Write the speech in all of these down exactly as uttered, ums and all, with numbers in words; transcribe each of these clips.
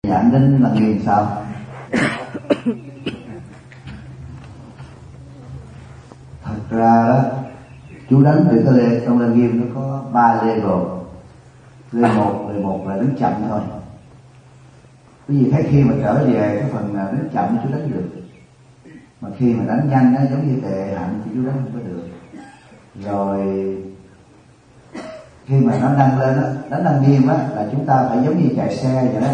Dạng Đinh là nghiền sao? Thật ra đó, chú đánh từ cái lê trong lê nghiêm nó có ba level. Lê một, lê một là đánh chậm thôi. Cái gì thấy khi mà trở về cái phần đánh chậm chú đánh được, mà khi mà đánh nhanh nó giống như tệ hạnh thì chú đánh không có được. Rồi khi mà nó nâng lên đó, đánh nâng nghiêm á là chúng ta phải giống như chạy xe vậy đó,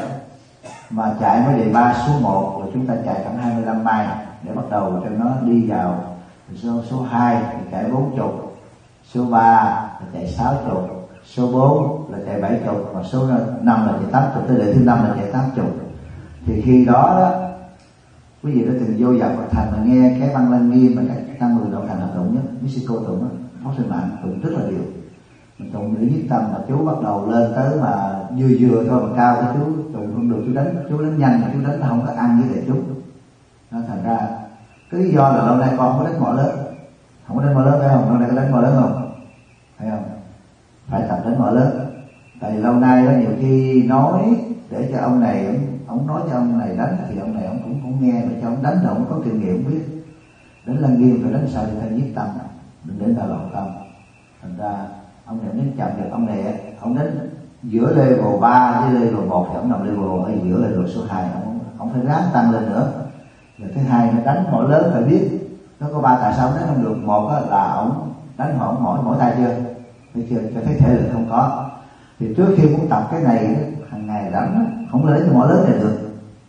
mà chạy mới đề ba số một rồi chúng ta chạy khoảng hai mươi lăm mai để bắt đầu cho nó đi vào. Số số hai là chạy bốn chục, số ba là chạy sáu chục, số bốn là chạy bảy chục, và số năm là chạy tám chục, tới đời thứ năm là chạy tám chục. Thì khi đó, đó quý vị đã từng vô dạo Phật thành mà nghe cái băng lăng nghiêm mà các tăng người đạo thành hợp tụng nhất, Mexico tụng á, Pháp Sư Mạnh tụng rất là điều. Mình tụng để nhất tâm mà chú bắt đầu lên tới mà vừa vừa thôi mà cao cái chú tụng không được, chú đánh chú đánh nhanh mà chú đánh không có ăn với đại chúng. Nó thành ra cái lý do là lâu nay con không có đánh mõ lớn, không có đánh mõ lớn phải không? Lâu nay có đánh mõ lớn không? Phải không? Phải tập đánh mõ lớn. Tại vì lâu nay đó nhiều khi nói để cho ông này ông, ông nói cho ông này đánh thì ông này ông cũng không nghe, để cho ông đánh là ông có kinh nghiệm biết. Đánh lăng nghiêm phải đánh sao để thành nhất tâm, đừng đánh là loạn tâm. Thành ra ông này đánh chậm được, ông này ông đánh giữa level ba với level một thì ông nằm level ở giữa level số hai, ông ông phải ráng tăng lên nữa. Rồi thứ hai nó đánh mỏi lớn phải biết nó có ba tại sao đánh không được. Một là ông đánh họ mỏi mỏi tay chưa, thấy chưa, cho thấy thể lực không có. Thì trước khi muốn tập cái này hàng ngày đánh không lấy cái mỏ lớn này được,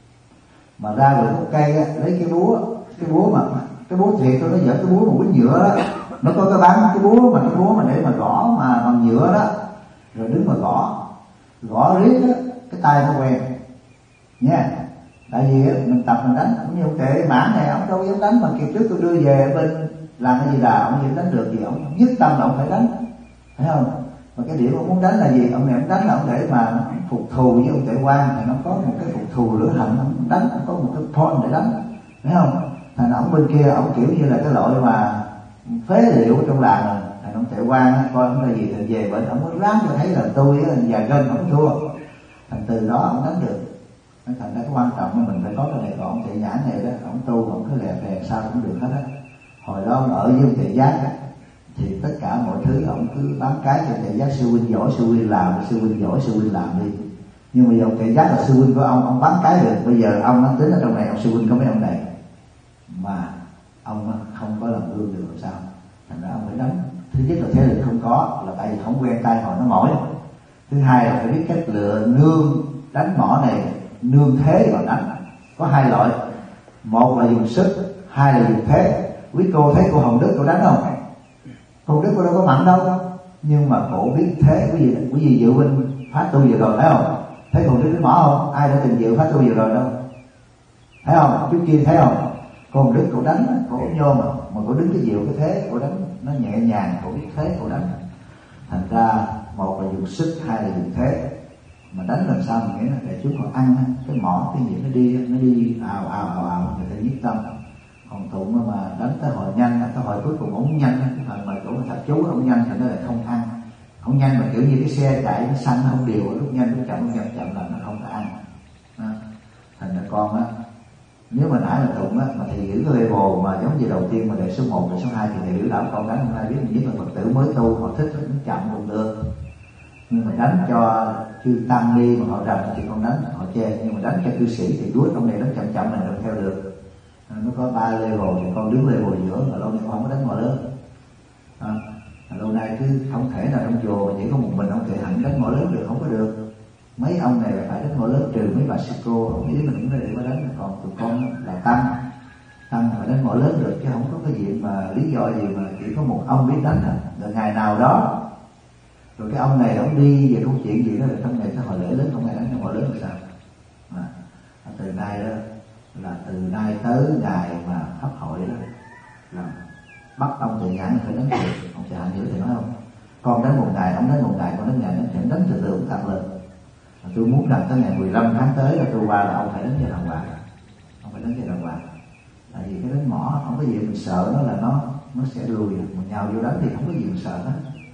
mà ra rồi có cây á, lấy cái búa cái búa mà cái búa thiệt tôi nó dở cái búa mà quýnh nhựa đó, nó có cái bán cái búa mà cái búa mà để mà gõ mà bằng nhựa đó, rồi đứng mà gõ gõ riết á cái tay nó quen nha. Tại vì á, mình tập mình đánh cũng như ông Tệ Mãn này, ông đâu dám đánh, mà kịp trước tôi đưa về bên làm cái gì đà ông dám đánh được thì ông nhất tâm là ông phải đánh, phải không? Và cái điểm ông muốn đánh là gì? Ông này ông đánh là ông để mà phục thù với ông Tệ Quang, thì nó có một cái phục thù lửa hận, ông đánh ông có một cái point để đánh, phải không? Thành ông bên kia ông kiểu như là cái loại mà phế liệu trong làng rồi. Thành ông Tệ Quang coi ông là gì thì về bệnh ông có ráng cho thấy là tôi á già gân không thua. Thành từ đó ông đánh được. Thành ra cái quan trọng là mình phải có cái này. Còn ông Tệ Nhãn này đó, ông tu ông cứ lè phè sao cũng được hết á. Hồi đó ông ở với ông Tệ Giác á, thì tất cả mọi thứ ông cứ bán cái cho Tệ Giác. Sư huynh giỏi sư huynh làm, sư huynh giỏi sư huynh làm đi. Nhưng mà giờ Tệ Giác là sư huynh của ông, ông bán cái được. Bây giờ ông nó tính ở trong này, ông sư huynh có mấy ông này mà ông không có làm gương được làm sao. Thành ra ông phải đánh. Thứ nhất là thế lực không có, là tại vì không quen tay hồi nó mỏi. Thứ hai là phải biết cách lựa nương đánh mỏ này, nương thế mà đánh. Có hai loại, một là dùng sức, hai là dùng thế. Quý cô thấy cô Hồng Đức cô đánh không? Cô Đức cô đâu có mạnh đâu, nhưng mà cổ biết thế. Quý vị quý vị dự bên phá tu vừa rồi thấy không? Thấy cô Đức đánh mỏ không? Ai đã từng dự phá tu vừa rồi đâu? Thấy không? Chú kia thấy không? Cô Hồng Đức cổ đánh, cổ nhô mà mà cổ đứng cái diệu cái thế, cổ đánh nó nhẹ nhàng, cổ biết thế cổ đánh. Thành ra một là dùng sức, hai là dùng thế. Mà đánh làm sao mình nghĩ là để chúng còn ăn cái mỏ cái gì nó đi nó đi ào ào ào ào người ta nhất tâm. Còn tụng mà đánh tới hồi nhanh, tới hồi cuối cùng ổng nhanh, cái thời mà chỗ thật chú ổng nhanh thì nó lại không ăn. Ổng nhanh mà kiểu như cái xe chạy nó xanh không đều, lúc nhanh lúc chậm lúc chậm chậm là nó không có ăn. À, thành ra con á, nếu mà nãy là tụng á mà thầy giữ cái level mà giống như đầu tiên mà đề số một đề số hai thì thầy giữ đảo con đánh hôm nay biết nhất là Phật tử mới tu họ thích nó chậm cũng được. Nhưng mà đánh cho chư tăng đi mà họ rành thì con đánh họ chê, nhưng mà đánh cho cư sĩ thì đuối trong này đánh chậm chậm này không theo được. Nó có ba level thì con đứng level giữa, mà lâu nay con không có đánh mỏ lớn. À, lâu nay cứ không thể nào trong chùa mà chỉ có một mình ông Thầy Hạnh đánh mỏ lớn được, không có được. Mấy ông này phải đánh mỏ lớn, trừ mấy bà sư cô không ý mình cũng để mà đánh. Còn tụi con là tăng tăng phải đánh mỏ lớn được, chứ không có cái gì mà lý do gì mà chỉ có một ông biết đánh à. Rồi ngày nào đó rồi cái ông này ông đi về công chuyện gì đó, rồi trong ngày cái hồi lễ lớn không ai đánh cho mỏ lớn là sao. À, từ nay đó là từ nay tới ngày mà pháp hội đó là bắt ông Thầy Nhãn phải đánh được. Ông Thầy Hạnh hiểu thì nói không, con đánh một ngày, ông đánh một ngày, con đánh ngày, đánh đánh, đánh từ từ cũng tăng lên. Và tôi muốn rằng tới ngày mười lăm tháng tới là tôi qua là ông phải đánh cho đàng hoàng, ông phải đánh cho đàng hoàng. Tại vì cái đánh mỏ không có gì mình sợ nó là nó nó sẽ lùi, mà nhào vô đánh thì không có gì mình sợ hết.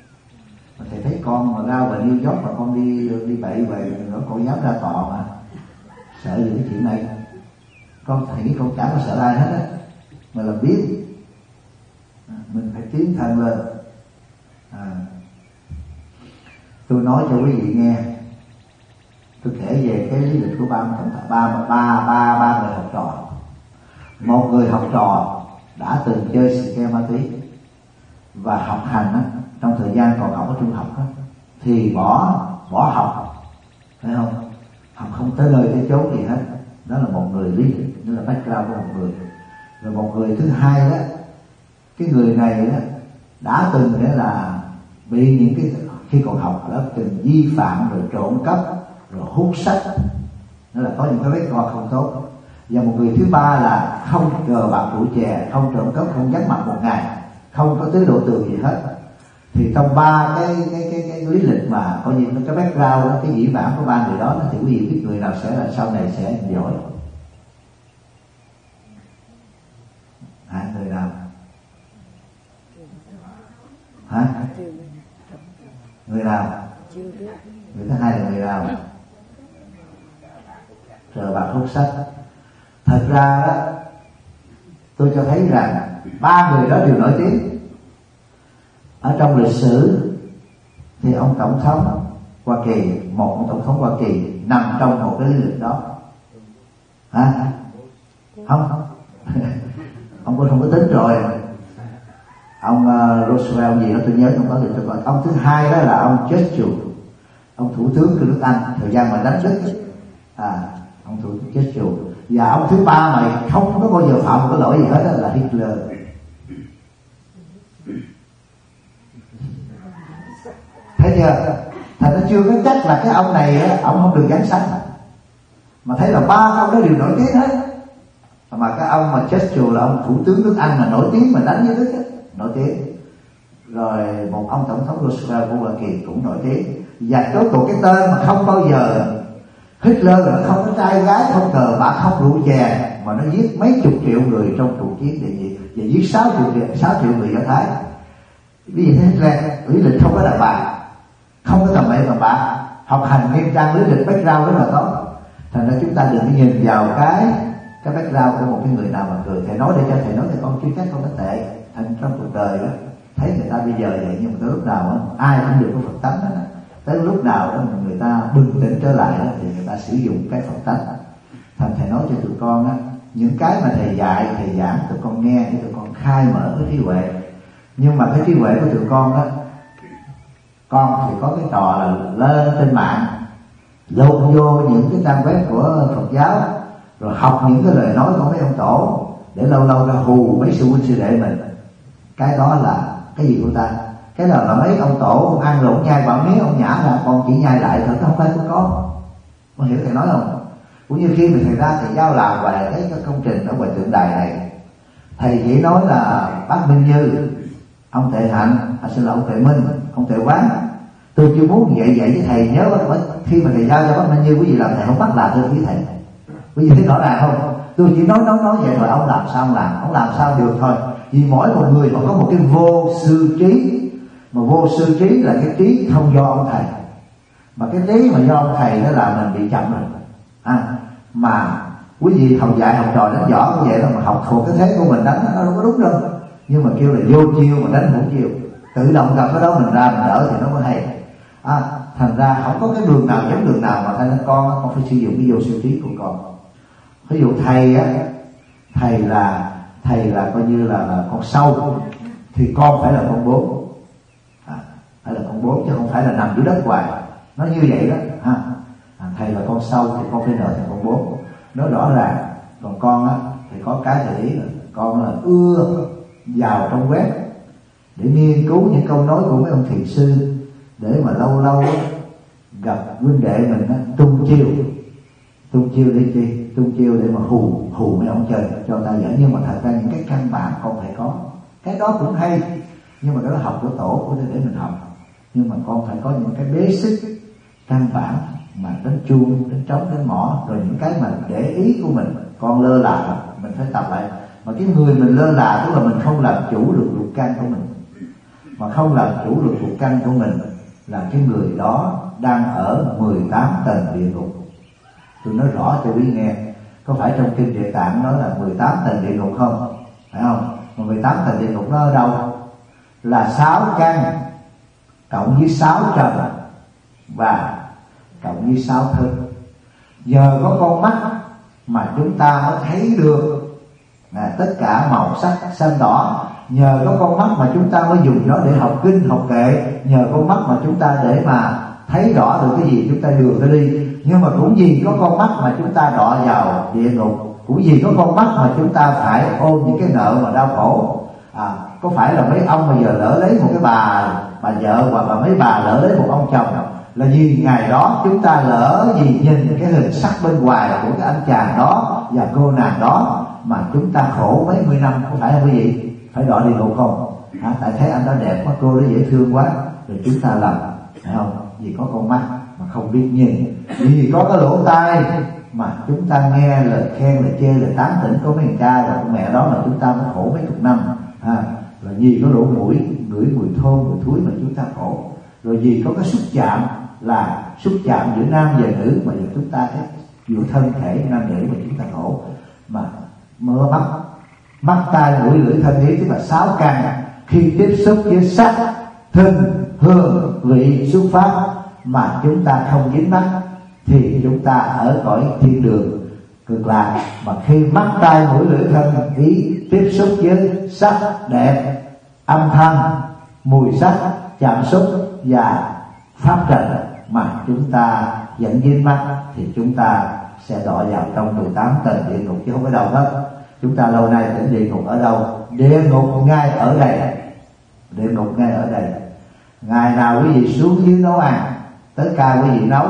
Mà thầy thấy con mà ra về New York mà con đi đi bậy về nữa, con dám ra tòa mà sợ gì cái chuyện này. Con thấy con chẳng có sợ ai hết á, mà là biết à, mình phải tiến thân lên. à, tôi nói cho quý vị nghe, tôi kể về cái lý lịch của ba ba ba ba ba người học trò. Một người học trò đã từng chơi xì ke ma túy và học hành á, trong thời gian còn học ở trung học á, thì bỏ bỏ học, phải không? Học không tới nơi tới chốn gì hết. Đó là một người lý lịch, đó là background của một người. Rồi một người thứ hai đó, cái người này đó đã từng nghĩa là bị những cái khi còn học đó từng vi phạm, rồi trộm cắp, rồi hút sách, đó là có những cái record không tốt. Và một người thứ ba là không cờ bạc rượu chè, không trộm cắp, không vắng mặt một ngày, không có tứ độ tường gì hết. Thì trong ba cái cái cái, cái lý lịch mà coi như cái background đó, cái dĩ vãng của ba người đó, thì quý vị biết người nào sẽ là sau này sẽ giỏi. Hả? Người nào? Hả? Người nào? Người thứ hai là người nào? Cờ bạc hút sách. Thật ra đó, tôi cho thấy rằng ba người đó đều nổi tiếng. Ở trong lịch sử thì ông tổng thống Hoa Kỳ, một ông tổng thống Hoa Kỳ nằm trong một cái lý lịch đó. Hả? Không? Ông có không có tính rồi. Ông uh, Roosevelt gì đó tôi nhớ không có được cho coi. Ông thứ hai đó là ông Churchill, ông thủ tướng của nước Anh thời gian mà đánh Đức. À, ông thủ tướng Churchill. Và ông thứ ba mà không có bao giờ phạm một cái lỗi gì hết đó là Hitler. Thấy chưa? Thành nó chưa có chắc là cái ông này á, ông không được giáng sanh. Mà thấy là ba ông đó đều nổi tiếng hết. Mà cái ông mà Churchill là ông thủ tướng nước Anh mà nổi tiếng, mà đánh với Đức á, nổi tiếng. Rồi một ông tổng thống Roosevelt của Hoa Kỳ cũng nổi tiếng. Và cuối cùng cái tên mà không bao giờ, Hitler là không có trai gái, không cờ bạc, không rượu chè, mà nó giết mấy chục triệu người trong cuộc chiến địa gì, và giết sáu triệu sáu triệu người Do Thái. Ví dụ thế Hitler lý lịch không có đàn bà, không có tầm bậy tầm bạ, học hành nghiêm trang, lý lịch background rất là tốt. Thành ra chúng ta đừng có nhìn vào cái cái background của một cái người nào mà cười. Thầy nói để cho thầy nói thì con chưa chắc không có tệ. Thành trong cuộc đời đó thấy người ta bây giờ vậy, nhưng mà tới lúc nào đó, ai cũng được có Phật tánh đó, tới lúc nào đó người ta bừng tỉnh trở lại đó, thì người ta sử dụng cái Phật tánh. Thành thầy nói cho tụi con á, những cái mà thầy dạy, thầy giảng tụi con nghe để tụi con khai mở cái trí huệ. Nhưng mà cái trí huệ của tụi con đó, con thì có cái trò là lên trên mạng lục vô những cái trang web của Phật giáo, rồi học những cái lời nói của mấy ông tổ, để lâu lâu ra hù mấy sư huynh sư đệ mình. Cái đó là cái gì của ta? Cái đó là mấy ông tổ ông ăn rồi ông nhai bảo miếng, ông nhả ra, con chỉ nhai lại thôi, nó không phải của con. Con hiểu thầy nói không? Cũng như khi mà thầy ra thầy giao làm về cái, cái công trình ở ngoài tượng đài này, thầy chỉ nói là bác Minh Như, ông Tệ Hạnh, à, xin lỗi ông Tệ Minh, ông Tệ Quán. Tôi chưa muốn vậy vậy với thầy, nhớ khi mà thầy giao cho bác Minh Như, quý vị làm thầy không bắt làm tôi với thầy. Quý vị thấy rõ ràng không? Tôi chỉ nói nói nói vậy rồi, ông làm sao ông làm, ông làm sao được thôi. Vì mỗi một người họ có một cái vô sư trí, mà vô sư trí là cái trí không do ông thầy, mà cái trí mà do ông thầy đó là mình bị chậm rồi. À, mà quý vị học dạy học trò đánh võ cũng vậy đó, mà học thuộc cái thế của mình đánh nó đâu có đúng đâu. Nhưng mà kêu là vô chiêu mà đánh hữu chiêu, tự động gặp cái đó mình ra mình đỡ thì nó mới hay. À, thành ra không có cái đường nào giống đường nào, mà thay nên con con phải sử dụng cái vô sư trí của con. Ví dụ thầy á, thầy là thầy là coi như là, là con sâu, thì con phải là con bướm, à, phải là con bướm chứ không phải là nằm dưới đất hoài. Nó như vậy đó ha. À, thầy là con sâu thì con phải nợ thành con bướm. Nó rõ ràng. Còn con á thì có cái để ý là con là ưa vào trong web để nghiên cứu những câu nói của mấy ông thiền sư, để mà lâu lâu á, gặp huynh đệ mình á, tung chiêu tung chiêu để chi? Tung chiêu để mà hù hù mấy ông chơi cho ta dở. Nhưng mà thật ra những cái căn bản con phải có. Cái đó cũng hay, nhưng mà cái đó học của tổ của để mình học. Nhưng mà con phải có những cái basic căn bản, mà đánh chuông, đánh trống, đánh mõ, rồi những cái mà để ý của mình con lơ là mình phải tập lại. Mà cái người mình lơ là tức là mình không làm chủ được lục căn của mình. Mà không làm chủ được lục căn của mình là cái người đó đang ở mười tám tầng địa ngục. Tôi nói rõ cho quý nghe, có phải trong kinh Địa Tạng nói là mười tám tầng địa ngục không? Phải không? Mà mười tám tầng địa ngục nó ở đâu? Là sáu căn cộng với sáu trần và cộng với sáu thức. Nhờ có con mắt mà chúng ta mới thấy được à, tất cả màu sắc xanh đỏ. Nhờ có con mắt mà chúng ta mới dùng nó để học kinh học kệ. Nhờ con mắt mà chúng ta để mà thấy rõ được cái gì chúng ta đường nó đi. Nhưng mà cũng vì có con mắt mà chúng ta đọa vào địa ngục. Cũng vì có con mắt mà chúng ta phải ôm những cái nợ mà đau khổ. À, có phải là mấy ông bây giờ lỡ lấy một cái bà bà vợ, hoặc là mấy bà lỡ lấy một ông chồng, là vì ngày đó chúng ta lỡ vì nhìn cái hình sắc bên ngoài của cái anh chàng đó và cô nàng đó mà chúng ta khổ mấy mươi năm, có phải không quý vị? Phải đọa địa ngục không? À, tại thấy anh đó đẹp quá, cô đó dễ thương quá, rồi chúng ta làm, phải không? Vì có con mắt mà không biết nhìn, vì có cái lỗ tai mà chúng ta nghe lời khen, lời chê, lời tán tỉnh của mấy thằng cha và con mẹ đó mà chúng ta mới khổ mấy chục năm. À, là vì có lỗ mũi ngửi mùi thơm mùi thúi mà chúng ta khổ. Rồi vì có cái xúc chạm, là xúc chạm giữa nam và nữ mà giờ chúng ta thấy giữa thân thể nam nữ mà chúng ta khổ. Mà mơ mắt, mắt tai mũi lưỡi thân ý, tức là sáu căn khi tiếp xúc với sắc thân hương vị xuất pháp mà chúng ta không dính mắt thì chúng ta ở cõi thiên đường cực lạc. Mà khi mắt tai mũi lưỡi thân ý tiếp xúc với sắc đẹp, âm thanh, mùi sắc, chạm xúc và pháp trần mà chúng ta dẫn dính mắt thì chúng ta sẽ đọa vào trong mười tám tầng địa ngục, chứ không có đâu hết. Chúng ta lâu nay tỉnh địa ngục ở đâu? Địa ngục ngay ở đây. Địa ngục ngay ở đây. Ngày nào quý vị xuống dưới nấu ăn, tất cả quý vị nấu,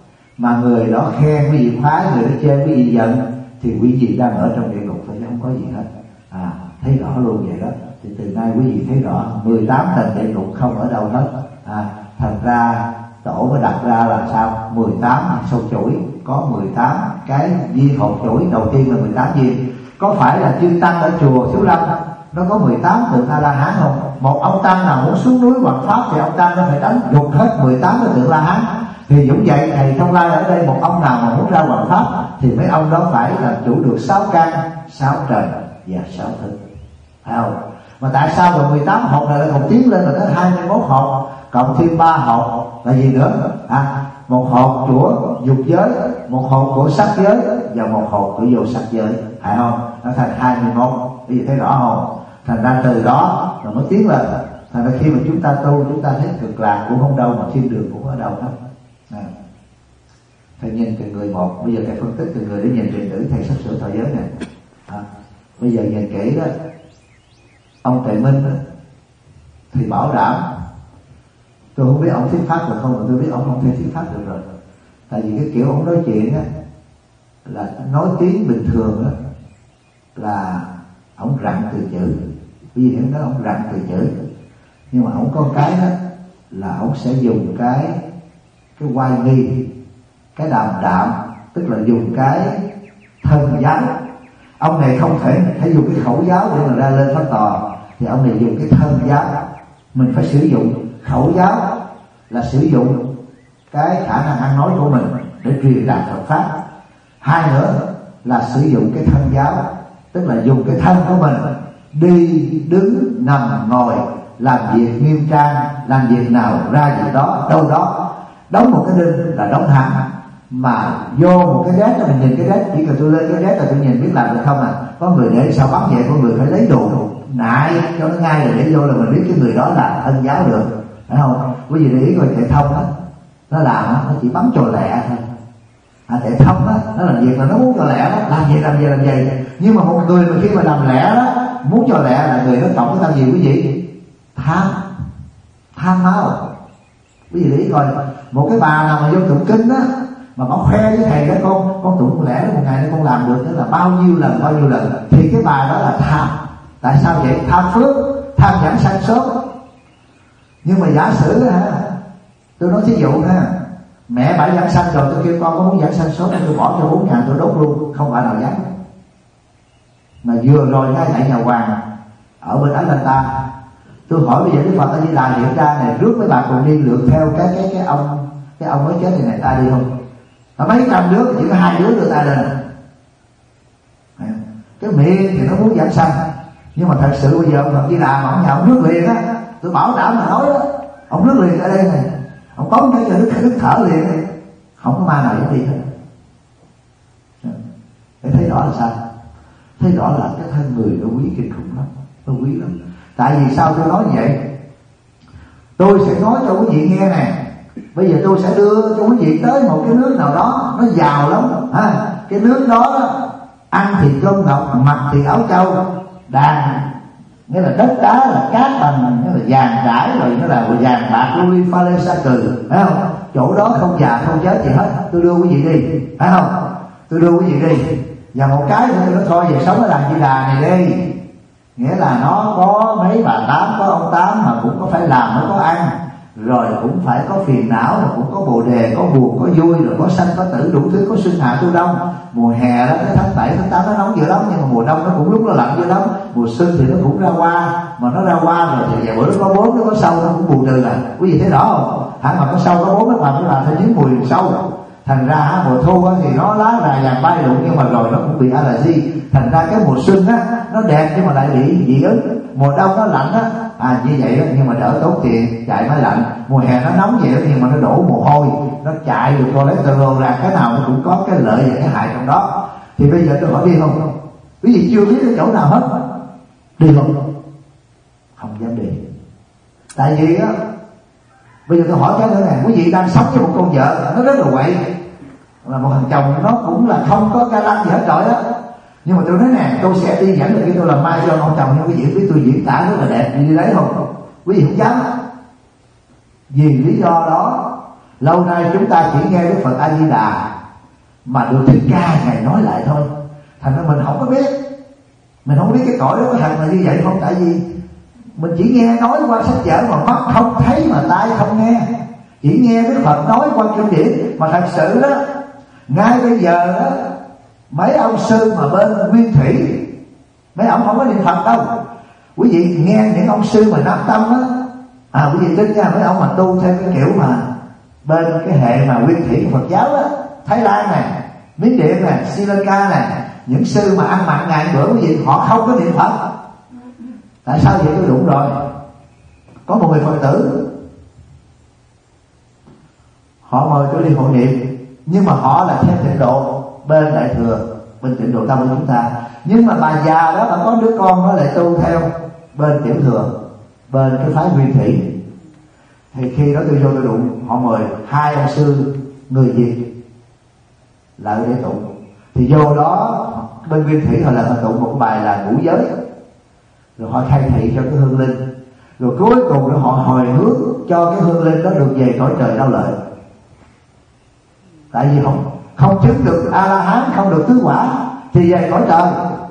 mà người đó khen quý vị khoái, người đó chê quý vị giận, thì quý vị đang ở trong địa ngục thôi, không có gì hết. À, thấy rõ luôn vậy đó. Thì từ nay quý vị thấy rõ mười tám tầng địa ngục không ở đâu hết. À, thành ra tổ mới đặt ra là sao? mười tám sâu chuỗi, có mười tám cái viên hột chuỗi, đầu tiên là mười tám viên. Có phải là chư tăng ở chùa Thiếu Lâm nó có mười tám tượng A La Hán không? Một ông tăng nào muốn xuống núi hoằng pháp thì ông tăng nó phải đánh gục hết mười tám cái tượng La Hán. Thì cũng vậy, thầy Thông Lai ở đây, một ông nào mà muốn ra hoằng pháp thì mấy ông đó phải là chủ được sáu căn, sáu trần và sáu thức, phải không? Mà tại sao rồi mười tám hột này lại còn tiến lên là tới hai mươi mốt hột, cộng thêm ba hột là gì nữa? À, một hột của dục giới, một hột của sắc giới và một hột của vô sắc giới, phải không? Nó thành hai mươi mốt. Quý vị thấy rõ không? Thành ra từ đó rồi mới tiến lên. Thành ra khi mà chúng ta tu, chúng ta thấy cực lạc cũng không đâu, mà thiên đường cũng ở đâu hết. À, thầy nhìn từng người một. Bây giờ thầy phân tích từng người để nhìn điện tử thầy sắp sửa thời giới này. À, bây giờ nhìn kỹ đó, ông Tuệ Minh đó, thì bảo đảm, tôi không biết ông thuyết pháp được không, mà tôi biết ông không thể thuyết pháp được rồi. Tại vì cái kiểu ông nói chuyện á, là nói tiếng bình thường á, là ông rặn từ chữ. Vì thế đó ông rặn từ chữ. Nhưng mà ông có cái đó là ông sẽ dùng cái cái oai nghi, cái đàm đạm, tức là dùng cái thân giáo. Ông này không thể phải dùng cái khẩu giáo để mà ra lên phát tòa, thì ông này dùng cái thân giáo. Mình phải sử dụng khẩu giáo là sử dụng cái khả năng ăn nói của mình để truyền đạt Phật pháp. Hai nữa là sử dụng cái thân giáo, tức là dùng cái thân của mình đi đứng nằm ngồi, làm việc nghiêm trang, làm việc nào ra việc đó, đâu đó đóng một cái đinh là đóng hẳn. Mà vô một cái đét là mình nhìn cái đét, chỉ cần tôi lên cái đét là tôi nhìn biết làm được không à. Có người để sao bắn vậy, có người phải lấy đồ nại cho nó ngay rồi để vô là mình biết cái người đó là thân giáo được, phải không? Quý vị để ý coi Tệ Thông á, nó làm á, nó chỉ bắn trò lẹ thôi. À, Tệ Thông á, nó làm việc là nó muốn trò lẹ đó, làm gì làm gì làm gì. Nhưng mà một người mà khi mà làm lẹ đó, muốn trò lẹ là người đó cộng cái tâm gì quý vị? Tham, tham máu. Quý vị để ý coi, một cái bà nào mà vô tụng kinh á, mà con khoe với thầy đó, con con tụng lẽ đó một ngày đó con làm được, đó là bao nhiêu lần bao nhiêu lần, thì cái bài đó là tham. Tại sao vậy? Tham phước, tham dẫn sanh sốt. Nhưng mà giả sử ha, tôi nói thí dụ ha, mẹ bà dẫn sanh rồi, tôi kêu con có muốn dẫn sanh sốt, tôi bỏ cho bốn ngàn tôi đốt luôn, không phải nào dám. Mà vừa rồi ngay tại nhà hoàng ở bên Atlanta, tôi hỏi bây giờ Đức Phật A Di Đà hiện ra này, rước mấy bà cùng đi lượt theo cái cái cái ông cái ông mới chết này này ta đi không? mấy trăm đứa chỉ có hai đứa đưa tay lên. Cái miệng thì nó muốn giảm sanh, nhưng mà thật sự bây giờ ông Phật Di Đà mà ông nhà ông nước liền á, tôi bảo đảm mà nói đó, ông nước liền ở đây này, ông có cái cho nước, nước thở liền này. Không có ma nào dám đi hết. Để thấy rõ là sao? Thấy rõ là cái thân người nó quý kinh khủng lắm, nó quý lắm. Tại vì sao tôi nói vậy? Tôi sẽ nói cho quý vị nghe nè. Bây giờ tôi sẽ đưa cho quý vị tới một cái nước nào đó nó giàu lắm ha. Cái nước đó ăn thì cơm ngọc, mặc thì áo trâu, đàn nghĩa là đất đá là cát bằng, nghĩa là vàng rải, rồi nó là vàng bạc lưu ly pha lê sa cừ, phải không? Chỗ đó không già không chết gì hết. Tôi đưa quý vị đi, phải không? Tôi đưa quý vị đi. Và một cái nữa nó thôi về sống ở làng Di Đà này đi, nghĩa là nó có mấy bà tám, có ông tám mà cũng có phải làm, nó có ăn, rồi cũng phải có phiền não, rồi cũng có bồ đề, có buồn, có vui, rồi có sanh, có tử, đủ thứ, có xuân hạ thu đông. Mùa hè đó, cái tháng bảy, tháng tám nó nóng dữ lắm, nhưng mà mùa đông nó cũng lúc nó lạnh dữ lắm. Mùa xuân thì nó cũng ra hoa, mà nó ra hoa rồi thì vài bữa nó có bốn, nó có sâu, nó cũng buồn từ à. Quý vị thấy rõ không? Hẳn mà có sâu, có bốn, nó làm cái làm theo những mùi sâu. Thành ra mùa thu thì nó lá rài vàng bay rụng, nhưng mà rồi nó cũng bị allergy. Thành ra cái mùa xuân á nó đẹp nhưng mà lại bị dị ứng. Mùa đông nó lạnh á, à như vậy đó, nhưng mà đỡ tốn tiền chạy máy lạnh. Mùa hè nó nóng vậy đó, nhưng mà nó đổ mồ hôi, nó chạy được cholesterol ra, cái nào nó cũng có cái lợi và cái hại trong đó. Thì bây giờ tôi hỏi đi không? Quý vị chưa biết cái chỗ nào hết, đi không? Không dám đi. Tại vì á, bây giờ tôi hỏi cái nữa này, quý vị đang sống với một con vợ nó rất là quậy, là một thằng chồng nó cũng là không có ga lăng gì hết rồi đó, nhưng mà tôi nói nè, tôi sẽ đi dẫn được cái tôi làm mai cho ông chồng, nhưng quý vị biết tôi diễn tả rất là đẹp, đi đấy không? Quý vị không dám. Vì lý do đó lâu nay chúng ta chỉ nghe Đức Phật A Di Đà mà được Thích Ca Ngài nói lại thôi, thành ra mình không có biết, mình không biết cái cõi đó có thật là như vậy không. Tại vì mình chỉ nghe nói qua sách vở mà mắt không thấy, mà tai không nghe, chỉ nghe Đức Phật nói qua kinh điển. Mà thật sự đó, ngay bây giờ đó, mấy ông sư mà bên Nguyên Thủy, mấy ông không có niệm Phật đâu. Quý vị nghe những ông sư mà Nam Tâm á, à quý vị tin nha, mấy ông mà tu theo cái kiểu mà bên cái hệ mà Nguyên Thủy Phật giáo á, Thái Lan này, Miến Điện này, Sri Lanka này, những sư mà ăn mặn ngày bữa, quý vị họ không có niệm Phật. Tại sao vậy? Tôi đụng rồi. Có một người Phật tử, họ mời tôi đi hộ niệm, nhưng mà họ là theo tịnh độ bên Đại Thừa, bên Tịnh Độ Tông của chúng ta. Nhưng mà bà già đó, bà có đứa con nó lại tu theo bên Tiểu Thừa, bên cái phái Nguyên Thủy. Thì khi đó tôi vô tôi đụng, họ mời hai ông sư người Việt lại để tụng. Thì vô đó bên Nguyên Thủy họ là họ tụng một bài là ngũ giới, rồi họ khai thị cho cái hương linh, rồi cuối cùng đó họ hồi hướng cho cái hương linh đó được về cõi trời Đau Lợi. Tại vì không không chứng được A La Hán, không được tứ quả thì về cõi trời.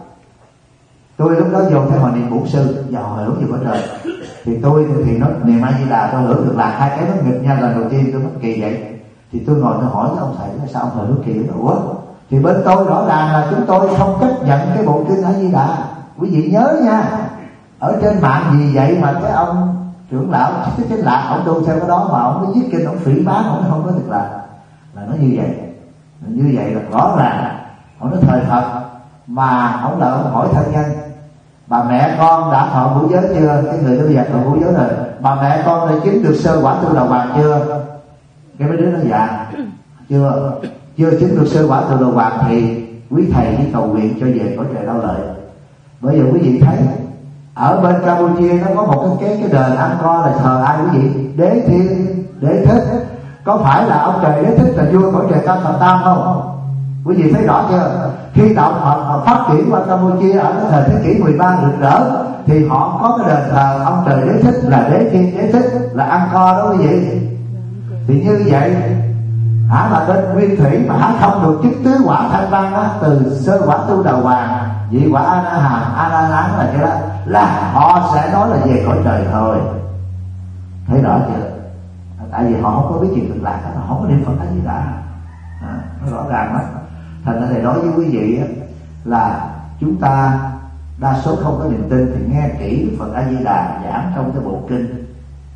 Tôi lúc đó vô theo họ niệm bổn sư và hồi hướng về cõi trời. Thì tôi thì nó niệm A Di Đà, tôi hưởng được là hai cái nó nghịch nhau. Lần đầu tiên tôi mất kỳ vậy, thì tôi ngồi tôi hỏi với ông thầy là sao ông hồi hướng kỳ đó? Ủa thì bên tôi rõ ràng là chúng tôi không chấp nhận cái bộ kinh A Di Đà. Quý vị nhớ nha, ở trên mạng gì vậy mà cái ông trưởng lão cái chính lạc ông tu theo cái đó mà ông mới viết kinh, ông phỉ báng, ông không có được là là nó như vậy. Như vậy là rõ ràng ông nói thời thật. Mà ông là ông hỏi thân nhân, bà mẹ con đã thọ ngũ giới chưa? Cái người đó dạy thọ ngũ giới rồi. Bà mẹ con đã chứng được sơ quả tu đầu bạc chưa? Cái mấy đứa nó dạ chưa, chưa chứng được sơ quả tu đầu bạc thì quý thầy đi cầu nguyện cho về cõi trời Đau Lợi. Bây giờ quý vị thấy ở bên Campuchia nó có một cái cái, cái đền Angkor là thờ ai quý vị? Đế Thiên, Đế Thích. Có phải là ông trời Đế Thích là vua cõi trời Tam Thập Tam không? Quý vị thấy rõ chưa? Khi đạo Phật phát triển qua Campuchia ở cái thời thế kỷ mười ba rực rỡ, thì họ có cái đền thờ ông trời Đế Thích là Đế Thiên, Đế Thích là Angkor đó quý vị. Thì như vậy hả, là bên Nguyên Thủy mà hả không được chức tứ quả thanh văn á, từ sơ quả tu đầu hoàng, vị quả A La Hán, A La Hán là cái đó, là họ sẽ nói là về cõi trời thôi. Thấy rõ chưa? Tại vì họ không có biết chuyện cực lạc, họ không có niệm Phật A Di Đà, à, nó rõ ràng lắm. Thành ra thầy nói với quý vị là chúng ta đa số không có niềm tin thì nghe kỹ Phật A Di Đà giảng trong cái bộ kinh.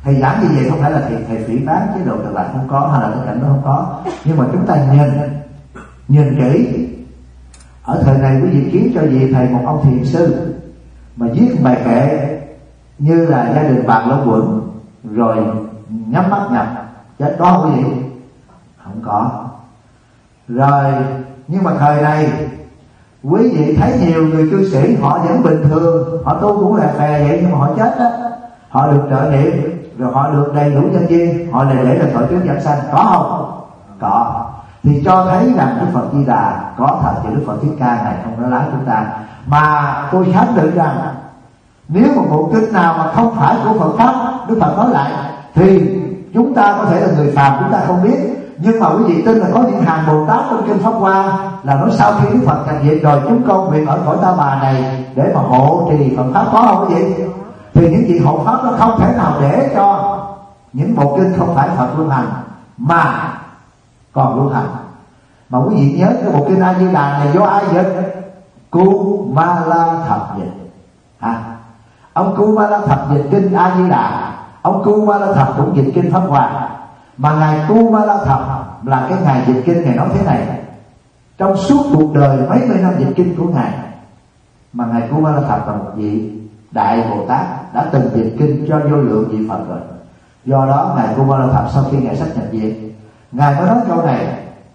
Thầy giảng như vậy không phải là thầy, thầy phỉ bán chế độ Tự Lạc không có, hay là cái cảnh đó không có, nhưng mà chúng ta nhìn nhìn kỹ. Ở thời này quý vị kiếm cho gì thầy một ông thiền sư mà viết bài kệ như là gia đình bàn lông quẩn rồi nhắm mắt nhập, chết có quý vị không có. Rồi nhưng mà thời này quý vị thấy nhiều người cư sĩ họ vẫn bình thường, họ tu cũng là phè vậy, nhưng mà họ chết á, họ được trợ niệm, rồi họ được đầy đủ nhân duyên, họ lại để là thọ trước giảm sanh, có không? Có. Thì cho thấy rằng Đức Phật Di Đà có thật, và Đức Phật Thích Ca này không có lái chúng ta. Mà tôi khẳng định rằng nếu một bộ kinh nào mà không phải của Phật pháp, Đức Phật nói lại, thì chúng ta có thể là người phàm, chúng ta không biết. Nhưng mà quý vị tin là có những hàng Bồ Tát trong kinh Pháp Hoa là nói sau khi Đức Phật nhập diệt rồi, chúng con nguyện ở cõi Ta Bà này để mà hộ trì Phật pháp, có không quý vị? Thì những chuyện hộ pháp nó không thể nào để cho những bộ kinh không phải Phật lưu hành mà còn lưu hành. Mà quý vị nhớ cái bộ kinh A Di Đà này do ai dịch? Kumala Thập dịch. À, ông Kumala Thập dịch kinh A Di Đà, ông Kumala Thập cũng dịch kinh Pháp Hoa. Mà ngài Kumala Thập là cái ngài dịch kinh, ngài nói thế này: trong suốt cuộc đời mấy mươi năm dịch kinh của ngài, mà ngài Kumala Thập là một vị đại Bồ Tát đã từng dịch kinh cho vô lượng vị Phật rồi. Do đó ngài Kumala Thập sau khi ngài sắp nhập diệt, ngài mới nói câu này: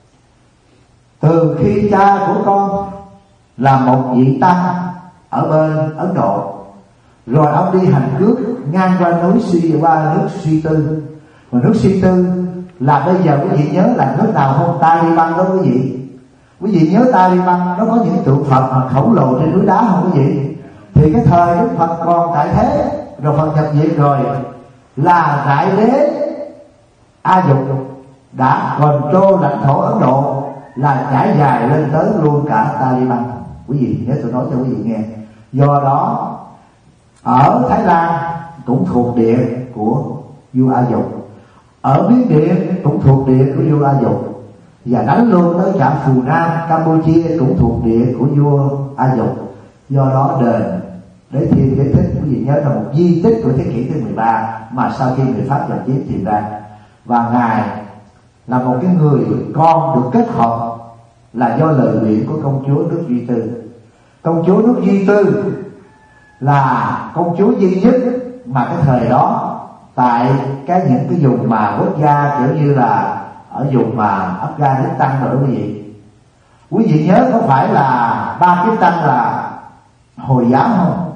từ khi cha của con là một vị tăng ở bên Ấn Độ, rồi ông đi hành cước ngang qua núi Suy, qua nước Suy Tư. Mà nước Suy Tư là bây giờ quý vị nhớ là nước nào không? Taliban đó quý vị. Quý vị nhớ Taliban nó có những tượng Phật mà khổng lồ trên núi đá không quý vị? Thì cái thời Đức Phật còn tại thế, rồi Phật nhập diệt rồi, là Đại Đế A Dục đã control lãnh thổ Ấn Độ, là trải dài lên tới luôn cả Taliban. Quý vị nhớ tôi nói cho quý vị nghe. Do đó ở Thái Lan cũng thuộc địa của vua A Dục, ở Miến Điện cũng thuộc địa của vua A Dục, và đánh luôn tới cả Phù Nam Campuchia cũng thuộc địa của vua A Dục. Do đó đền Đế Thiên giải thích, quý vị nhớ là một di tích của thế kỷ thứ mười ba mà sau khi người Pháp nhập chiếm tìm ra. Và ngài là một cái người con được kết hợp là do lời nguyện của công chúa nước Duy Tư. Công chúa nước Duy Tư là công chúa duy nhất mà cái thời đó tại cái những cái vùng mà quốc gia kiểu như là ở vùng mà Afghanistan rồi quý vị. Quý vị nhớ có phải là Pakistan là Hồi giáo không?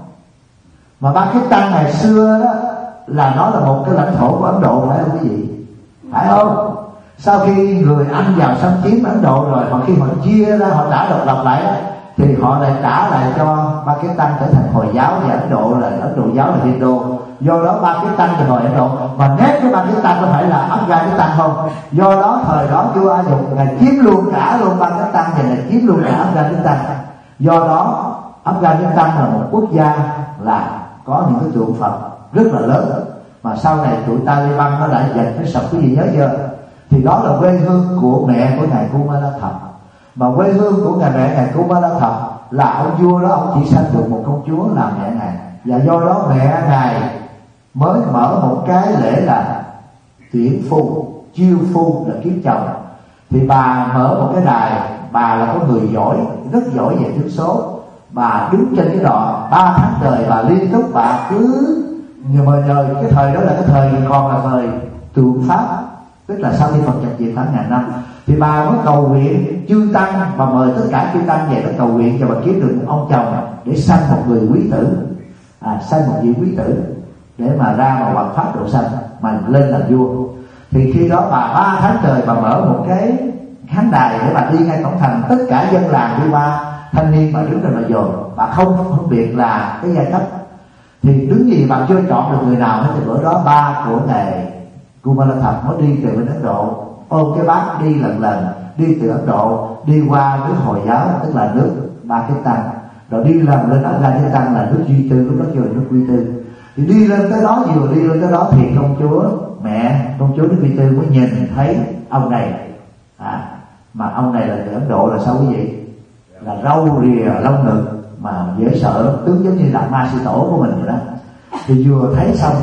Mà Pakistan ngày xưa đó là nó là một cái lãnh thổ của Ấn Độ, phải không quý vị? Phải không? Sau khi người Anh vào xâm chiếm Ấn Độ rồi, mà khi họ chia ra, họ trả độc lập lại đó, thì họ lại trả lại cho Pakistan trở thành Hồi giáo, và Ấn Độ là Ấn Độ giáo là Hindu. Do đó Pakistan thì Hồi Ấn Độ, mà nét cái Pakistan có phải là Afghanistan không? Do đó thời đó vua A Dục ngài chiếm luôn cả luôn Pakistan, và ngài chiếm luôn cả Afghanistan. Do đó Afghanistan là một quốc gia là có những cái tượng Phật rất là lớn, mà sau này tụi Taliban nó lại giành cái sập, quý vị nhớ chưa? Thì đó là quê hương của mẹ của ngài Kumala Thập. Mà quê hương của ngài mẹ ngài Kumala Thập là ông vua đó, ông chỉ sanh được một công chúa làm mẹ ngài, và do đó mẹ ngài mới mở một cái lễ là tuyển phu, chiêu phu là kiếm chồng. Thì bà mở một cái đài, bà là có người giỏi, rất giỏi về tướng số. Bà đứng trên cái đò ba tháng trời, bà liên tục bà cứ nhiều mời đời. Cái thời đó là cái thời còn là thời tượng Pháp, tức là sau khi Phật nhập diệt khoảng ngàn năm. Thì bà mới cầu nguyện chư tăng, bà mời tất cả chư tăng về đó cầu nguyện cho bà kiếm được một ông chồng để sanh một người quý tử, à, sanh một vị quý tử để mà ra mà hoằng pháp độ sanh mà lên làm vua. Thì khi đó bà ba tháng trời bà mở một cái khán đài để bà đi ngay cổng thành, tất cả dân làng đi qua, thanh niên bà đứng rồi bà dồn, bà không phân biệt là cái giai cấp. Thì đứng gì bà chưa chọn được người nào hết. Thì bữa đó ba của ngài Kumala Thập mới đi từ bên Ấn Độ, ôm cái bát đi lần lần, đi từ Ấn Độ đi qua nước Hồi giáo, tức là nước Pakistan, rồi đi làm lên Afghanistan là nước Duy Tư, lúc đó chưa là nước Duy Tư. Thì đi lên tới đó, vừa đi lên tới đó thì công chúa mẹ công chúa nước Duy Tư mới nhìn thấy ông này, à, mà ông này là người Ấn Độ là sao quý vị? Là râu rìa lông ngực mà dễ sợ, tướng giống như là ma sư tổ của mình vậy đó. Thì vừa thấy xong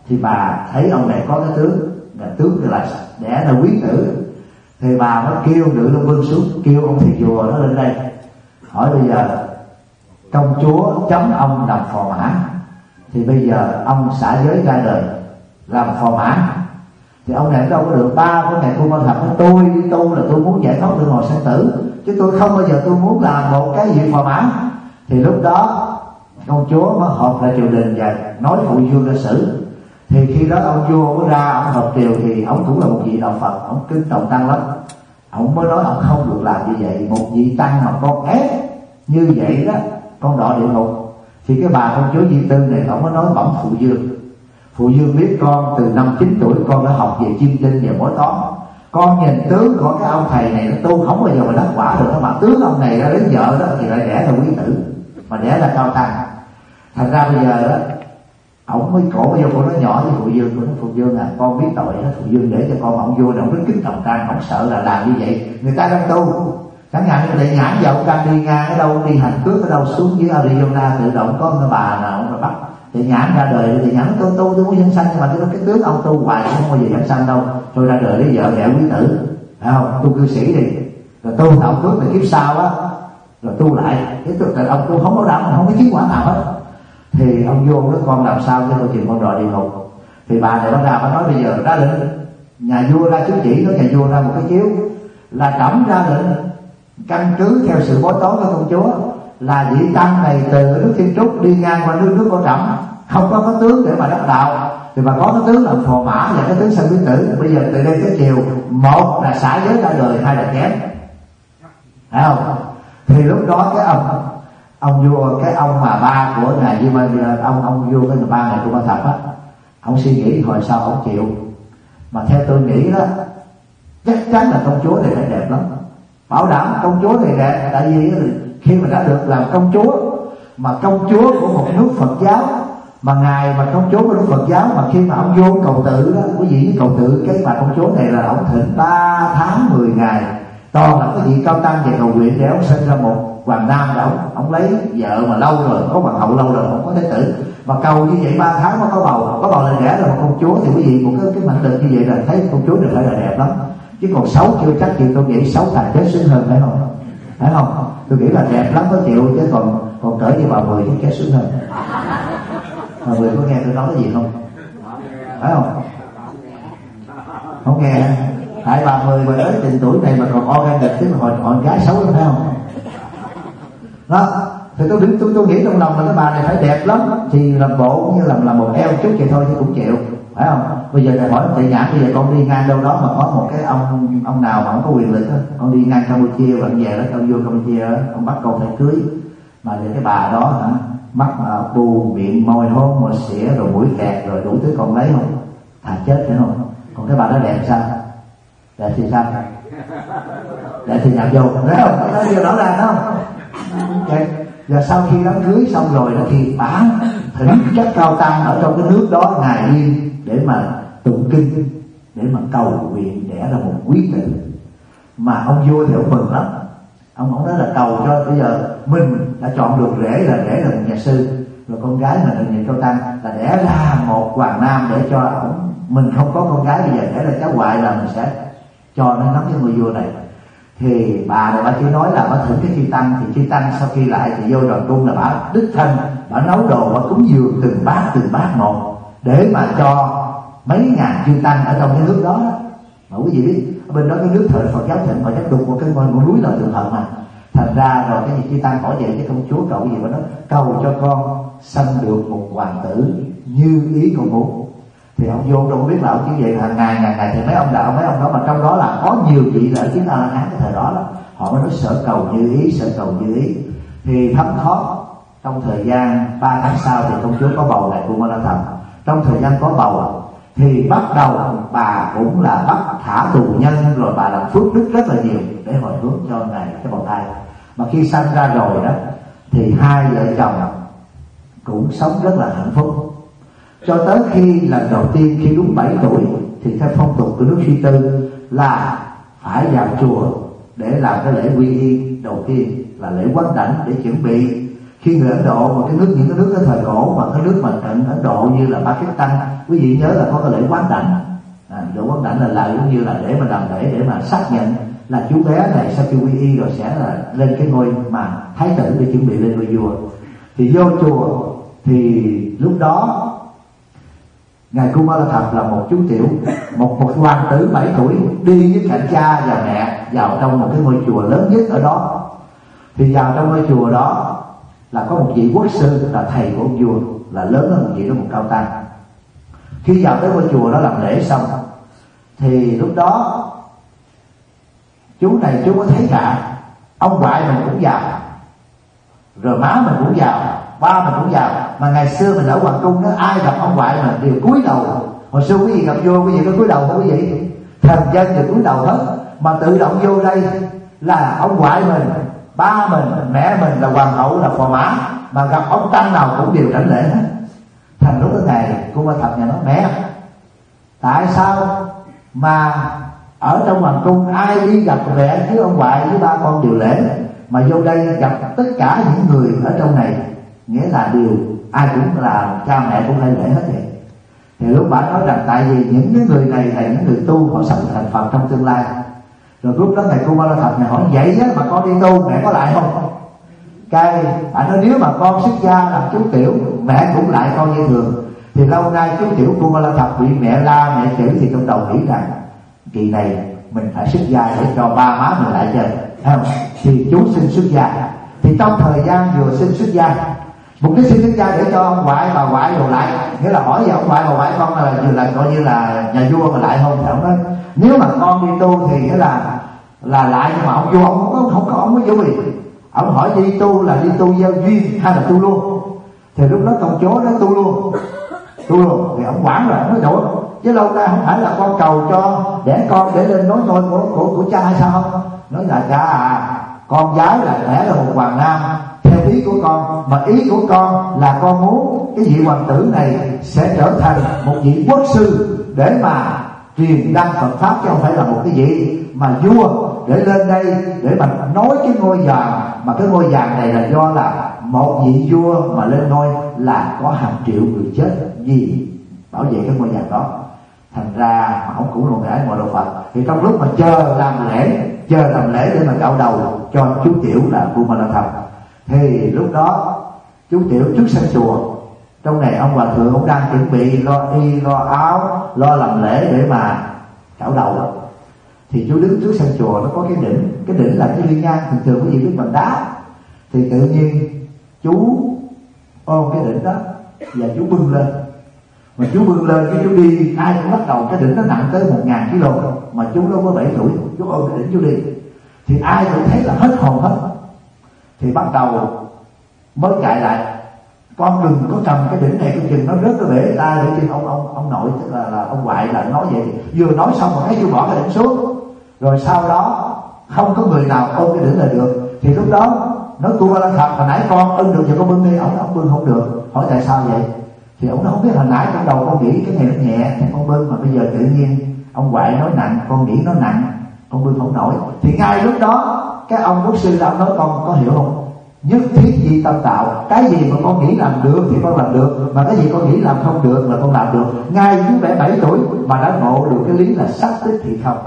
Thì bà thấy ông này có cái tướng, là tướng là đẻ là quý tử, thì bà mới kêu Ngự Long Vương xuống, kêu ông thầy chùa nó lên đây hỏi bây giờ công chúa chấm ông làm phò mã, thì bây giờ ông xả giới ra đời làm phò mã. Thì ông này đâu có được. Ba của ngày Côn Luân Thật nói tôi đi tu là tôi muốn giải thoát luân hồi sanh tử, chứ tôi không bao giờ tôi muốn làm một cái gì phò mã. Thì lúc đó công chúa mới họp lại triều đình và nói phụ vương ra xử. Thì khi đó ông vua mới ra, ông họp triều thì ông cũng là một vị đạo Phật, ông kính trọng tăng lắm. Ông mới nói ông không được làm như vậy, một vị tăng mà con ép như vậy đó con đọa địa ngục. Thì cái bà công chúa Di Tư này ông mới nói bẩm phụ vương, phụ vương biết con từ năm chín tuổi con đã học về chiêm tinh và bói toán, con nhìn tướng của cái ông thầy này nó tu không bao giờ mà đắc quả được. Mà tướng ông này ra đến vợ đó thì lại đẻ là quý tử, mà đẻ là cao tăng. Thành ra bây giờ đó ông mới cổ vô, cô nói nhỏ với phụ vương, cô nói phụ vương à con biết tội đó, phụ vương để cho con. Ông vua này ông rất kính trọng tăng, ông sợ là làm như vậy người ta đang tu. Chẳng hạn như để nhãn vào ông đang đi ngang ở đâu, đi hành cước ở đâu, xuống dưới Arizona tự động có cái bà nào ông bắt để nhãn ra đời. Thì nhãn tôi tu tôi muốn dẫn sanh, nhưng mà cái, cái tướng ông tu hoài cũng không bao giờ dẫn sanh đâu. Tôi ra đời lấy vợ đẻ quý tử, phải không? Tu cư sĩ đi, rồi tu tạo cước là kiếp sau á, rồi tu lại. Cái tức ông tu không có đảm, không có chiến quả nào hết. Thì ông vô nói con làm sao cho tôi chừng con đòi địa ngục. Thì bà này bắt ra, bà nói bây giờ ra lệnh, nhà vua ra chứng chỉ, nói nhà vua ra một cái chiếu là trẫm ra lệnh căn cứ theo sự bói toán của công chúa là vị tăng này từ nước Thiên Trúc đi ngang qua nước nước của trẫm, không có có tướng để mà đắc đạo, thì mà có cái tướng là phò mã và cái tướng sanh quý tử. Bây giờ từ đây tới chiều, một là xả giới ra đời, hai là chém, phải không? Thì lúc đó cái ông ông vua, cái ông mà ba của ngài Di Ma, ông ông vua cái ba ngày của ba thập á, ông suy nghĩ hồi sau ông chịu. Mà theo tôi nghĩ đó, chắc chắn là công chúa này phải đẹp lắm, bảo đảm công chúa này đẹp. Tại vì khi mà đã được làm công chúa, mà công chúa của một nước Phật giáo, mà ngài mà công chúa của nước Phật giáo, mà khi mà ông vô cầu tự đó, quý vị với cầu tự cái bà công chúa này là ông thỉnh ba tháng mười ngày, toàn là cái vị cao tăng về cầu nguyện để ông sinh ra một hoàng nam. Để ông ông lấy vợ mà lâu rồi, có hoàng hậu lâu rồi không có thế tử, mà cầu như vậy ba tháng mới có bầu, có bầu là đẻ là một công chúa. Thì quý vị một cái cái mệnh lực như vậy là thấy công chúa này phải là đẹp lắm. Chứ còn xấu chưa chắc chịu, tôi nghĩ xấu càng chết sướng hơn, phải không? Phải không? Tôi nghĩ là đẹp lắm có chịu, chứ còn còn cỡ như bà Mười thì chết sướng hơn. Bà Mười có nghe tôi nói cái gì không? Phải không? Không nghe. Tại bà Mười mà tới trình tuổi này mà còn organic chứ mà hồi con gái xấu lắm, phải không? Đó, thì tôi đứng tôi tôi nghĩ trong lòng là cái bà này phải đẹp lắm, thì làm bộ cũng như là làm một eo chút vậy thôi chứ cũng chịu, phải không? Bây giờ thầy hỏi thầy nhãn, bây giờ con đi ngang đâu đó mà có một cái ông ông nào mà không có quyền lực đó, con đi ngang Campuchia bạn về đó, con vô Campuchia đó, con bắt con phải cưới, mà để cái bà đó hả, mắt uh, bu miệng môi hôn môi xỉa rồi mũi kẹt rồi đủ thứ, con lấy không? Thà chết phải không? Còn cái bà đó đẹp sao? Đẹp thì sao? Đẹp thì nhập vô, thấy không? Nó vừa rõ ràng không? Okay. Và sau khi đám cưới xong rồi đó thì bà thỉnh chất cao tăng ở trong cái nước đó ngài yên để mà tụng kinh, để mà cầu nguyện đẻ ra một quý tử. Mà ông vua thì ông mừng lắm, ông ông nói là cầu cho bây giờ mình đã chọn được rể là rể là một nhà sư, rồi con gái mà được nhận cao tăng là đẻ ra một hoàng nam, để cho ông, mình không có con gái bây giờ đẻ ra cháu ngoại là mình sẽ cho nó nắm cái ngôi vua này. Thì bà này bà chỉ nói là bà thỉnh cái chư tăng, thì chư tăng sau khi lại thì vô đoàn cung là bà đích thân bà nấu đồ, bà cúng dường từng bát từng bát một để mà cho mấy ngàn chư tăng ở trong cái nước đó. Mà quý vị biết ở bên đó cái nước thời Phật giáo thịnh, mà chắc đục một cái ngôi ngọn núi là tượng Phật mà. Thành ra rồi cái gì chư tăng hỏi về cái công chúa cầu gì mà nó cầu cho con sanh được một hoàng tử như ý con muốn. Thì ông vô đâu biết là ông chỉ vậy hàng ngày hàng ngày thì mấy ông đạo mấy ông đó, mà trong đó là có nhiều vị là chính là hán cái thời đó đó, họ mới nói sở cầu như ý, sở cầu như ý. Thì thấm thoát trong thời gian ba tháng sau thì công chúa có bầu này của Ma La Thần. Trong thời gian có bầu thì bắt đầu bà cũng là bắt thả tù nhân, rồi bà làm phước đức rất là nhiều để hồi hướng cho ngài cái bầu thai. Mà khi sanh ra rồi đó thì hai vợ chồng cũng sống rất là hạnh phúc, cho tới khi lần đầu tiên khi đúng bảy tuổi thì theo phong tục của nước Suy Tư là phải vào chùa để làm cái lễ quy y đầu tiên là lễ quán đảnh, để chuẩn bị Khi người Ấn Độ mà cái nước những cái nước cái thời cổ mà cái nước mà cận Ấn Độ như là Pakistan, quý vị nhớ là có cái lễ quán đảnh. À, lễ quán đảnh là lại cũng như là để mà làm lễ để mà xác nhận là chú bé này sau khi quy y rồi sẽ là lên cái ngôi mà thái tử để chuẩn bị lên ngôi vua. Thì vô chùa thì lúc đó ngài Kumaralabha là một chú tiểu, một một hoàng tử bảy tuổi đi với cạnh cha và mẹ vào trong một cái ngôi chùa lớn nhất ở đó. Thì vào trong ngôi chùa đó là có một vị quốc sư là thầy của ông vua, là lớn hơn một vị đó một cao tăng. Khi vào tới ngôi chùa đó làm lễ xong thì lúc đó chú này chú có thấy cả ông ngoại mình cũng vào, rồi má mình cũng vào, ba mình cũng vào. Mà ngày xưa mình ở hoàng cung đó, ai gặp ông ngoại mình đều cúi đầu. Hồi xưa quý vị gặp vua quý vị có cúi đầu không quý vị? Thần dân đều cúi đầu hết. Mà tự động vô đây là ông ngoại mình, ba mình, mẹ mình là hoàng hậu là phò mã, mà gặp ông tăng nào cũng đều đảnh lễ hết. Thành lúc đó ngày Kumaralabha nhà nói mẹ, tại sao mà ở trong hoàng cung ai đi gặp mẹ với ông ngoại với ba con đều lễ, mà vô đây gặp tất cả những người ở trong này nghĩa là đều ai cũng là cha mẹ cũng hay lễ hết vậy. Thì lúc bà nói rằng tại vì những cái người này là những người tu, họ sắp thành Phật trong tương lai. Rồi lúc đó thầy Kumaralabha hỏi vậy á mà con đi tu mẹ có lại không? Cái bà nói nếu mà con xuất gia làm chú tiểu mẹ cũng lại con như thường. Thì lâu nay chú tiểu Kumaralabha bị mẹ la mẹ chửi thì trong đầu nghĩ rằng kỳ này mình phải xuất gia để cho ba má mình lại chơi, không? Thì chú xin xuất gia. Thì trong thời gian vừa xin xuất gia, một cái xin xuất gia để cho ông ngoại bà ngoại đồ lại, nghĩa là hỏi về ông ngoại bà ngoại con là vừa là coi như là nhà vua mà lại không? Thì ông nói nếu mà con đi tu thì nghĩa là là lại, nhưng mà ông vua ông không có không có ông có vô gì. Ông hỏi đi tu là đi tu giao duyên hay là tu luôn? Thì lúc đó công chúa nói tu luôn, tu luôn. Thì ông quản rồi, ông nói đủ chứ lâu nay không phải là con cầu cho đẻ con để lên nối ngôi của, của của cha hay sao không? Nói là cha à, con gái là đẻ là một hoàng nam theo ý của con, mà ý của con là con muốn cái vị hoàng tử này sẽ trở thành một vị quốc sư để mà truyền đăng Phật pháp, chứ không phải là một cái vị mà vua để lên đây để mà nói cái ngôi vàng. Mà cái ngôi vàng này là do là một vị vua mà lên ngôi là có hàng triệu người chết vì bảo vệ cái ngôi vàng đó. Thành ra mà ông cũng là ngài ngồi đạo Phật. Thì trong lúc mà chờ làm lễ, chờ làm lễ để mà cạo đầu cho chú tiểu là Kumaralabha, thì lúc đó chú tiểu trước sân chùa, trong này ông hòa thượng cũng đang chuẩn bị lo y lo áo, lo làm lễ để mà cạo đầu. Thì chú đứng trước sân chùa, nó có cái đỉnh, cái đỉnh là cái liên ngang thường thường có gì biết bằng đá. Thì tự nhiên chú ôm cái đỉnh đó và chú bưng lên. Mà chú bưng lên cái chú đi, ai cũng bắt đầu cái đỉnh nó nặng tới một ngàn ký lô, mà chú đâu có bảy tuổi, chú ôm cái đỉnh chú đi. Thì ai cũng thấy là hết hồn hết. Thì bắt đầu mới chạy lại, con đừng có cầm cái đỉnh này, cái chừng nó rớt cái bể ta để cho ông ông ông nội tức là, là ông ngoại là nói vậy. Vừa nói xong mà thấy chú bỏ cái đỉnh xuống, rồi sau đó không có người nào ôm cái đỉnh là được. Thì lúc đó nói Kumaralabha hồi nãy con ưng được giờ con bưng đi, ông ông bưng không được. Hỏi tại sao vậy? Thì ông nói không biết, hồi nãy trong đầu con nghĩ cái này nó nhẹ thì con bưng, mà bây giờ tự nhiên ông ngoại nói nặng, con nghĩ nó nặng, con bưng không nổi. Thì ngay lúc đó cái ông quốc sư đã nói con có hiểu không? Nhất thiết di tâm tạo, cái gì mà con nghĩ làm được thì con làm được, mà cái gì con nghĩ làm không được là con làm được. Ngay chú bé bảy tuổi mà đã ngộ được cái lý là sắc tích thì không.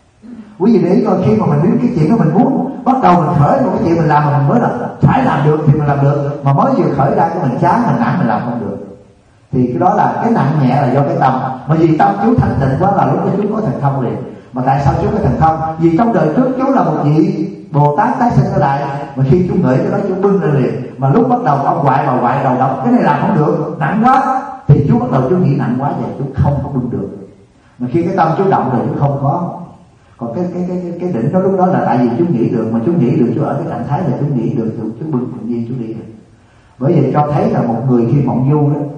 Quý vị để ý coi, khi mà mình biết cái chuyện đó mình muốn bắt đầu mình khởi một cái chuyện mình làm mà mình mới là phải làm được thì mình làm được, mà mới vừa khởi ra cái mình chán mình nản mình làm không được. Thì cái đó là cái nặng nhẹ là do cái tâm. Mà vì tâm chú thanh tịnh quá là lúc đó chú có thần thông liền. Mà tại sao chú có thần thông? Vì trong đời trước chú là một vị Bồ Tát tái sinh ở lại, mà khi chú ngửi cái đó chú bưng lên liền. Mà lúc bắt đầu ông ngoại bà ngoại đầu độc cái này làm không được, nặng quá, thì chú bắt đầu chú nghĩ nặng quá vậy chú không có bưng được. Mà khi cái tâm chú động rồi chú không có. Còn cái cái cái cái đỉnh đó lúc đó là tại vì chú nghĩ được, mà chú nghĩ được chú ở cái trạng thái là chú nghĩ được, chú, chú bưng tự nhiên chú đi được. Bởi vậy cho thấy là một người khi mộng du đó,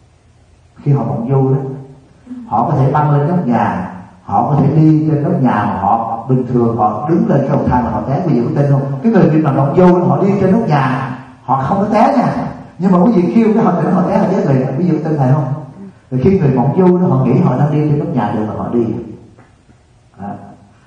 khi họ mộng du đó, họ có thể băng lên nóc nhà, họ có thể đi trên nóc nhà mà họ bình thường họ đứng lên cái cầu thang mà họ té. Quý vị có tin không? Cái người bị mà mộng du họ đi trên nóc nhà họ không có té nha, nhưng mà quý vị kêu cái họ tỉnh họ té là chết liền. Quý vị có tin thầy không? Rồi khi người mộng du đó họ nghĩ họ đang đi trên nóc nhà được mà họ đi. À.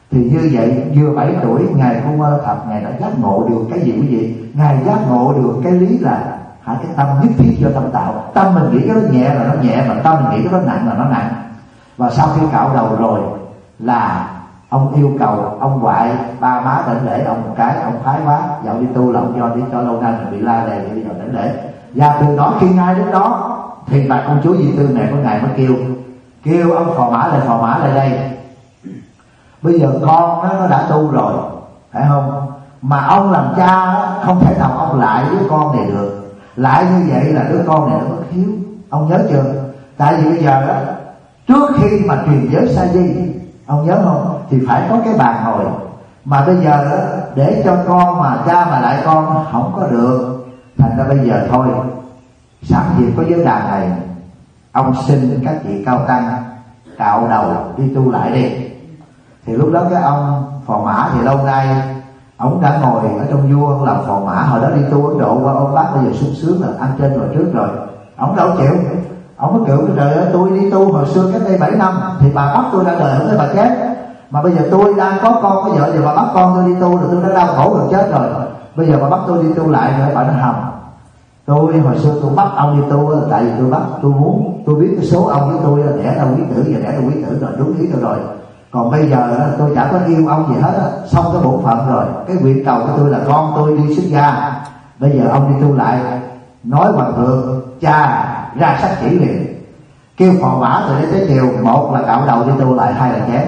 Thì như vậy vừa bảy tuổi ngài Kumara Thập ngài đã giác ngộ được cái gì quý vị? Ngài giác ngộ được cái lý là hả, cái tâm nhất thiết do tâm tạo. Tâm mình nghĩ cái đó nhẹ là nó nhẹ, mà tâm mình nghĩ cái đó nặng là nó nặng. Và sau khi cạo đầu rồi là ông yêu cầu ông ngoại ba má đảnh lễ ông một cái, ông phái quá dạo đi tu là ông do đi cho lâu nay mình bị la lề bây giờ đảnh lễ. Và từ đó khi ngay đến đó thì bà công chúa Di Tư này của ngài mới kêu kêu ông phò mã lại, phò mã lại đây. Bây giờ con nó, nó đã tu rồi, phải không? Mà ông làm cha không thể nào ông lại đứa con này được. Lại như vậy là đứa con này nó bất hiếu. Ông nhớ chưa? Tại vì bây giờ đó, trước khi mà truyền giới sa di, ông nhớ không? Thì phải có cái bàn ngồi. Mà bây giờ đó, để cho con mà cha mà lại con không có được. Thành ra bây giờ thôi, sẵn dịp có vấn đề này, ông xin các vị cao tăng cạo đầu đi tu lại đi. Thì lúc đó cái ông phò mã thì lâu nay ông đã ngồi ở trong vua làm phò mã, hồi đó đi tu Ấn Độ qua ông bác bây giờ sung sướng là ăn trên rồi trước rồi, ông đâu chịu. Ông mới kêu trời ơi, tôi đi tu hồi xưa cách đây bảy năm thì bà bắt tôi ra đời không thấy bà chết, mà bây giờ tôi đang có con có vợ, giờ bà bắt con tôi đi tu rồi tôi đã đau khổ gần chết rồi, bây giờ bà bắt tôi đi tu lại nữa. Bà nó hầm, tôi hồi xưa tôi bắt ông đi tu tại vì tôi bắt tôi muốn tôi biết cái số ông với tôi là đẻ ra quý tử, giờ đẻ ra quý tử rồi, đúng ý tôi rồi. Còn bây giờ tôi chẳng có yêu ông gì hết, xong cái bổn phận rồi, cái nguyện cầu của tôi là con tôi đi xuất gia. Bây giờ ông đi tu lại, nói hoàng thượng cha ra sắc chỉ liền, kêu phò mã từ đây tới chiều, một là cạo đầu đi tu lại, hai là chém.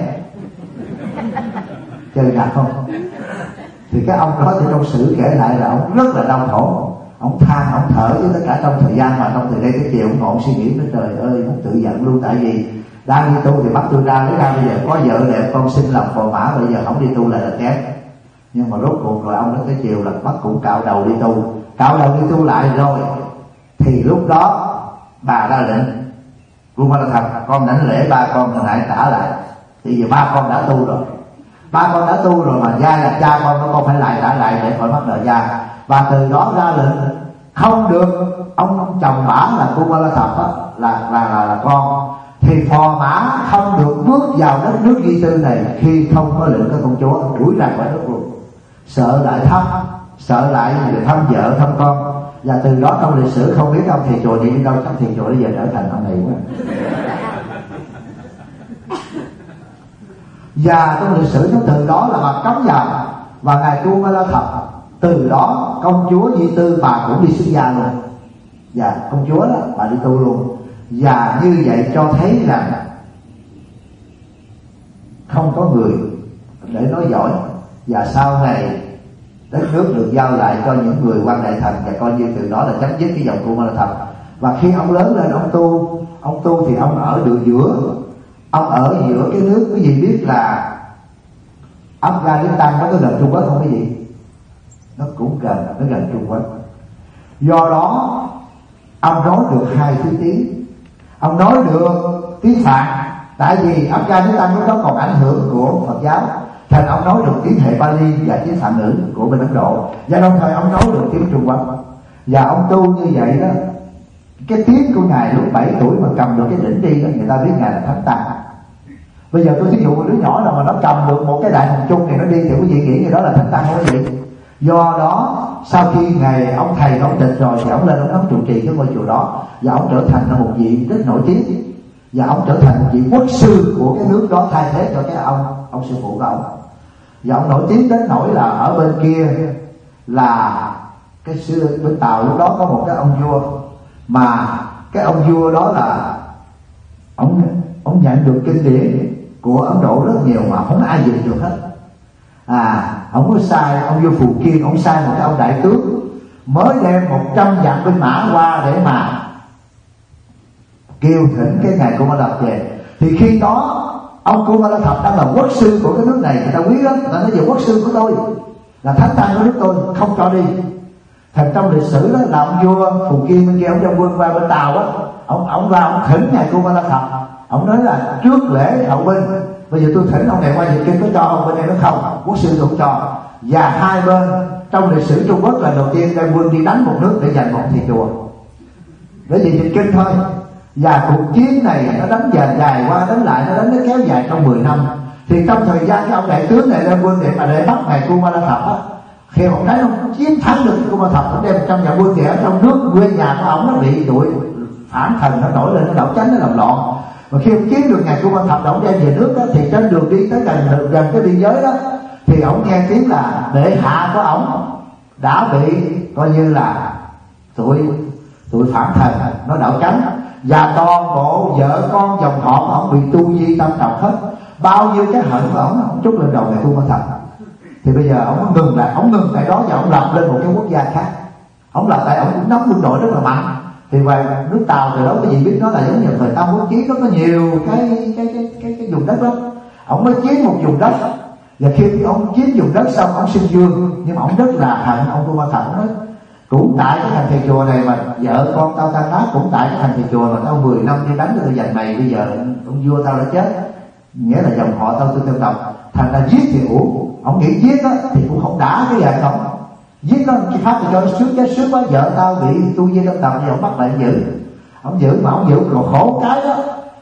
Chơi gạt không? Thì cái ông đó thì trong sử kể lại là ông rất là đau khổ, ông than ông thở với tất cả trong thời gian mà trong từ đây tới chiều ông ngồi suy nghĩ với trời ơi, ông tự giận luôn. Tại vì đang đi tu thì bắt tôi ra, lấy ra bây giờ có vợ đẹp con xin làm phò mã, bây giờ không đi tu lại là kém. Nhưng mà rốt cuộc rồi ông đó tới chiều là bắt cũng cạo đầu đi tu, cạo đầu đi tu lại rồi thì lúc đó bà ra lệnh Kumara Thập con đảnh lễ ba con thằng này trả lại. Thì giờ ba con đã tu rồi, ba con đã tu rồi mà gia là cha con nó con phải lại trả lại để khỏi mắc nợ gia. Và từ đó ra lệnh không được ông chồng bả là Kumara Thập là là là là con, thì phò mã không được bước vào đất nước Di Tư này khi không có lệnh các công chúa, đuổi ra khỏi đất luôn. Sợ lại thăm, sợ lại thăm vợ thăm con. Và từ đó trong lịch sử không biết ông thầy chùa đi đâu, trong thầy chùa bây giờ trở thành ông này quá. Và trong lịch sử nó từ đó là bà cấm vào. Và ngài Kumara Thập từ đó công chúa Di Tư bà cũng đi xuất gia luôn. Và công chúa đó bà đi tu luôn. Và như vậy cho thấy rằng không có người để nói giỏi. Và sau này đất nước được giao lại cho những người quan đại thần, và coi như từ đó là chấm dứt cái dòng Kumara Thập. Và khi ông lớn lên ông tu, ông tu thì ông ở đường giữa, ông ở giữa cái nước, cái gì biết là Afghanistan nó có gần Trung Quốc không cái gì? Nó cũng gần, nó gần Trung Quốc. Do đó ông nói được hai thứ tiếng. Ông nói được tiếng Phạn, tại vì Afghanistan lúc đó còn ảnh hưởng của Phật giáo, thành ông nói được tiếng hệ Pali và tiếng Phạn ngữ của bên Ấn Độ, và đồng thời ông nói được tiếng Trung Quốc. Và ông tu như vậy đó, cái tiếng của ngài lúc bảy tuổi mà cầm được cái đỉnh đi đó, người ta biết ngài là thánh tăng. Bây giờ tôi thí dụ một đứa nhỏ nào mà nó cầm được một cái đại hồng chung này nó đi thì quý vị nghĩ người đó là thánh tăng không quý vị? Do đó sau khi ngài ông thầy ông tịch rồi thì ông lên ông trụ trì cái ngôi chùa đó, và ông trở thành một vị rất nổi tiếng, và ông trở thành một vị quốc sư của cái nước đó, thay thế cho cái ông ông sư phụ của ông. Và ông nổi tiếng đến nỗi là ở bên kia là cái xưa bên Tàu lúc đó có một cái ông vua, mà cái ông vua đó là ông ông nhận được kinh điển của Ấn Độ rất nhiều mà không ai dịch được hết. À, ông có sai ông vua Phù Kiên, ông sai một cái ông đại tướng mới đem một trăm vạn binh mã qua để mà kêu thỉnh cái ngài Kumara Thập về. Thì khi đó ông Kumara Thập đang là quốc sư của cái nước này, người ta quý lắm, người ta nói về quốc sư của tôi là thánh tăng của nước tôi, không cho đi. Thành trong lịch sử đó là ông vua Phù Kiên bên kia, ông cho quân qua bên Tàu á, ông ông ra ông thỉnh ngài Kumara Thập, ông nói là trước lễ hậu binh, bây giờ tôi thỉnh ông này qua dịch kinh có cho ông bên đây nó không, quốc sư cũng cho. Và hai bên trong lịch sử Trung Quốc là đầu tiên đem quân đi đánh một nước để giành một thị chùa, để vì dịch kinh thôi. Và cuộc chiến này nó đánh dài dài qua đánh lại, nó đánh nó kéo dài trong mười năm. Thì trong thời gian cái ông đại tướng này lên quân để mà để bắt ngài Kumara Thập á, khi ông thấy ông chiến thắng được Kumara Thập, ông đem trong nhà quân trẻ trong nước quê nhà của ông nó bị tụi phản thần nó nổi lên, nó đảo chánh, nó làm loạn. Mà khi ông kiếm được ngài Kumara Thập, ông đem về nước đó, thì trên đường đi tới gần gần cái biên giới đó, thì ông nghe tiếng là bệ hạ của ông đã bị coi như là tụi tụi phản thần nó đảo chánh, và toàn bộ vợ con dòng họ của ông bị tu di tâm trọng hết. Bao nhiêu cái hận của ông ông trút lên đầu ngài Kumara Thập. Thì bây giờ ông ngừng lại, ông ngừng tại đó và ông lập lên một cái quốc gia khác. Ông lập tại ông cũng nắm quân đội rất là mạnh. Thì về nước Tàu từ đó cái gì biết nó là giống như thời Tam Quốc chiến, nó có nhiều cái cái cái cái, cái vùng đất đó. Ông mới chiếm một vùng đất, và khi ông chiếm vùng đất xong ông xưng vương, nhưng mà ông rất là hận ông Kumara Thập. Ông nói cũng tại cái thành thầy chùa này mà vợ con tao tan nát, cũng tại cái thành thầy chùa mà tao mười năm đi đánh cho tao giành mày, bây giờ ông vua tao đã chết, nghĩa là dòng họ tao tôi tiêu tộc, thành ra giết thì uổng. Ông nghĩ giết đó thì cũng không đã cái vợ ông, giết đó chỉ phát cho nó sướng chết sướng quá, vợ tao bị tu vi tâm tộc, thì ông bắt lại giữ. Ông giữ mà ông giữ còn khổ cái đó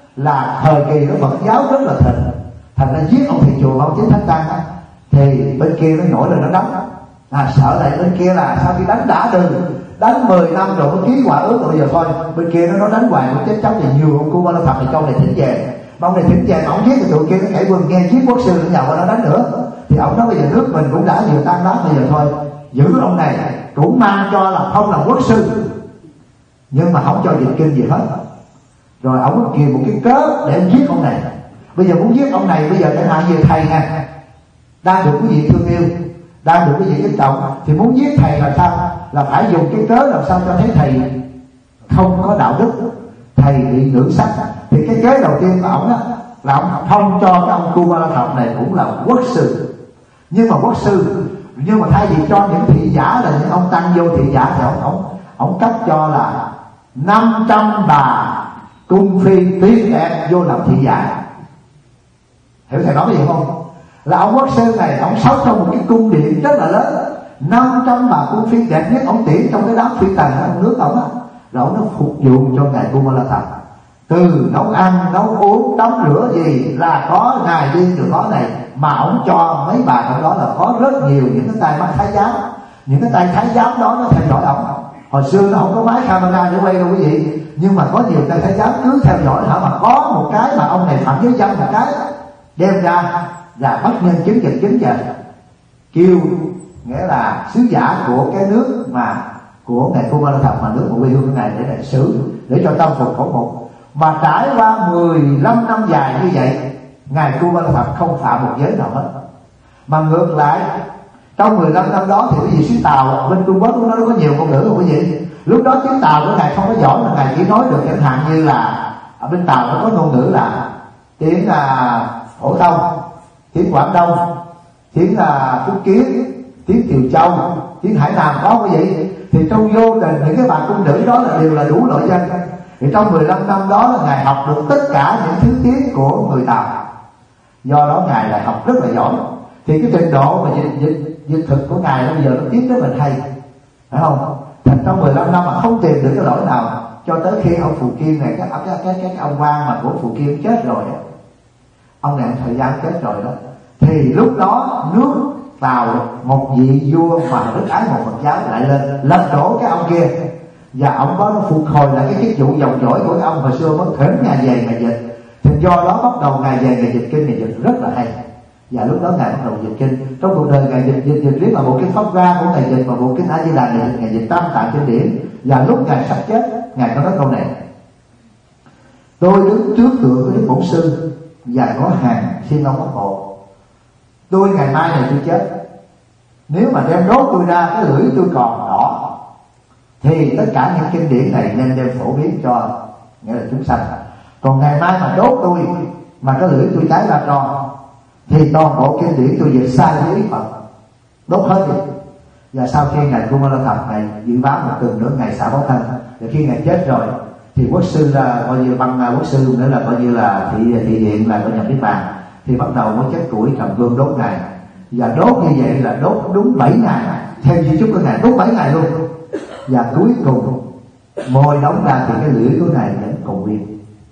là thời kỳ đó Phật giáo rất là thịnh, thành ra giết ông thầy chùa ông chính thánh tăng đó, thì bên kia nó nổi lên nó đánh. À, sợ lại bên kia là sau khi đánh đã từ đánh mười năm rồi mới ký quả ước, rồi bây giờ thôi bên kia nó nó đánh hoài nó chết chóc, thì nhiều ông Kumara Thập thì câu này thỉnh về, mà ông này thỉnh về mà ông giết thì tụi kia nó nhảy quân nghe giết quốc sư nó nhào qua nó đánh nữa. Thì ông nói bây giờ nước mình cũng đã vừa tan nát, bây giờ thôi giữ ông này cũng mang cho là không làm quốc sư, nhưng mà không cho dịch kinh gì hết. Rồi ông kìm một cái cớ để ông giết ông này. Bây giờ muốn giết ông này, bây giờ chẳng hạn như thầy nè đang được quý vị thương yêu, đang được quý vị kính trọng, thì muốn giết thầy là sao? Là phải dùng cái cớ làm sao cho thấy thầy không có đạo đức, thầy bị nữ sắc. Thì cái kế đầu tiên của ông đó là ông không cho cái ông Kumara Thập này cũng là quốc sư. Nhưng mà quốc sư, nhưng mà thay vì cho những thị giả là những ông tăng vô thị giả, thì ông ông ông cấp cho là năm trăm bà cung phi tuyệt đẹp vô làm thị giả. Hiểu thầy nói cái gì không? Là ông quốc sư này ông sống trong một cái cung điện rất là lớn, năm trăm bà cung phi đẹp nhất ông tiễn trong cái đám phi tần ở nước ông á, rồi ông nó phục vụ cho ngài Kumara Thập, từ nấu ăn nấu uống tắm rửa gì là có ngài đi được có này. Mà ông cho mấy bà trong đó là có rất nhiều những cái tay mắt thái giám, những cái tay thái giám đó nó theo dõi ông. Hồi xưa nó không có máy camera để quay đâu quý vị, nhưng mà có nhiều tay thái giám cứ theo dõi hả, mà có một cái mà ông này phạm giới dâm một cái đem ra là bắt nhân chứng vật chứng về kêu, nghĩa là sứ giả của cái nước mà của ngài Kumara Thập, mà nước của quê hương của ngài, để lại xử để cho tâm phục khẩu phục. Mà trải qua mười lăm năm dài như vậy, ngài Kumara Thập không phạm một giới nào hết. Mà ngược lại trong mười lăm năm đó thì cái gì xứ Tàu bên Trung Quốc lúc đó nó có nhiều ngôn ngữ không quý vị? Lúc đó tiếng Tàu của ngài không có giỏi, mà ngài chỉ nói được chẳng hạn như là ở bên Tàu nó có ngôn ngữ là tiếng là phổ thông, tiếng Quảng Đông, tiếng là Phúc Kiến, tiếng Tiều Châu, tiếng Hải Nam có quý vị. Thì trong vô tình những cái bà cung nữ đó là đều là đủ loại danh. Thì trong mười lăm năm đó là ngài học được tất cả những thứ tiếng của người Tàu, do đó ngài lại học rất là giỏi. Thì cái trình độ mà dịch, dịch, dịch thực của ngài bây giờ nó tiến rất là hay, phải không? Thành trong mười lăm năm mà không tìm được cái lỗi nào, cho tới khi ông Phù Kiên này, cái cái cái, cái ông quan mà của Phù Kiên chết rồi, ông này thời gian chết rồi đó, thì lúc đó nước Tàu một vị vua mà rất ái một Phật giáo lại lên lật đổ cái ông kia, và ông có nó phục hồi lại cái chức vụ dòng dõi của cái ông hồi xưa mới thỉnh ngài về ngài dịch. Thì do đó bắt đầu ngài về ngài dịch kinh, ngài dịch rất là hay. Và lúc đó ngài bắt đầu dịch kinh. Trong cuộc đời ngài dịch dịch, dịch riết là bộ kinh Pháp Ra của ngài dịch, và bộ kinh A Di Đà ngài dịch, ngài dịch tam tạng kinh điển. Và lúc ngài sắp chết, ngài có nói câu này: tôi đứng trước tượng của Đức Bổn Sư và có hàng Thiên Long Bát Bộ. Tôi ngày mai này tôi chết, nếu mà đem đốt tôi ra, cái lưỡi tôi còn đỏ, thì tất cả những kinh điển này nên đem phổ biến cho nghĩa là chúng sanh. Còn ngày mai mà đốt tôi mà cái lưỡi tôi cháy ra tròn, thì toàn bộ kinh điển tôi dịch sai với ý Phật, đốt hết đi. Và sau khi ngài Kumara Thập này dự báo một tuần nữa ngày xả báo thân, và khi ngài chết rồi thì quốc sư là coi như băng quốc sư nữa là coi như là thị thị hiện là coi nhập niết bàn, thì bắt đầu mới chất củi trầm gương đốt ngài. Và đốt như vậy là đốt đúng bảy ngày, theo di chúc của ngài đốt bảy ngày luôn. Và cuối cùng môi đóng ra thì cái lưỡi của ngài vẫn còn nguyên.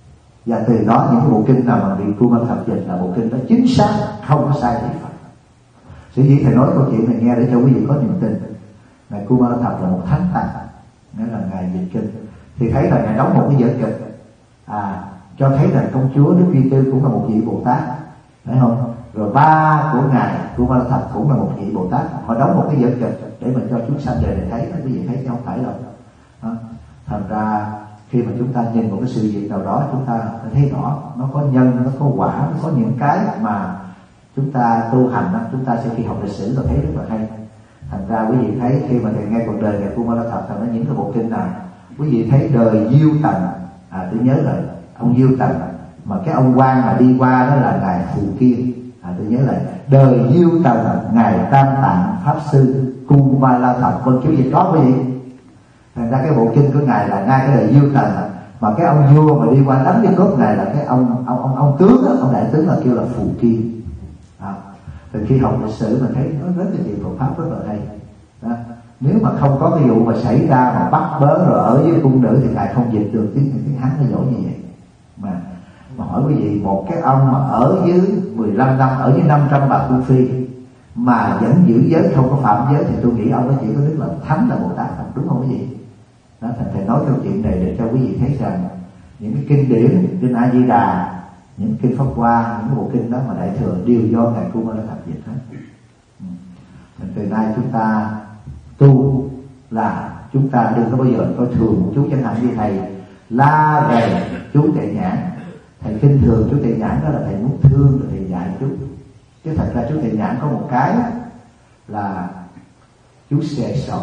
Và từ đó những cái bộ kinh nào mà bị Kumara Thập dịch là bộ kinh đó chính xác, không có sai thị Phật. Sở dĩ thầy nói câu chuyện này nghe để cho quý vị có niềm tin. Ngài Kumara Thập là một thánh tăng, nghĩa là ngài dịch kinh, thì thấy là ngài đóng một cái vở kịch, à cho thấy rằng công chúa Đức Duy Tư cũng là một vị Bồ Tát, phải không? Rồi ba của ngài Kumara Thập cũng là một vị Bồ Tát, họ đóng một cái vở kịch để mà cho chúng sanh đời này thấy, quý vị thấy chứ không phải đâu. À, thành ra khi mà chúng ta nhìn một cái sự việc nào đó, chúng ta thấy rõ nó có nhân, nó có quả, nó có những cái mà chúng ta tu hành đó, chúng ta sẽ khi học lịch sửเราthấy rất là hay. Thành ra quý vị thấy khi mà thầy nghe cuộc đời ngài Kumara Thập, thành ra những cái bộ kinh nào quý vị thấy đời Diêu Tần, à tôi nhớ là ông Diêu Tần, mà cái ông quan mà đi qua đó là ngài Phù Kiên, à tôi nhớ là đời Diêu Tần ngài Tam Tạng Pháp Sư Kumara Thập, vâng kiểu gì đó quý vị. Thành ra cái bộ kinh của ngài là ngay cái đời Diêu Tần, mà cái ông vua mà đi qua đánh cái cốt ngài là cái ông ông ông, ông tướng đó, ông đại tướng là kêu là Phù Kiên. À, thì khi học lịch sử mình thấy nó rất là nhiều Phật pháp rất là hay. Đó. Nếu mà không có cái vụ mà xảy ra mà bắt bớ rồi ở với cung nữ thì ngài không dịch được tiếng tiếng Hán nó giỏi như vậy. Mà mà hỏi quý vị, một cái ông mà ở dưới mười lăm năm, ở dưới năm trăm bà tu phi mà vẫn giữ giới không có phạm giới, thì tôi nghĩ ông ấy chỉ có đức là thánh là Bồ Tát, đúng không quý vị? Đó, thành thầy nói câu chuyện này để cho quý vị thấy rằng những cái kinh điển, kinh A Di Đà, những kinh Pháp Hoa, những bộ kinh đó mà đại thừa đều do ngài Kumara Thập dịch hết. Ừ. Thành từ nay chúng ta tu là chúng ta đừng có bao giờ coi thường một chú, chẳng hạn như thầy la rầy chú Tệ Nhãn, thầy khinh thường chú Tệ Nhãn, đó là thầy muốn thương rồi thầy dạy chú. Chứ thật ra chú Tệ Nhãn có một cái là chú xề sọ,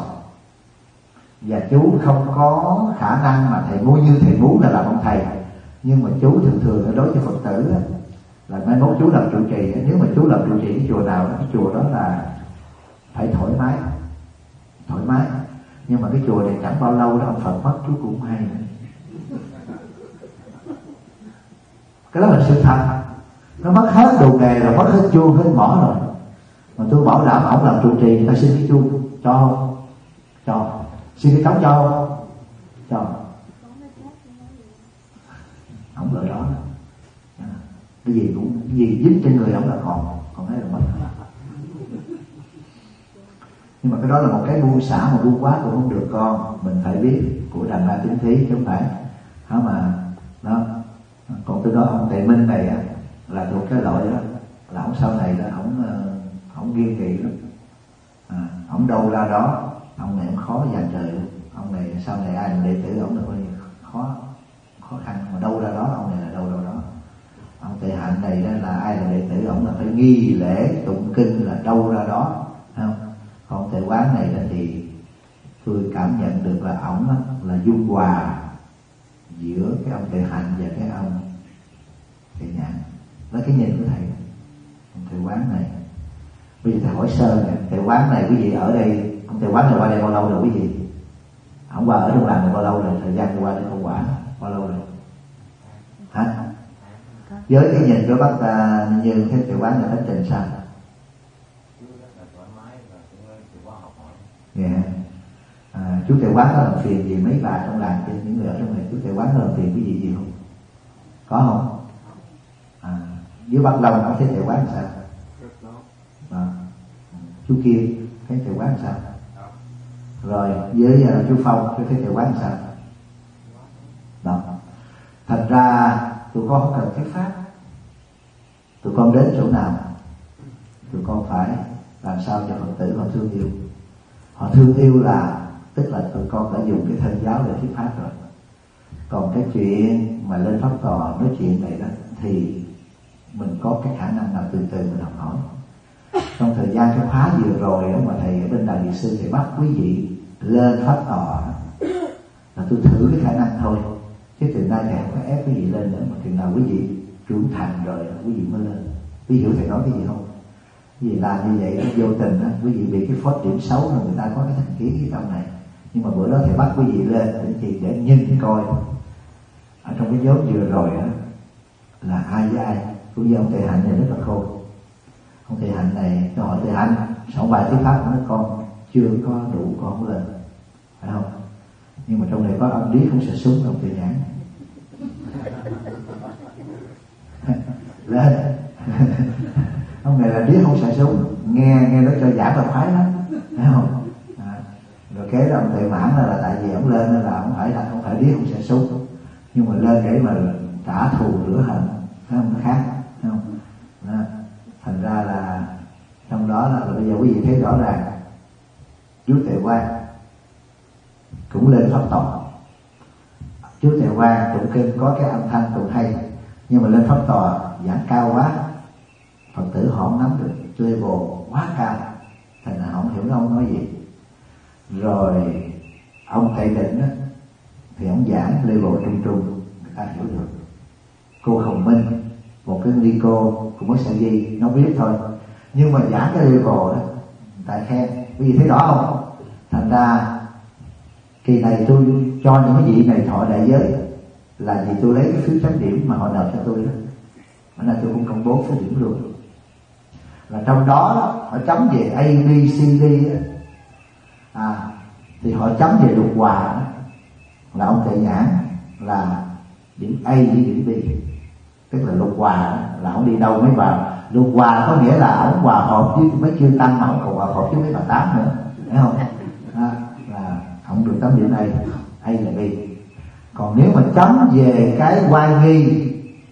và chú không có khả năng mà thầy muốn như thầy muốn là làm ông thầy. Nhưng mà chú thường thường đối với Phật tử là mai mốt chú làm trụ trì, nếu mà chú làm trụ trì cái chùa nào, cái chùa đó là phải thoải mái, thoải mái. Nhưng mà cái chùa này chẳng bao lâu đó ông Phật mất, chú cũng hay. Cái đó là sự thật. Nó mất hết đồ nghề rồi, mất hết chuông, hết mỏ rồi, mà tôi bảo đảm ổng làm trụ trì, ta xin cái chuông cho, cho xin cái trống cho, cho ổng lợi đó. Cái gì cũng cái gì dính trên người ổng là còn, còn thấy là mất. Nhưng mà cái đó là một cái buông xả, mà buông quá cũng không được con. Mình phải biết của Đàn La Chính Thí chứ không phải hả mà đó. Còn tôi nói ông Tệ Minh này á, là thuộc cái loại đó, là ông sau này đó, ông ông nghiên kỵ lắm. À, ông đâu ra đó, ông này ông khó dàn trời luôn. Ông này sau này ai là đệ tử ông là khó khó khăn, mà đâu ra đó, ông này là đâu đâu đó. Ông Tệ Hạnh này đó là ai là đệ tử ông là phải nghi lễ tụng kinh là đâu ra đó, không? Còn Tệ Quán này đó thì tôi cảm nhận được là ổng là dung hòa giữa cái ông Tệ Hạnh và cái ông Tệ Nhãn. Đó cái nhìn của thầy. Ông Tệ Quán này, bây giờ thầy hỏi sơ nè, Tệ Quán này quý vị ở đây, ông Tệ Quán này qua đây bao lâu rồi quý vị? Ông qua ở trong làng này bao lâu rồi? Thời gian qua đây không quả bao lâu rồi? Hả? Với cái nhìn của bác ta như cái Tệ Quán là thánh trình sao? Yeah. À, chú Tệ Quán có làm phiền gì mấy bà trong làng, trên những người ở trong này, chú Tệ Quán có làm phiền cái gì gì không? Có không? À, với bác Long có thấy Tệ Quán sao? À, chú kia thấy Tệ Quán sao? Rồi với uh, chú Phong chú thấy Tệ Quán sao? Đó. Thành ra tụi con không cần thuyết pháp. Tụi con đến chỗ nào tụi con phải làm sao cho Phật tử họ thương yêu. Họ thương yêu là tức là tụi con đã dùng cái thân giáo để thuyết pháp rồi. Còn cái chuyện mà lên pháp tòa nói chuyện này đó thì mình có cái khả năng nào từ từ mình học hỏi. Trong thời gian cái khóa vừa rồi đó mà thầy ở bên Đại Việt Sư thầy bắt quý vị lên pháp tòa là tôi thử cái khả năng thôi, chứ từ nay thầy không có ép quý vị lên nữa, mà chừng nào quý vị trưởng thành rồi quý vị mới lên. Quý vị hiểu thầy nói cái gì không? Quý vị làm như vậy nó vô tình đó, quý vị bị cái phốt điểm xấu là người ta có cái thành kiến cái trong này. Nhưng mà bữa đó thầy bắt quý vị lên để gì? Để nhìn coi ở trong cái nhóm vừa rồi đó là ai với ai. Cũng như ông Tệ Hạnh này rất là khôn. Ông Tệ Hạnh này nó hỏi Tệ Hạnh sáu bài thuyết pháp của nó con chưa có đủ, con không lên, phải không? Nhưng mà trong này có ông Điếc không sợ súng, ông Tệ Nhãn ông này là biết không xài súng, nghe nghe nó cho giảng là khoái lắm, thấy không? À, rồi kế đó ông Tuệ Mãn là, là tại vì ông lên là ông phải ông phải biết không xài súng, nhưng mà lên để mà trả thù rửa hận, thấy không? Nó khác, thấy không? Đó. Thành ra là trong đó là, là bây giờ quý vị thấy rõ ràng chú Tuệ Quang cũng lên pháp tòa. Chú Tuệ Quang tụng kinh có cái âm thanh tụng hay, nhưng mà lên pháp tòa giảng cao quá, Phật tử họ không nắm được level quá cao, thành ra họ không hiểu ông nói gì. Rồi ông Tệ Định á, thì ông giảng level trung trung, người ta hiểu được. Cô Hồng Minh, một cái ni cô cũng mới sẽ gì nó biết thôi, nhưng mà giảng cái level đó người ta khen. Quý vị thấy rõ không? Thành ra kỳ này tôi cho những cái vị này thọ đại giới là vì tôi lấy cái phiếu chấm điểm mà họ nộp cho tôi đó, nên là tôi cũng công bố số điểm luôn. Là trong đó, đó họ chấm về A, B, C, D đó. À, thì họ chấm về Lục Hòa đó, là ông Tệ Nhãn là điểm A với điểm B, tức là Lục Hòa là ông đi đâu mới vào. Lục Hòa có nghĩa là ông hòa hợp với mấy chư tăng mà ông còn hòa hợp với mấy bà tám nữa, thấy không? À, là ông được tám điểm A, A là B. Còn nếu mà chấm về cái oai nghi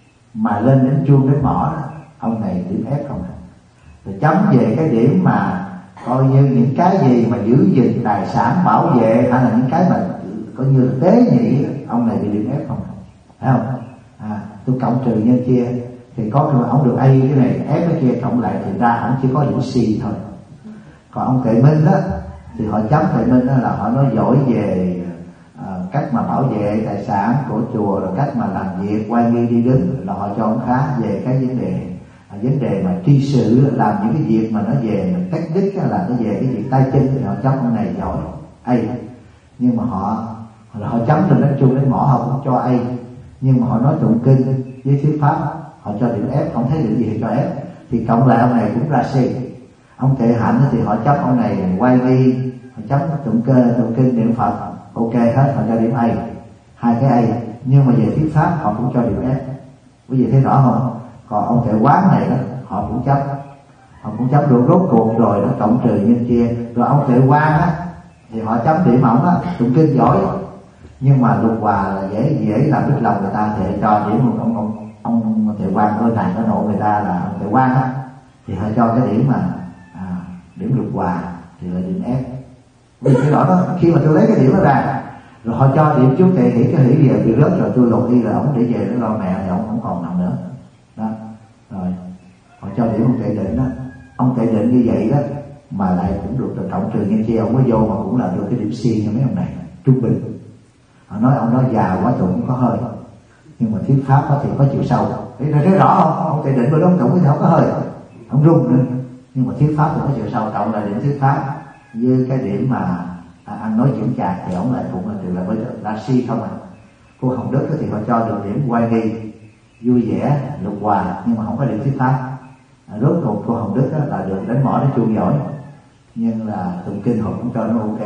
mà lên đến chuông đến mỏ đó, ông này điểm F không. Rồi chấm về cái điểm mà coi như những cái gì mà giữ gìn tài sản bảo vệ hay là những cái mà coi như là tế nhị, ông này bị điểm F không, thấy không? À, tôi cộng trừ nhân chia thì có ông được A cái này, F cái kia cộng lại thì ra ông chỉ có điểm C thôi. Còn ông Tệ Minh đó thì họ chấm Tệ Minh đó là họ nói giỏi về uh, cách mà bảo vệ tài sản của chùa, rồi cách mà làm việc oai nghi đi đứng, là họ cho ông khá về cái vấn đề uh, vấn đề mà tri sự, làm những cái việc mà nó về cách đích, là nó về cái việc tay chân thì họ chấm ông này giỏi A. Nhưng mà họ họ chấm lên đến chuông đến mỏ họ cũng cho A, nhưng mà họ nói tụng kinh với thuyết pháp họ cho điểm F, không thấy điểm gì thì cho F, thì cộng lại ông này cũng ra C. Ông Tệ Hạnh thì họ chấm ông này quay nghi, họ chấm tụng kinh tụng kinh niệm Phật ok hết, họ cho điểm A, hai cái A. Nhưng mà về thuyết pháp họ cũng cho điểm F. Quý vị thấy rõ không? Còn ông Tệ Quán này đó họ cũng chấm, họ cũng chấm được rốt cuộc rồi, nó cộng trừ nhân chia. Rồi ông Tệ Quang á thì họ chấm điểm ổng á tụng kinh giỏi, nhưng mà Lục Hòa là dễ dễ làm đứt lòng người ta thì cho điểm một ông ông ông Tệ Quang ơi này có nội người ta là ông Tệ Quang á, thì họ cho cái điểm mà à, điểm Lục Hòa thì là điểm F. Vì cái đó, đó khi mà tôi lấy cái điểm đó ra rồi họ cho điểm chú Tệ Hỷ, cái Hỷ về bị rớt rồi tôi lột đi là ông để về nó lo mẹ thì ông không còn nằm nữa đó. Rồi họ cho điểm ông Tệ Định đó, ông Tệ Định như vậy đó mà lại cũng được rồi cộng trừ nhân chia, ông mới vô mà cũng là được cái điểm C cho mấy ông này trung bình. Họ nói ông đó già quá tụng cũng có hơi, nhưng mà thuyết pháp thì có chiều sâu. Thấy thấy rõ không? Ông Tệ Định với ông tụng thì không có hơi, không rung nữa, nhưng mà thuyết pháp thì có chiều sâu. Cộng là điểm thuyết pháp với cái điểm mà à, ăn nói chững chạc thì ông lại cũng là từ là với là C không à. Cô Hồng Đức thì họ cho được điểm quay nghi, vui vẻ, Lục Hòa, nhưng mà không có điểm thuyết pháp. À, rốt cuộc cô Hồng Đức là được đánh mỏ đến chuông giỏi, nhưng là tụng kinh họ cũng cho nó ok.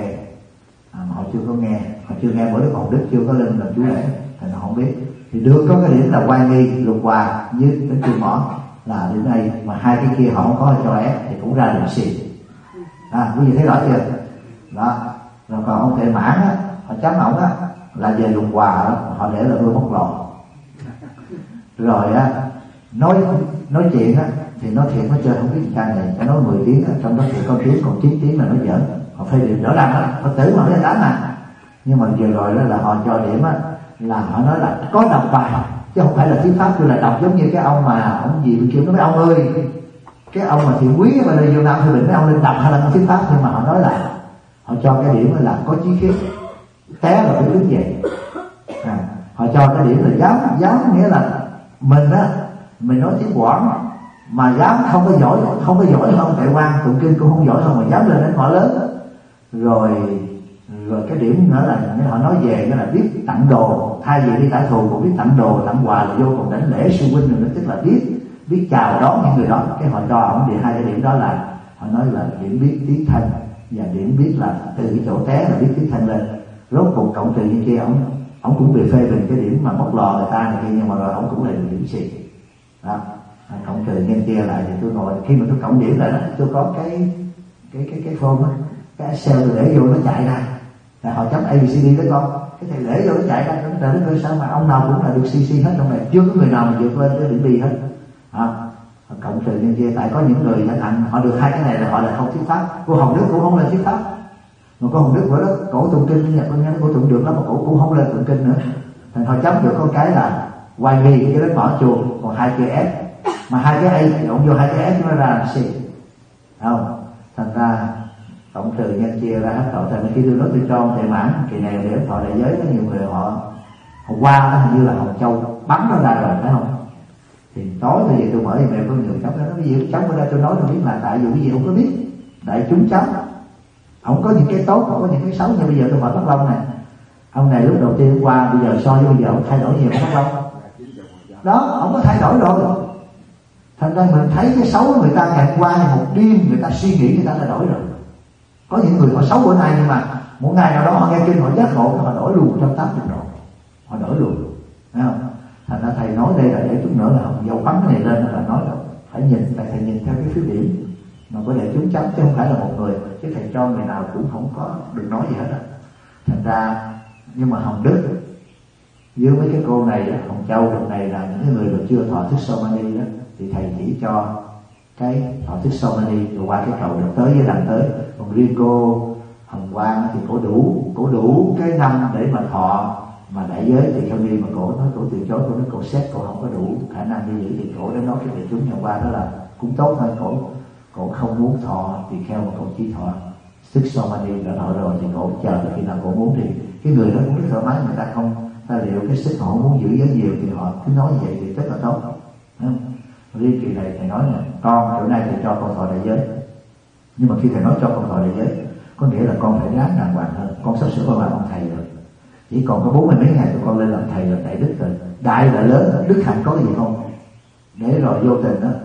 À, mà họ chưa có nghe, họ chưa nghe, bởi Đức Hồng Đức chưa có lên làm chú lễ thì họ không biết. Thì được có cái điểm là quay nghi, Lục Hòa với đến chuông mỏ là điểm A, mà hai cái kia họ không có cho F thì cũng ra điểm C. À, quý vị thấy rõ chưa? Đó. Rồi còn ông Tệ Mãn á, họ chấm ổng á là về Lục Hòa đó, họ để là ưa bốc lò. Rồi á nói nói chuyện á thì nói thiệt nó chơi không biết ca này, phải nói mười tiếng á, trong đó thì có tiếng còn chín tiếng là nói giỡn. Họ phê điểm rõ ràng á, Phật tử mà nói đánh à. Nhưng mà vừa rồi đó là họ cho điểm á là họ nói là có đọc bài chứ không phải là thuyết pháp, tôi là đọc giống như cái ông mà ông gì bên kia nói mấy ông ơi, cái ông mà thiện quý mà là vô Nam Thư Định mấy ông lên đọc hay là thuyết pháp, nhưng mà họ nói là họ cho cái điểm là có chí khiết, té là phải đứng dậy. À, họ cho cái điểm là dám dám nghĩa là mình á mình nói tiếng Quảng mà dám không có giỏi, không có giỏi không Tệ Quang tụng kinh cũng không giỏi không mà dám lên đến họ lớn. Rồi rồi cái điểm nữa là họ nói về cái là biết tặng đồ, thay vì đi trả thù cũng biết tặng đồ tặng quà là vô cùng đảnh lễ sư huynh rồi, tức là biết biết chào đón những người đó. Cái họ cho ông thì hai cái điểm đó là họ nói là điểm biết tiếng thanh và điểm biết là từ cái chỗ té là biết tiếng thanh lên. Rốt cuộc cộng trừ như kia ông ông cũng bị phê bình cái điểm mà bóc lò người ta này kia, nhưng mà rồi ông cũng là được điểm gì đó. à, cộng trừ nhân chia lại thì tôi ngồi, khi mà tôi cộng điểm lại đó, tôi có cái cái cái cái form á, cái Excel tôi để vô nó chạy ra là họ chấm a bê xê đê đó con, cái thầy để vô nó chạy ra, nó trời đất ơi sao mà ông nào cũng là được xê xê hết trong này, chưa có người nào mà vượt lên cái điểm B hết. À, cộng trừ nhân chia, tại có những người chẳng hạn họ được hai cái này là họ là không thuyết pháp. Cô Hồng Đức cũng không lên thuyết pháp, mà cô Hồng Đức bữa đó cổ tụng kinh Nhật con nhắn cổ tụng được lắm mà cổ cũng không lên tụng kinh nữa, thành họ chấm được có cái là Y B, cái đó bỏ chuột, còn hai cái F, mà hai cái A thì ông vô hai cái F nó ra là C, không? Thành ra cộng trừ nhân chia ra hết thọ. Thành khi tôi nói tôi cho ông thầy Mãn kỳ này để thọ đại giới, có nhiều người họ họ qua nó hình như là Hồng Châu bắn nó ra rồi phải không? Thì tối tôi về tôi mở thì mẹ có nhiều cháu đó, cái gì cháu bữa nay tôi nói tôi biết là tại vì cái gì không có biết, đại chúng cháu ông có những cái tốt, có những cái xấu. Nhưng bây giờ tôi hỏi Bác Long này, ông này lúc đầu tiên qua bây giờ so với bây giờ ông thay đổi nhiều không Bác Long? Đó, ông có thay đổi rồi. Thành ra mình thấy cái xấu của người ta ngày qua một đêm người ta suy nghĩ người ta thay đổi rồi. Có những người họ xấu bữa nay nhưng mà một ngày nào đó họ nghe kinh họ giác ngộ, họ đổi luôn một trăm tám mươi độ, họ đổi luôn, thấy không? Thành ra thầy nói đây là để chút nữa là Hồng Dâu bắn cái này lên là nói là phải nhìn, tại thầy nhìn theo cái phiếu điểm mà có để chúng chấm chứ không phải là một người, chứ thầy cho người nào cũng không có được nói gì hết á. Thành ra nhưng mà Hồng Đức với mấy cái cô này đó, Hồng Châu lần này là những cái người mà chưa thọ thức Somani đó, thì thầy chỉ cho cái thọ thức Somani rồi qua cái cầu được tới với lần tới. Còn riêng cô Hồng Quang thì cổ đủ cổ đủ cái năm để mà thọ mà đại giới thì theo đi mà cổ nói cổ từ chối, cổ nói cổ xét cổ không có đủ khả năng đi giữ, thì cổ đã nói cái đại chúng Hồng Quang đó là cũng tốt thôi, cổ cổ không muốn thọ thì theo mà cổ chỉ thọ thức Somani đã thọ rồi thì cổ chờ khi nào cổ muốn, thì cái người đó cũng rất thoải mái, người ta không ta liệu cái sức họ muốn giữ giới nhiều thì họ cứ nói vậy thì rất là tốt, không? Riêng kỳ này thầy nói là con chỗ này thì cho con thọ đại giới, nhưng mà khi thầy nói cho con thọ đại giới có nghĩa là con phải ráng đàng hoàng hơn, con sắp sửa con làm ông thầy rồi, chỉ còn có bốn mươi mấy ngày tụi con lên làm thầy rồi, đại đức rồi, đại là lớn, đức hạnh có cái gì không? Để rồi vô tình đó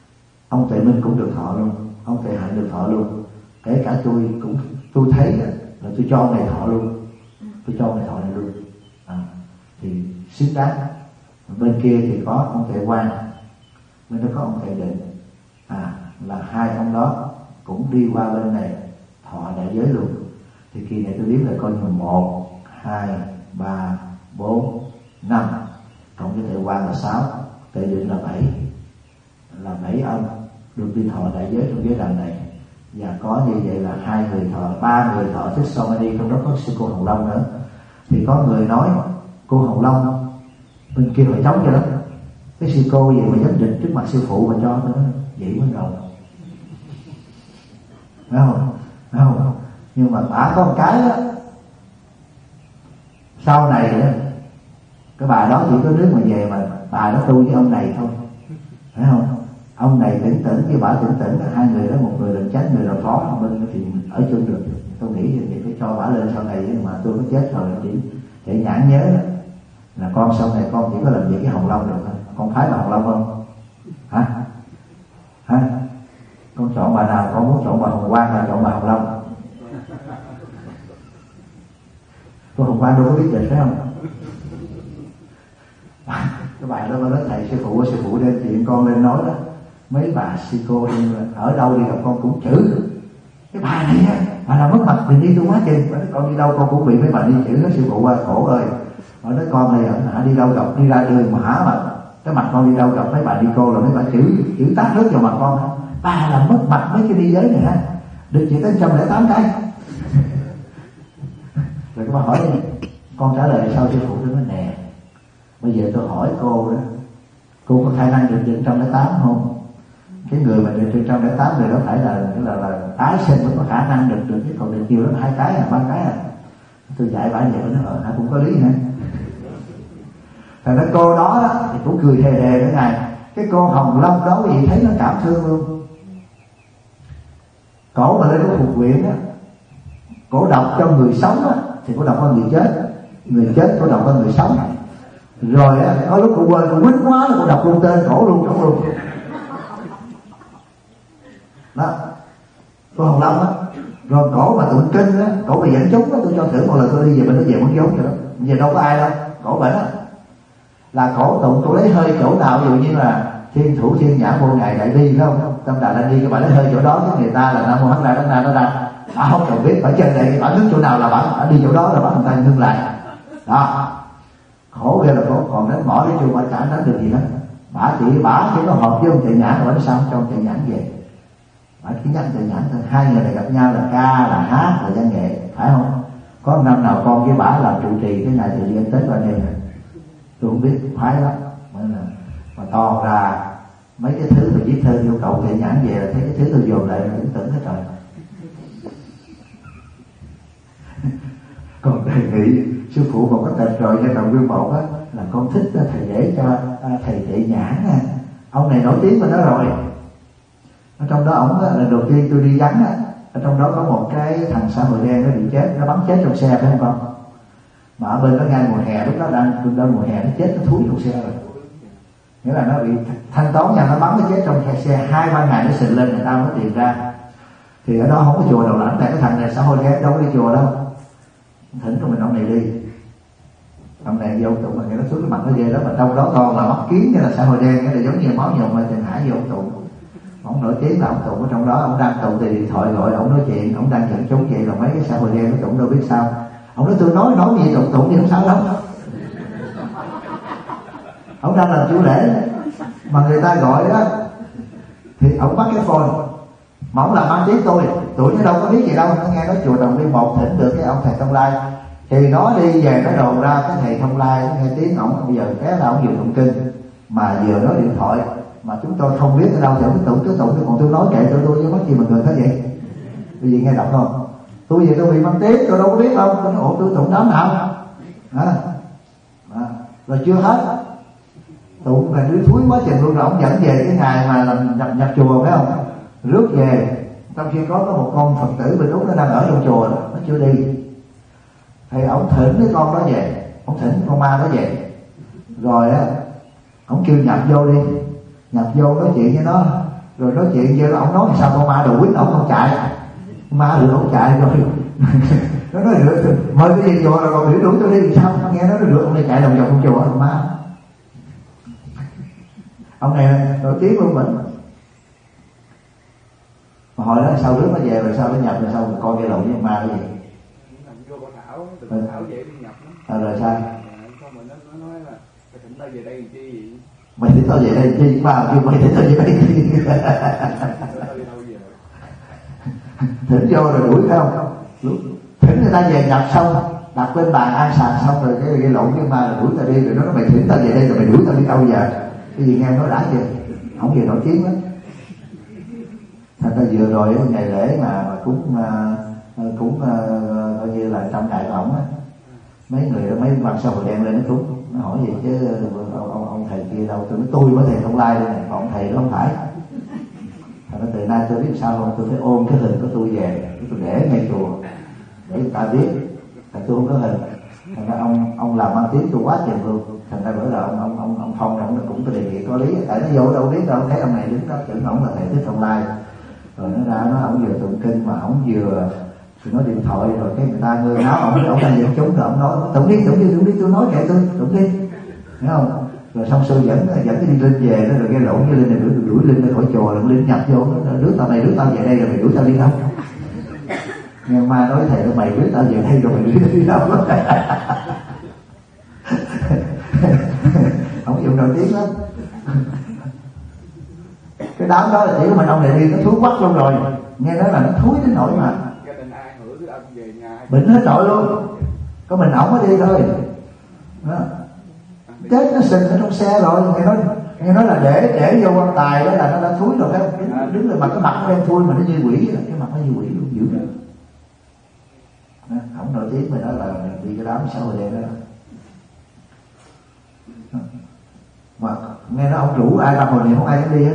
ông Tuệ Minh cũng được thọ luôn, ông Tuệ Hạnh được thọ luôn, kể cả tôi cũng tôi thấy là tôi cho ông này thọ luôn, tôi cho ông này thọ này luôn, à, thì xứng đáng. Bên kia thì có ông Tuệ Quang, bên đó có ông Tuệ Định, à là hai ông đó cũng đi qua bên này thọ đại giới luôn. Thì kỳ này tôi đếm là coi như một, hai, ba, bốn, năm, cộng với Tuệ Quang là sáu, Tuệ Định là bảy, là bảy ông được đi thọ đại giới trong giới đàn này. Và có như vậy là hai người thọ, ba người thọ thức Somani, trong đó có sư cô Hồng Long nữa. Thì có người nói cô Hồng Long bên kia phải chống cho lắm, cái sư cô gì mà dám định trước mặt sư phụ mà cho nó vậy mới ngầu, phải không? Phải không? Nhưng mà bả có một cái đó, sau này đó cái bà đó chỉ có nước mà về mà bà đó tu với ông này thôi, phải không? Ông này tỉnh tỉnh với bà tỉnh tỉnh, hai người đó một người làm tránh người làm phó bên thì ở chung được. Tôi nghĩ thì phải cho bà lên sau này, nhưng mà tôi có chết rồi chỉ để nhãn nhớ đó, là con sau này con chỉ có làm việc với Hồng Long được thôi. Con phái bà Hồng Long không? Hả? Hả? Con chọn bà nào? Con muốn chọn bà Hồng Quang hay chọn bà Hồng Long? Cô Hồng Quang đâu có biết dịch phải không? Cái bài đó bà nói thầy sư phụ sư phụ đem chuyện con lên nói đó, mấy bà sư cô đi ở đâu đi gặp con cũng chửi cái bà này á, bà nào mất mặt thì đi tôi quá chừng, con đi đâu con cũng bị mấy bà đi chửi đó, sư phụ ơi khổ ơi. Nói nói con này hả, đi đâu gặp đi ra đường mà hả mà cái mặt con đi đâu gặp mấy bà đi cô là mấy bà chửi chửi tát nước vào mặt con, bà là mất mặt mấy cái đi giới này ha, được chỉ tới trăm lẻ tám cái. Rồi các bà hỏi con trả lời sao sư phụ? Tôi nói nè, bây giờ tôi hỏi cô đó, cô có khả năng được trên trăm lẻ tám không? Cái người mà được trên trăm lẻ tám người đó phải là là, là, là tái sinh mới có khả năng được được, chứ còn được nhiều lắm hai cái à ba cái à. Tôi dạy bà vậy nó ở cũng có lý hả? Thành ra cô đó thì cũng cười thề thề cái này, cái cô Hồng Long đó quý vị thấy nó cảm thương luôn. Cổ mà lên cái phục viện á, cổ đọc cho người sống á thì cổ đọc cho người chết, người chết cổ đọc cho người sống. Rồi á có lúc cô quên cô quýnh quá là cô đọc luôn tên cổ luôn cổ luôn. Đó, cô Hồng Long á, rồi cổ mà tụng kinh á, cổ mà dẫn chúng á, tôi cho thử một lần tôi đi về bên đó về muốn giống cho đó, giờ đâu có ai đâu, cổ bệnh á, là cổ tụng cổ lấy hơi chỗ nào, ví dụ như là thiên thủ thiên nhãn vô ngài đại bi, phải không? Tâm Đà La Ni cái bà lấy hơi chỗ đó, chứ người ta là nam mô Hán Đà Đăng Na đó ra, bà không cần biết, bà chân này bà đứng chỗ nào là bà, bà đi chỗ đó là bà người ta ngưng lại đó. Khổ ghê là khổ, còn đến mỏ cái chuông bà chả đánh được gì đó. Bà chỉ bà chỉ có hợp với ông Chạy Nhãn, bà nói sao cho ông Chạy Nhãn về, bà chỉ nhắc Chạy Nhãn thôi. Hai người này gặp nhau là ca là hát là văn nghệ, phải không? Có năm nào con với bà làm trụ trì cái ngày tự nhiên Tết qua đây nè, tôi không biết, khoái lắm. Mà to ra mấy cái thứ mà viết thơ vô cậu Chạy Nhãn về là thấy cái thứ tôi dồn lại là cũng tưởng hết trời. Còn đề nghị sư phụ một cái tệp rồi cho đồng viên một á, là con thích thầy để cho thầy Chạy Nhãn á. Ông này nổi tiếng bên đó rồi. Ở trong đó ổng lần đầu tiên tôi đi vắng á, ở trong đó có một cái thằng xã hội đen nó bị chết, nó bắn chết trong xe, phải không con? Mà ở bên đó ngay mùa hè, lúc đó đang đang mùa hè, nó chết nó thúi trong xe rồi. Nghĩa là nó bị thanh toán nha, nó bắn nó chết trong xe hai ba ngày nó xịn lên, người ta mới tìm ra. Thì ở đó không có chùa đầu lãnh, tại cái thằng này xã hội đen đâu có đi chùa đâu. Thỉnh cho mình ông này đi, ông này vô tụng mà nghe nó xuống cái mặt nó ghê đó, mà trong đó con là mắt kiến như là xã hội đen, cái là giống như máu nhộn mà Trần Hải vô ông tụng. Ông nổi tiếng là ông tụng ở trong đó, ông đang tụng thì điện thoại gọi ông nói chuyện, ông đang dẫn chúng vậy là mấy cái xã hội đen nó tụng đâu biết sao. Ông nói tôi nói nói gì tụng tụng gì không sao đâu. Ông đang làm chủ lễ mà người ta gọi đó thì ông bắt cái phone, mà ông làm ăn tiếng tôi, tuổi nó đâu có biết gì đâu. Nó nghe nói chùa Đồng Viên một thỉnh được cái ông thầy Thông Lai, thì nó đi về nó đồn ra cái thầy Thông Lai nó nghe tiếng ổng, bây giờ cái là ông vừa tụng kinh mà vừa nói điện thoại, mà chúng tôi không biết ở đâu thì ông tụng cứ tụng, còn tôi nói kệ tôi tôi với mất gì mà người thế vậy. Bây giờ nghe đọc không? Tôi về tôi bị mang tiếng tôi đâu có biết đâu, tôi nói ủa tôi tụng đám nào đó. Đó. Rồi chưa hết, tụng là đứa thúi quá chừng luôn, rồi ông dẫn về cái ngày mà làm nhập, nhập chùa phải không? Rước về trong khi có có một con Phật tử bên Úc nó đang ở trong chùa đó, nó chưa đi, thì ông thỉnh cái con đó về, ông thỉnh con ma đó về, rồi á ông kêu nhập vô đi, nhập vô nói chuyện với nó, rồi nói chuyện với nó, ông nói sao con ma đồ quýnh ông không chạy, ma được ông chạy rồi. Nó nói rửa mời cái gì chùa rồi còn rửa đuổi tôi đi sao? Nghe nó rửa ông này chạy đồng vòng trong chùa ông ma. Ông này nổi tiếng luôn mình. Mà hồi đó sau rước nó về rồi sau nó nhập rồi sau rồi coi cái lộn với ma cái gì? Vô con Thảo, từ con Thảo về đi nhập nó. À, rồi sao? Xong rồi nó, nó nói là mày thỉnh tao về đây làm chi vậy? Mày thỉnh tao về đây làm chi? Ma kêu mày thỉnh tao về đây làm chi? Thỉnh vô rồi đuổi phải không? Thỉnh người ta về nhập xong, đặt bên bàn an sàng xong rồi cái gây lộn với ma rồi đuổi tao đi, rồi nó nói mày thỉnh tao về đây rồi mày đuổi tao đi đâu giờ? Cái gì nghe nói đã chưa? Không về nổi tiếng lắm. Thành ra vừa rồi ngày lễ mà, mà cũng uh, cũng uh, coi như là trong đại ổng á, mấy người đó mấy mặt sau hội đen lên nó cúng, nó hỏi gì chứ ông, ông, ông thầy kia đâu? Tôi nói tôi mới thầy Thông Lai đây này, còn ông thầy đó không phải. Thành ra từ nay tôi biết sao không, tôi phải ôm cái hình của tôi về, tôi để ngay chùa để người ta biết, tại tôi không có hình. Thành ra ông ông làm mang tiếng tôi quá chừng luôn. Thành ra bữa là ông ông ông ông Phong ông cũng có đề nghị có lý, tại nó vô đâu biết đâu, thấy ông này đứng đó tưởng ổng là thầy Thích Thông Lai, rồi nó ra nó ổng vừa tụng kinh mà ổng vừa nói điện thoại, rồi cái người ta ngơ ngáo ổng ổng đang dẫn chúng, rồi ổng nói tụng đi tụng đi tụng đi, tôi nói kệ tôi tụng đi, hiểu không? Rồi xong sư dẫn dẫn cái đi Linh về đó, rồi cái lộn với Linh này đuổi đuổi Linh ra khỏi chùa, rồi Linh nhập vô nó đứa tao này đứa tao về đây rồi mày đuổi tao đi đâu? Nghe ma nói thầy tao mày đuổi tao về đây rồi mày đuổi tao đi đâu? Ông dùng nổi tiếng lắm. Cái đám đó là chỉ của mình ông này đi nó thúi quắc luôn rồi, nghe nói là nó thúi đến nỗi mà bệnh hết trọi luôn, có mình ổng mới đi thôi đó. Chết nó sình ở trong xe rồi, nghe nói nghe nói là để để vô quan tài đó là nó đã thúi rồi, cái đứng lên mặt cái mặt nó đen thui mà nó như quỷ, cái mặt nó như quỷ luôn, dữ lắm. Ổng nổi tiếng rồi đó là đi cái đám xã hội đen đó. Mà nghe nói ông rủ ai làm hồi này không ai dám đi hết.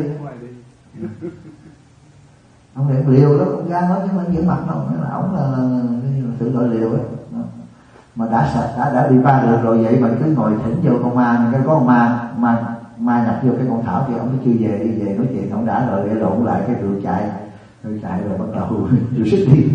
Ông này liều đó cũng gan lắm chứ mà vẫn mặt đâu, là ổng là tự gọi liều ấy. Mà đã sạch đã đã bị ba được rồi vậy mà cứ ngồi thỉnh vô con ma, cái có con ma ma ma nhập vô cái con Thảo thì ông nó chưa về, đi về nói chuyện ông đã rồi, để lộn lại cái rượu chạy rượu chạy rồi bắt đầu rượu sức đi.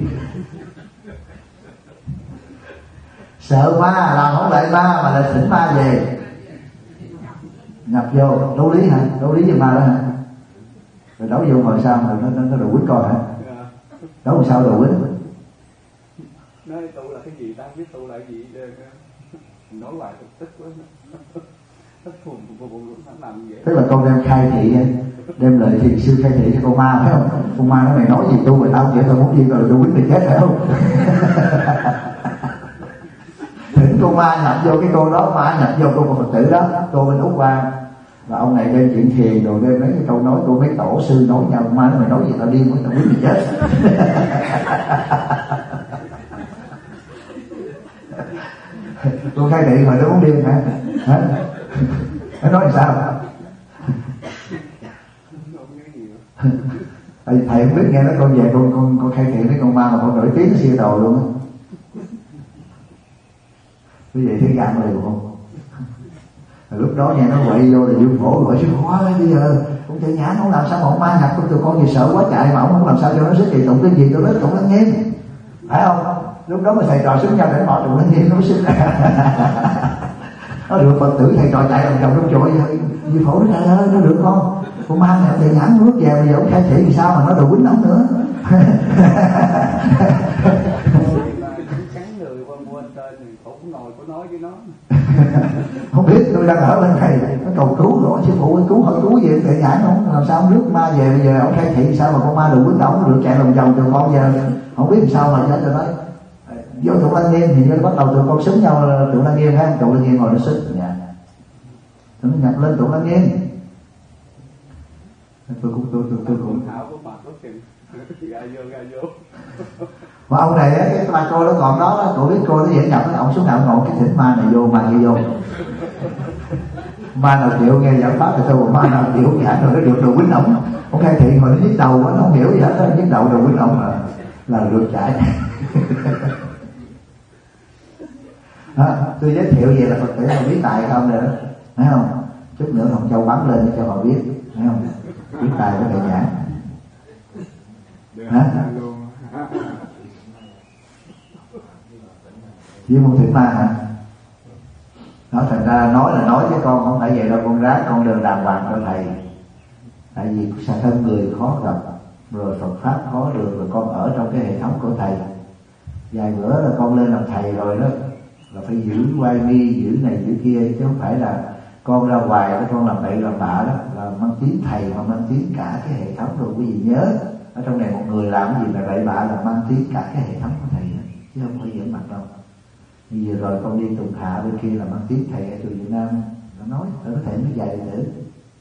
Sợ ma làm không lại ma mà lại thỉnh ma về. nhập vô đấu lý hả? Đấu lý với ma đó hả? Rồi đấu vô ngồi sao rồi nó nó đồ quýt con hả? Đấu làm sao đồ quýt? Nói tu là cái gì ta không biết tu là cái gì, nói hoài tức quá. Tức phùn phùn phùn nó làm vậy. Tức là con đem khai thị, đem lời thiền sư khai thị cho con ma phải không? Con ma nó mày nói gì tu mày tao kể tao muốn đi rồi tôi quýt mày chết phải không? Thỉnh con ma nhập vô cái cô đó, ma nhập vô cô Phật tử đó, cô bên Úc qua. Và ông này đem chuyện thiền rồi đem mấy cái câu nói của mấy tổ sư nói nhau, ma nó mày nói gì tao điên quá tao quýt mày chết. Tôi khai thị rồi nó muốn điên hả? Hả? Nó nói sao? Thầy, thầy không biết nghe nói con về con con con khai thị với con ma mà con nổi tiếng siêu đồ luôn á. Như vậy thấy gan liều không? Rồi lúc đó nghe nó quậy vô là dương phổ gọi sư phụ ơi bây giờ cũng thể nhãn không làm sao mà ông ma nhập con tụi con gì sợ quá chạy mà ông không làm sao cho nó sức thì tụng cái gì tôi nói tụng lắng nghiêm, phải không? Lúc đó mới thầy trò xuống nhau để họ tụng lắng nghiêm nó mới sinh ra. Nó được Phật tử thầy trò chạy đồng chồng trong chùa như phổ nói trời ơi nó được con con ma nhập thầy nhãn nước về bây giờ ông khai thị thì sao mà nó đồ quýnh ống nữa. Không biết tôi đang ở bên thầy nó cầu cứu rồi sư phụ cứu hỏi cứu gì thầy nhãn không làm sao nước ma về bây giờ ông khai thị sao mà con ma đồ quýnh ống được chạy lòng vòng từ con giờ không biết làm sao mà cho tôi nói vô tụng lăng nghiêm thì bắt đầu tụi con xúm nhau tụng lăng nghiêm ha, tụng lăng nghiêm rồi nó xích dạ nó nhập lên tụng lăng nghiêm. Tôi cũng tôi tôi tôi cũng mà ông này á cái bà cô nó còn đó cô biết cô nó dễ nhập ông xuống nào ngồi cái thỉnh ma này vô ma kia vô ma nào chịu nghe giảng pháp thì tôi ma nào chịu giảng rồi nó được đồ quýnh ổng ông khai thị mà nó nhức đầu quá nó không hiểu gì hết á, nhức đầu đồ quýnh ổng là là được chạy. À, tôi giới thiệu về là Phật tử họ biết tài không rồi đó, thấy không? Chút nữa Hồng Châu bắn lên cho họ biết, thấy không? Biết tài của thầy nhãn. Hả? Với môn thỉnh ma hả? Nó thành ra nói là nói với con không phải vậy đâu, con ráng con đường đàng hoàng cho thầy. Tại vì xa thân người khó gặp, rồi Phật pháp khó được, rồi con ở trong cái hệ thống của thầy. Vài bữa là con lên làm thầy rồi đó, là phải giữ quay nghi, giữ này giữ kia, chứ không phải là con ra ngoài đó con làm bậy làm bạ đó, là mang tiếng thầy mà mang tiếng cả cái hệ thống rồi. Quý vị nhớ ở trong này một người làm cái gì mà bậy bạ là mang tiếng cả cái hệ thống của thầy đó, chứ không phải giỡn mặt đâu. Như vừa rồi con đi Tùng Hạ bên kia là mang tiếng thầy ở chùa Việt Nam, nó nói nó có thể mới dạy đệ tử,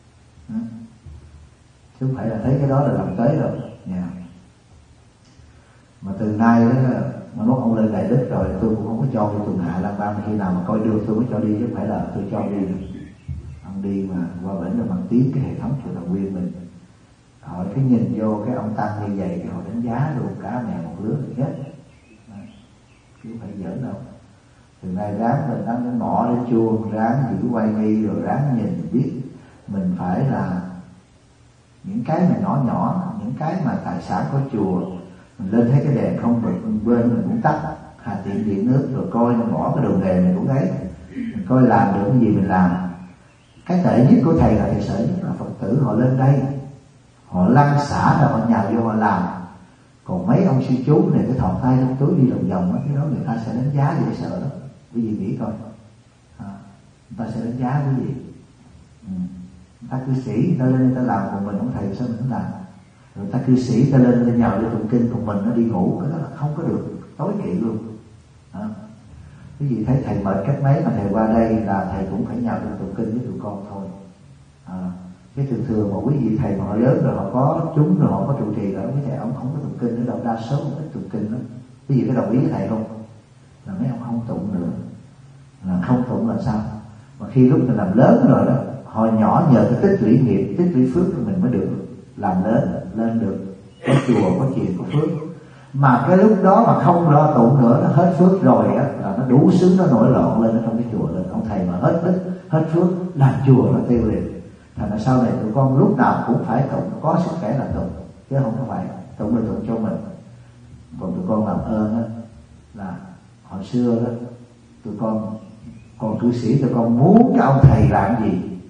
chứ không phải là thấy cái đó là làm tới rồi. Yeah. Mà từ nay đó mà lúc ông lên Đại Đức rồi tôi cũng không có cho đi Tùng Hạ Lan Ban, khi nào mà coi được tôi mới cho đi, chứ không phải là tôi cho đi. Ông đi mà qua bển là bằng tiếng cái hệ thống chùa Đồng Nguyên mình, họ cái nhìn vô cái ông tăng như vậy thì họ đánh giá luôn cả mẹ một lứa thì chết, chứ không phải giỡn đâu. Từ nay ráng mình ăn cái ngõ đến chuông, ráng giữ quay nghi, rồi ráng nhìn biết mình phải là những cái mà nhỏ nhỏ, những cái mà tài sản của chùa mình lên thấy cái đèn không bật bên mình cũng tắt, hà tiện điện nước, rồi coi nó bỏ cái đồ nghề mình cũng thấy, mình coi làm được cái gì mình làm. Cái tệ nhất của thầy là thầy sợ nhất là Phật tử họ lên đây họ lăn xả ra họ nhào vô họ làm, còn mấy ông sư chú này cái thọt tay trong túi đi lòng vòng đó, cái đó người ta sẽ đánh giá dễ sợ lắm. Quý vị nghĩ coi, à, người ta sẽ đánh giá quý vị. Ừ. Người ta cư sĩ người ta lên người ta làm cùng mình, ông thầy sao mình không làm? Người ta cư sĩ người ta lên lên nhào vô tụng kinh cùng mình, nó đi ngủ, cái đó là không có được, tối kỵ luôn. À. Quý vị thấy thầy mệt cách mấy mà thầy qua đây là thầy cũng phải nhào vô tụng kinh với tụi con thôi. À. Cái thường thường mà quý vị thầy mà họ lớn rồi họ có chúng rồi họ có trụ trì rồi, cái thầy ông không có tụng kinh nữa đâu, đa số không có tụng kinh lắm. Quý vị có đồng ý với thầy không? Là mấy ông không tụng nữa, là không tụng là sao? Mà khi lúc mình làm lớn rồi đó, hồi nhỏ nhờ cái tích lũy nghiệp, tích lũy phước của mình mới được làm lớn, lên được có chùa, có chiền, có phước. Mà cái lúc đó mà không lo tụng nữa, nó hết phước rồi á, là nó đủ xứ nó nổi loạn lên ở trong cái chùa lên. Ông thầy mà hết đức, hết phước, làm chùa nó tiêu liền. Thành ra sau này tụi con lúc nào cũng phải tụng, có sức khỏe là tụng, chứ không có phải tụng là tụng cho mình. Còn tụi con làm ơn á, là hồi xưa đó tụi con còn cư sĩ tụi con muốn cái ông thầy làm gì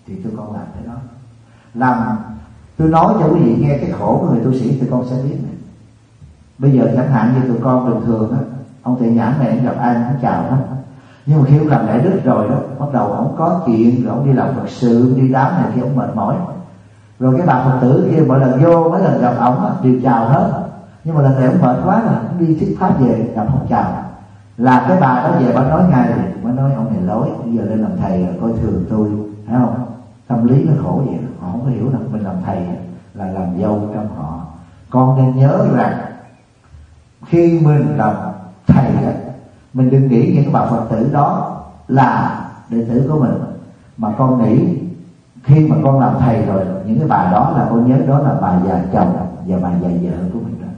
thì tụi con làm cái đó. Làm tôi nói cho quý vị nghe cái khổ của người tu sĩ tụi con sẽ biết này. Bây giờ chẳng hạn như tụi con bình thường á, ông Thầy Nhãn này gặp ai cũng chào hết, nhưng mà khi ông làm đại đức rồi đó, bắt đầu ông có chuyện rồi ông đi làm Phật sự, đi đám này kia, ông mệt mỏi. Rồi cái bà Phật tử kia mỗi lần vô, mấy lần gặp ông á, đều chào hết. Nhưng mà lần này ông mệt quá rồi, ông đi thuyết pháp về gặp không chào. Là cái bà đó về bà nói ngay rồi, bà nói ông này lối, bây giờ lên làm thầy coi thường tôi, thấy không? Tâm lý nó khổ vậy, họ không có hiểu rằng mình làm thầy là làm dâu trong họ. Con nên nhớ rằng khi mình làm thầy á, mình đừng nghĩ những cái bà Phật tử đó là đệ tử của mình, mà con nghĩ khi mà con làm thầy rồi, những cái bà đó là con nhớ đó là bà già chồng và bà già vợ của mình đó.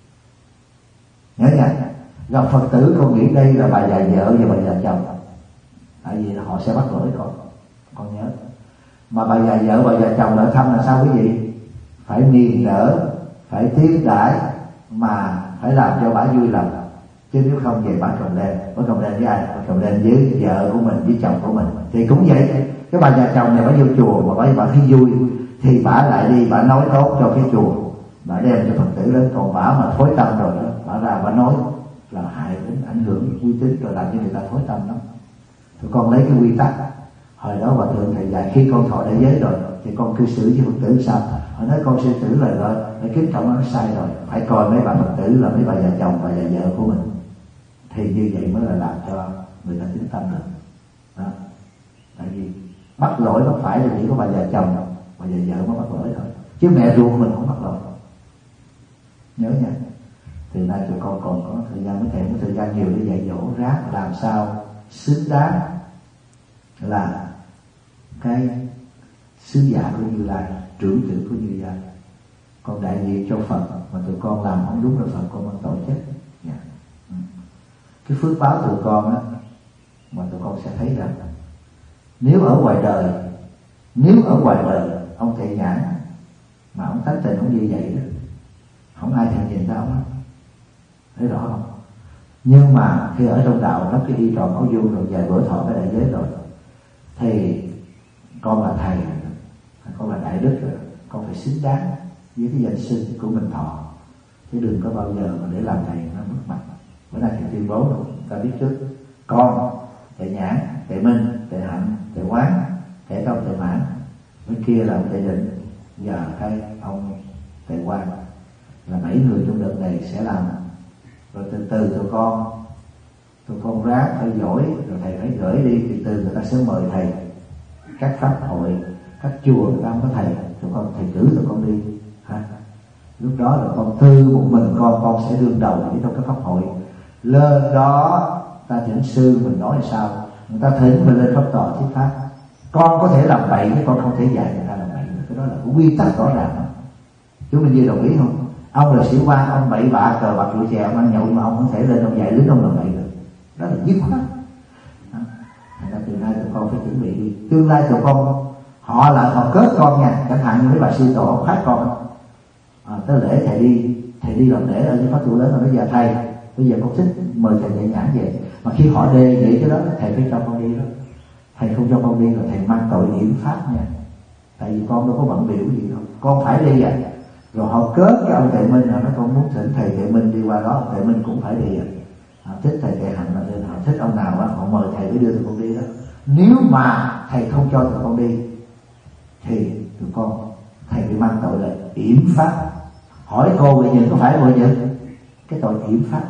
Nhớ nha, gặp Phật tử con nghĩ đây là bà già vợ và bà già chồng, tại vì họ sẽ bắt lỗi con, con nhớ. Mà bà già vợ bà già chồng ở thăm là sao quý vị? Phải niềm nở, phải tiếp đãi, mà phải làm cho bà vui lòng. Chứ nếu không về bà còng lên, bà còng lên với ai? Bà còng lên với vợ của mình, với chồng của mình. Thì cũng vậy, cái bà già chồng này bà vô chùa mà bà, bà thấy vui thì bà lại đi bà nói tốt cho cái chùa, bà đem cho Phật tử đến. Còn bà mà thối tâm rồi đó, bà ra bà nói là hại đến ảnh hưởng uy tín, rồi làm cho người ta thối tâm lắm. Tụi con lấy cái quy tắc hồi đó Hòa Thượng thầy dạy, khi con thọ đại giới rồi thì con cư xử với Phật tử sao? Họ nói con sư tử là rồi, phải kính trọng, nó sai rồi. Phải coi mấy bà Phật tử là mấy bà già chồng, bà già vợ của mình, thì như vậy mới là làm cho người ta tín tâm được đó. Tại vì bắt lỗi không phải là chỉ có bà già chồng, bà già vợ mới bắt lỗi thôi, chứ mẹ ruột mình không bắt lỗi. Nhớ nha. Từ nay tụi con còn có thời gian, mấy thầy có thời gian nhiều để dạy dỗ ráng làm sao xứng đáng là cái sứ giả của Như Lai, trưởng tử của Như Lai. Con đại diện cho Phật mà tụi con làm không đúng là Phật con mang tội chết. Yeah. Ừ. Cái phước báo tụi con á, mà tụi con sẽ thấy rằng nếu ở ngoài đời, nếu ở ngoài đời ông Thầy Nhãn mà ông tánh tình ông như vậy đó, không ai thèm nhìn tới ông đó. Thấy rõ không? Nhưng mà khi ở trong đạo nó cái y tròn áo vuông rồi vài bữa thọ cái đại giới rồi, thì con là thầy, con là đại đức rồi, con phải xứng đáng với cái danh xưng của mình thọ, chứ đừng có bao giờ mà để làm thầy nó mất mặt. Bữa nay thầy tuyên bố rồi, ta biết trước, con Thầy Nhãn, Thầy Minh, Thầy Hạnh, Thầy Quán, Thầy Công, Thầy Mãn, bên kia là ông Thầy Định và cái ông Thầy Quang, là bảy người trong đợt này sẽ làm. Rồi từ từ tụi con tụi con ráng phải giỏi, rồi thầy phải gửi đi, từ từ người ta sẽ mời thầy. Các pháp hội, các chùa người ta không có thầy, tụi con thầy cử tụi con đi ha. Lúc đó là con tư một mình con con sẽ đương đầu với trong các pháp hội. Lên đó ta thỉnh sư mình nói sao, người ta thỉnh mình lên pháp tòa thuyết pháp. Con có thể làm bậy chứ con không thể dạy người ta làm bậy. Cái đó là cái quy tắc rõ ràng. Chú Minh Duy đồng ý không? Ông là sĩ quan, ông bậy bạ cờ bạc rượu chè, ông ăn nhậu mà ông không thể lên ông dạy lính ông làm bậy được. Đó là dứt khoát. Thành ra từ nay tụi con phải chuẩn bị đi. Tương lai tụi con họ là họ kết con nha, chẳng hạn như mấy bà sư tổ ông khác con à, tới lễ thầy đi thầy đi làm lễ ở những pháp tu lớn rồi, bây giờ thầy bây giờ con thích mời thầy Thầy Nhãn về, mà khi họ đề nghị cái đó thầy phải cho con đi đó. Thầy không cho con đi rồi thầy mang tội hiểm pháp nha, tại vì con đâu có bận biểu gì đâu, con phải đi à. Rồi họ kết cái ông Thầy Minh, họ nói con muốn thỉnh thầy Thầy Minh đi qua đó, ông Thầy Minh cũng phải đi à. Họ thích thầy Thầy Hạnh là lên, họ thích ông nào đó họ mời thầy mới đưa tụi con đi đó. Nếu mà thầy không cho tụi con đi thì tụi con thầy bị mang tội là yểm pháp. Hỏi cô Huệ Nhật có phải Huệ Nhật cái tội yểm pháp,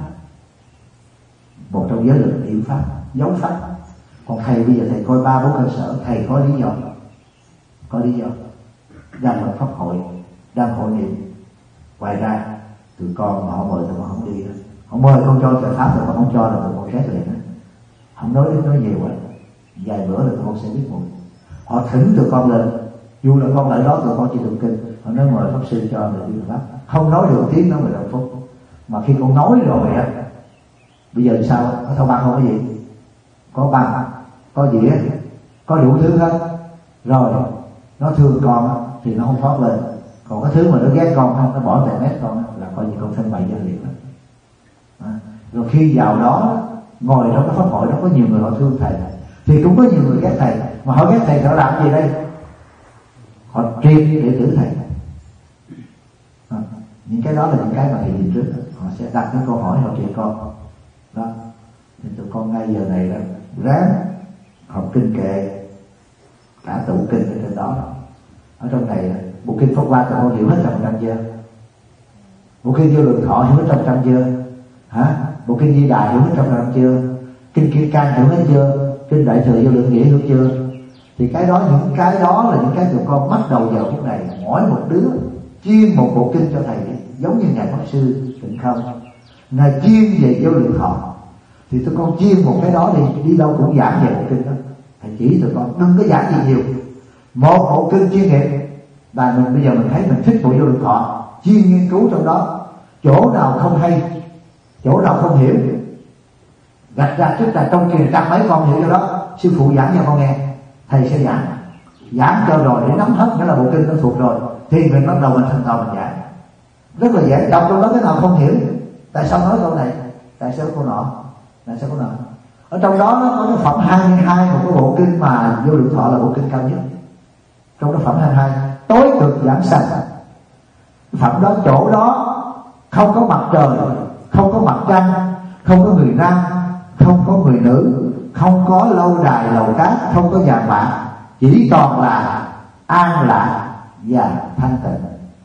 một trong giới luật yểm pháp, giấu pháp. Còn thầy bây giờ thầy coi ba bốn cơ sở, thầy có lý do, có lý do đang lập pháp hội, đang hội niệm. Ngoài ra tụi con mà họ mời tụi con không đi đó, họ mời con cho trợ pháp tụi con không cho là tụi con xét liền đó. Không nói đến nói nhiều quá, vài bữa là tụi con sẽ biết mùi. Họ thỉnh tụi con lên, dù là con lại đó tụi con chỉ tụng kinh, họ nói mời pháp sư cho người đi pháp, không nói được tiếng nói mười lăm phút. Mà khi con nói rồi á, bây giờ sao? Có thâu băng không có gì? Có băng, có dĩa, có đủ thứ hết. Rồi nó thương con thì nó không thoát lên, còn cái thứ mà nó ghét con không, nó bỏ tại mét con là coi như con thân bậy ra liền đó. À, rồi khi vào đó ngồi trong cái pháp hội đó có nhiều người họ thương thầy, thì cũng có nhiều người ghét thầy. Mà họ ghét thầy họ làm gì đây? triệt để tử thầy. À, những cái đó là những cái mà thầy nhìn trước, họ sẽ đặt cái câu hỏi họ triệt con đó. Thì tụi con ngay giờ này đó ráng học kinh kệ, cả tụ kinh ở trên đó. Ở trong này bộ kinh Pháp Hoa tụi con hiểu hết trăm trăm chưa? Bộ kinh Vô Lượng Thọ hiểu hết trăm trăm chưa? Hả? Bộ kinh Di Đà hiểu hết trăm trăm chưa? Kinh Kim Cang hiểu hết chưa? Kinh Đại Thừa Vô Lượng Nghĩa hiểu chưa? Thì cái đó, những cái đó là những cái tụi con bắt đầu vào phút này, mỗi một đứa chuyên một bộ kinh cho thầy, giống như ngài Pháp Sư Tịnh Không, ngài chuyên về Vô Lượng Thọ, thì tụi con chuyên một cái đó đi, đi đâu cũng giảng về bộ kinh đó. Thầy chỉ tụi con đừng có giảng gì nhiều, một bộ kinh chuyên nghiệp. Và mình bây giờ mình thấy mình thích bộ Vô Lượng Thọ, chuyên nghiên cứu trong đó, chỗ nào không hay, chỗ nào không hiểu, gạch ra trước là trong kia trăm mấy con hiểu cho đó, sư phụ giảng cho con nghe, thầy sẽ giảng, giảng cho rồi để nắm hết, nghĩa là bộ kinh nó thuộc rồi, thì mình bắt đầu mình thành thầu mình giảng. Rất là dễ, đọc trong đó cái nào không hiểu, tại sao nói câu này, tại sao câu nọ, tại sao câu nọ. Ở trong đó nó có cái phẩm hai mươi hai, một cái bộ kinh mà Vô Lượng Thọ là bộ kinh cao nhất. Trong cái phẩm hai mươi hai tối cực giảng sanh, phẩm đó chỗ đó không có mặt trời, không có mặt trăng, không có người nam, không có người nữ, không có lâu đài lầu cát, không có vàng bạc, chỉ toàn là an lạc và thanh tịnh.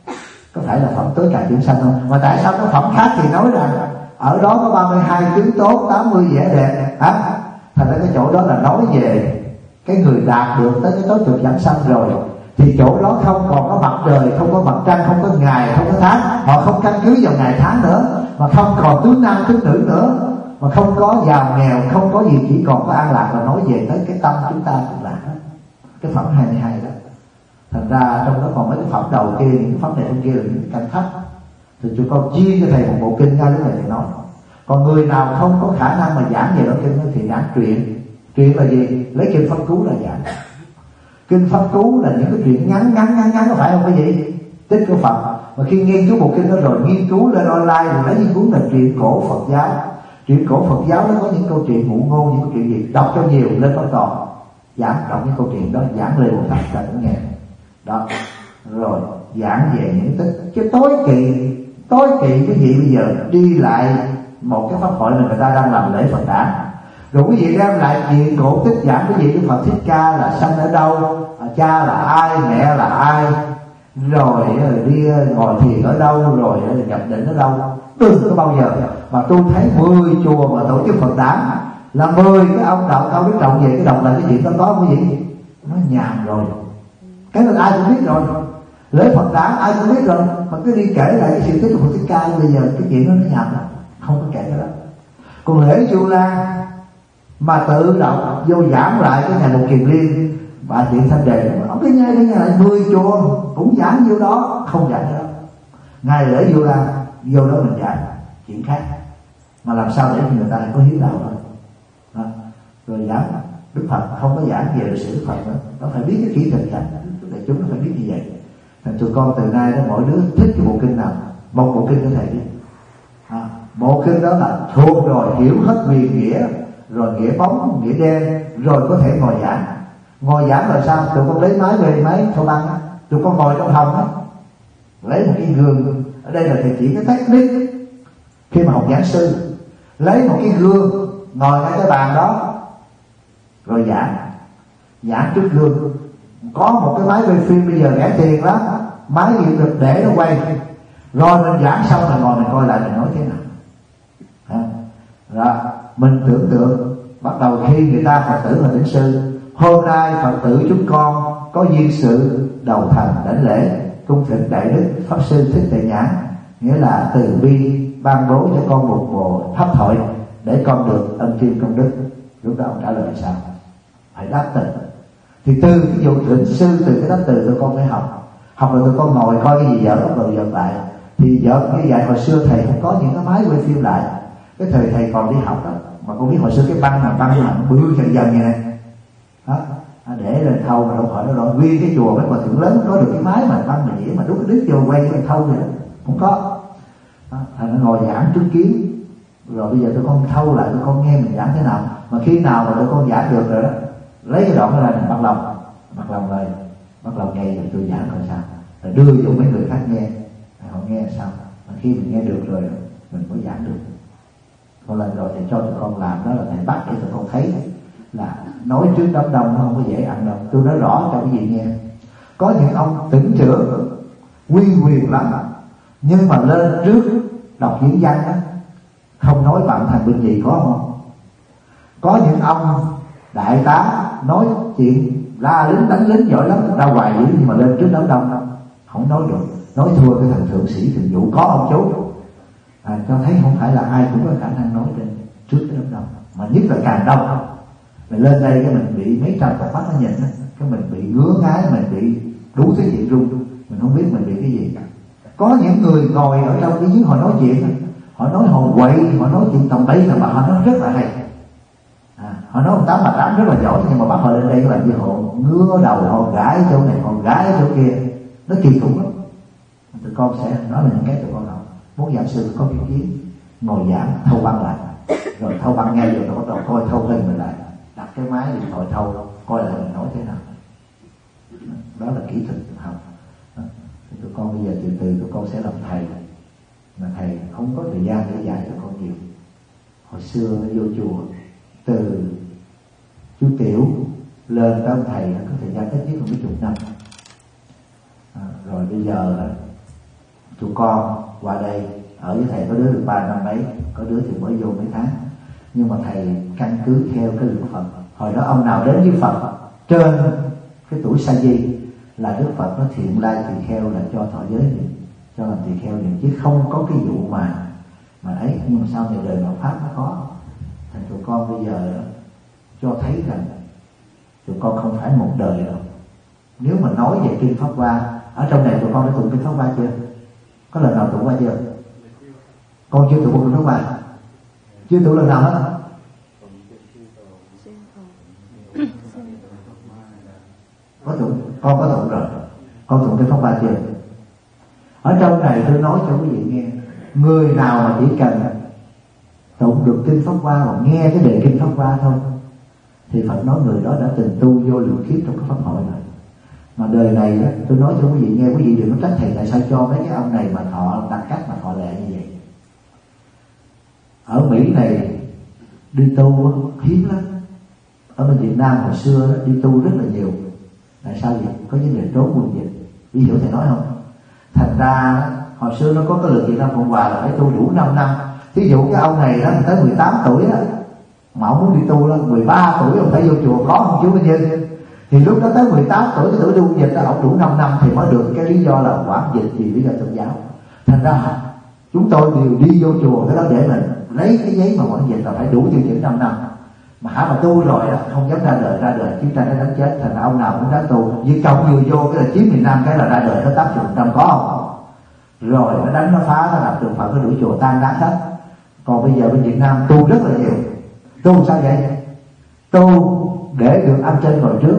Có phải là phẩm tối cạn chúng sanh không? Mà tại sao có phẩm khác thì nói rằng ở đó có ba mươi hai tướng tốt, tám mươi vẻ đẹp hả? Thành ra cái chỗ đó là nói về cái người đạt được tới cái tối cực giảng sanh rồi, thì chỗ đó không còn có mặt trời, không có mặt trăng, không có ngày, không có tháng, họ không căn cứ vào ngày tháng nữa, mà không còn tướng nam tướng nữ nữa, mà không có giàu nghèo, không có gì, chỉ còn có an lạc. Và nói về tới cái tâm chúng ta cũng là cái phẩm hai mươi hai đó. Thành ra trong đó còn mấy cái phẩm đầu kia, những cái phẩm này bên kia là những cái căn thấp, thì chúng con chia cho thầy một bộ kinh ra lúc này thầy nói. Còn người nào không có khả năng mà giảng về đó kinh thì giảng truyện. Truyện là gì? Lấy kinh Pháp Cú là giảng. Kinh Pháp Cú là những cái chuyện ngắn ngắn ngắn ngắn, có phải không cái gì? Tích của Phật. Mà khi nghiên cứu bộ kinh đó rồi, nghiên cứu lên online rồi lấy những cuốn là truyện cổ Phật giáo. Truyện cổ Phật giáo nó có những câu chuyện ngụ ngôn, những câu chuyện gì đọc cho nhiều lên Pháp Toàn, giảng đọc những câu chuyện đó, giảng lời một thằng ta cũng nghe đó. Rồi giảng về những tích. Chứ tối kỵ tối kỵ cái gì bây giờ đi lại một cái pháp hội mà người ta đang làm lễ Phật đản, rồi quý vị đem lại chuyện cổ tích giảng cái gì Đức Phật Thích Ca là sanh ở đâu, cha là ai, mẹ là ai, rồi đi ngồi thiền ở đâu, rồi nhập định ở đâu. Đừng có bao giờ mà tôi thấy mười chùa mà tổ chức Phật đản là mười cái ông đạo cao đức trọng về cái đồng là cái chuyện đó có cái gì nó nhàm rồi. Cái này ai cũng biết rồi, lễ Phật đản ai cũng biết rồi, mà cứ đi kể lại cái sự tích của Phật Thích Ca, bây giờ cái chuyện đó nó nhàm rồi, không có kể cái đó. Còn lễ Vu Lan mà tự động vô giảng lại cái ngày một Kiền Liên và chuyện Thanh Đề, ông cứ nhai cái ngày mười chùa cũng giảng vô đó, không giảng đó. Ngày lễ Vu Lan vô đó mình giảng chuyện khác, mà làm sao để người ta có hiếu đạo thôi. À, rồi giảng Đức Phật không có giảng về lịch sử Đức Phật nữa, nó phải biết cái kỹ thuật giảng, đại chúng nó phải biết như vậy. Thành tụi con từ nay đó mỗi đứa thích cái bộ kinh nào, một bộ kinh cho thầy đi. À, bộ kinh đó là thuộc rồi, hiểu hết huyền nghĩa, rồi nghĩa bóng, nghĩa đen, rồi có thể ngồi giảng. Ngồi giảng là sao? Tụi con lấy máy về máy thâu băng, tụi con ngồi trong phòng á, lấy một cái gương. Ở đây là thầy chỉ cái technique khi mà học giảng sư, lấy một cái gương ngồi ngay cái bàn đó rồi giảng. Giảng trước gương, có một cái máy quay phim bây giờ rẻ tiền lắm, máy điện lực để nó quay, rồi mình giảng xong rồi ngồi mình coi lại mình nói thế nào. À, rồi mình tưởng tượng bắt đầu khi người ta Phật tử và thỉnh sư, hôm nay Phật tử chúng con có duyên sự đầu thành đảnh lễ cung thỉnh đại đức Pháp Sư Thích Tuệ Nhãn, nghĩa là từ bi ban bố cho con một bộ pháp thoại để con được ân kim công đức. Lúc đó ông trả lời sao? Phải đáp từ. Thì từ cái vụ thỉnh sư, từ cái đáp từ tụi con phải học. Học rồi tụi con ngồi coi cái gì dở rồi dợt lại. Thì dợt như vậy hồi xưa thầy không có những cái máy quay phim lại. Cái thời thầy còn đi học đó, mà con biết hồi xưa cái băng là băng là bự dần dần như này đó, để lên thâu mà đâu khỏi nó rồi. Nguyên cái chùa mấy hòa thượng lớn có được cái máy mà băng mà dĩa mà đút cái đít vô quay cái thâu này không có. Thầy nó ngồi giảng chứng kiến, rồi bây giờ tụi con thâu lại tụi con nghe mình giảng thế nào. Mà khi nào mà tụi con giảng được rồi đó, lấy cái đoạn ra mình bắt lòng, bắt lòng rồi bắt đầu nghe rồi tôi giảng coi sao, rồi đưa cho mấy người khác nghe, họ nghe sao, mà khi mình nghe được rồi mình mới giảng được. Một lần rồi thầy cho tụi con làm đó là thầy bắt để tụi con thấy là nói trước đám đông nó không có dễ ăn đâu. Tôi nói rõ cho quý vị nghe, có những ông tỉnh trưởng uy quyền lắm, nhưng mà lên trước đọc diễn văn đó không nói bạn thành bên gì, có không? Có những ông đại tá nói chuyện ra lính đánh lính giỏi lắm, ra hoài dữ, nhưng mà lên trước đám đông đâu không nói được, nói thua cái thằng thượng sĩ thường vụ có ông chú. À, cho thấy không phải là ai cũng có khả năng nói trên trước cái đám đông, mà nhất là càng đông. Mình lên đây cái mình bị mấy trăm cặp mắt nó nhìn đó, cái mình bị ngứa ngái, mình bị đủ thứ chuyện run, mình không biết mình bị cái gì. Có những người ngồi ở trong cái dưới họ nói chuyện, họ nói hồ quậy, họ nói chuyện tầm bậy tầm bạ, họ nói rất là hay. À, họ nói tám bà tám rất là giỏi, nhưng mà bắt họ lên đây các bạn như họ ngứa đầu, họ gãi chỗ này, họ gãi chỗ kia, nó kỳ cục lắm. Tụi con sẽ nói là những cái tụi con học. Muốn giảng sư có ý kiến ngồi giảng thâu băng lại, rồi thâu băng nghe rồi bắt đầu coi thâu hình mình lại, đặt cái máy điện thoại thâu coi là mình nói thế nào. Đó là kỹ thuật học. Tụi con bây giờ từ từ tụi con sẽ làm thầy, mà thầy không có thời gian để dạy tụi con nhiều. Hồi xưa nó vô chùa từ chú Tiểu lên tới ông thầy có thời gian ít nhất là mấy chục năm. À, rồi bây giờ là tụi con qua đây ở với thầy, có đứa được ba năm mấy, có đứa thì mới vô mấy tháng, nhưng mà thầy căn cứ theo cái lượng Phật. Hồi đó ông nào đến với Phật trên cái tuổi sa di là Đức Phật nó thiện lai tỳ kheo, là cho thọ giới liền, cho làm tỳ kheo liền, chứ không có cái vụ mà mà ấy. Nhưng mà sau này đời đạo pháp nó có. Thành tụi con bây giờ đó, cho thấy rằng tụi con không phải một đời đâu. Nếu mà nói về kinh Pháp Hoa, ở trong này tụi con đã tụng kinh Pháp Hoa chưa? Có lần nào tụng qua chưa? Con chưa tụng kinh Pháp Hoa, chưa tụng lần nào hết. Có tụng, con có tụng rồi. Con tụng kinh Pháp Hoa chưa? Ở trong này tôi nói cho quý vị nghe, người nào mà chỉ cần tụng được kinh Pháp Hoa và nghe cái đề kinh Pháp Hoa thôi, thì Phật nói người đó đã từng tu vô lượng kiếp trong cái pháp hội này. Mà đời này đó, tôi nói cho quý vị nghe, quý vị đừng có trách thầy tại sao cho mấy cái ông này mà thọ đặt cách mà thọ lệ như vậy. Ở Mỹ này đi tu hiếm lắm. Ở bên Việt Nam hồi xưa đó, đi tu rất là nhiều. Tại sao vậy? Có vấn đề trốn quân dịch. Ví dụ thầy nói không? Thành ra hồi xưa nó có cái luật Việt Nam Cộng Hòa là phải tu đủ năm năm. Thí dụ cái ông này đó tới mười tám tuổi đó, mà ông muốn đi tu đó, mười ba tuổi ông phải vô chùa có không chú Minh Như? Thì lúc đó tới mười tám tuổi cái tuổi đi quân dịch đó, ông đủ năm năm thì mới được cái lý do là quản dịch vì lý do tôn giáo. Thành ra chúng tôi đều đi vô chùa cái đó để mình lấy cái giấy mà quản dịch là phải đủ tiêu chuẩn năm năm. Mà hả mà tu rồi đó, không dám ra đời, ra đời chiến tranh nó đánh chết. Thành ra ông nào cũng dám tu. Vì cộng vừa vô cái là chiếm miền Nam cái là ra đời nó tám mươi phần trăm có không? Rồi nó đánh nó phá nó đập trường Phật nó đuổi chùa tan nát hết. Còn bây giờ bên Việt Nam tu rất là nhiều. Tu sao vậy? Tu để được ăn trên ngồi trước,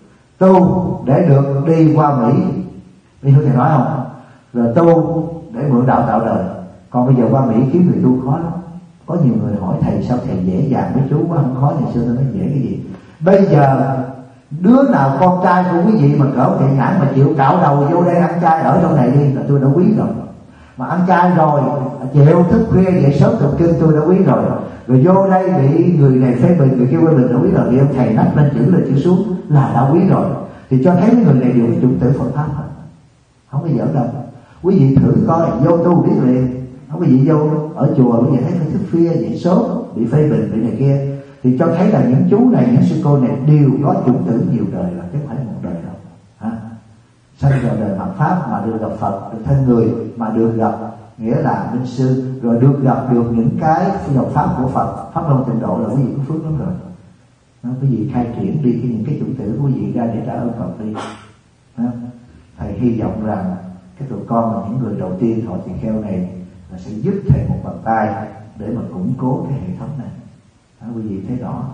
tu để được đi qua Mỹ, đi thầy nói không? Rồi tu để mượn đạo tạo đời. Còn bây giờ qua Mỹ kiếm người tu khó lắm. Có nhiều người hỏi thầy sao thầy dễ dàng với chú quá, không khó. Ngày xưa tôi nói dễ cái gì. Bây giờ đứa nào con trai của quý vị mà cỡ thiện nhãn mà chịu cạo đầu vô đây ăn chay ở trong này đi là tôi đã quý rồi. Mà ăn chay rồi chịu thức khuya dậy sớm tụng kinh tôi đã quý rồi. Rồi vô đây bị người này phê bình, người kia phê bình đã quý rồi. Thì ông thầy nắp lên chữ lên chữ xuống là đã quý rồi. Thì cho thấy mấy người này đều có chủng tử Phật pháp hết, không có giỡn đâu. Quý vị thử coi, vô tu biết liền. Không có gì vô ở chùa quý vị thấy phải thức khuya dậy sớm bị phê bình bị này kia, thì cho thấy là những chú này, những sư cô này đều có chủng tử nhiều đời rồi, chứ không phải một đời đâu. Hả? Sanh vào đời mặt pháp mà được gặp Phật, được thân người mà được gặp nghĩa là minh sư, rồi được gặp được những cái dòng pháp của Phật, pháp luân tịnh độ là quý vị có phước lắm rồi. Nó quý vị khai triển đi cái những cái chủng tử của quý vị ra để trả ơn Phật đi. Đó. Thầy hy vọng rằng cái tụi con là những người đầu tiên thọ tỳ kheo này là sẽ giúp thầy một bàn tay để mà củng cố cái hệ thống này. Đó, quý vị thấy rõ.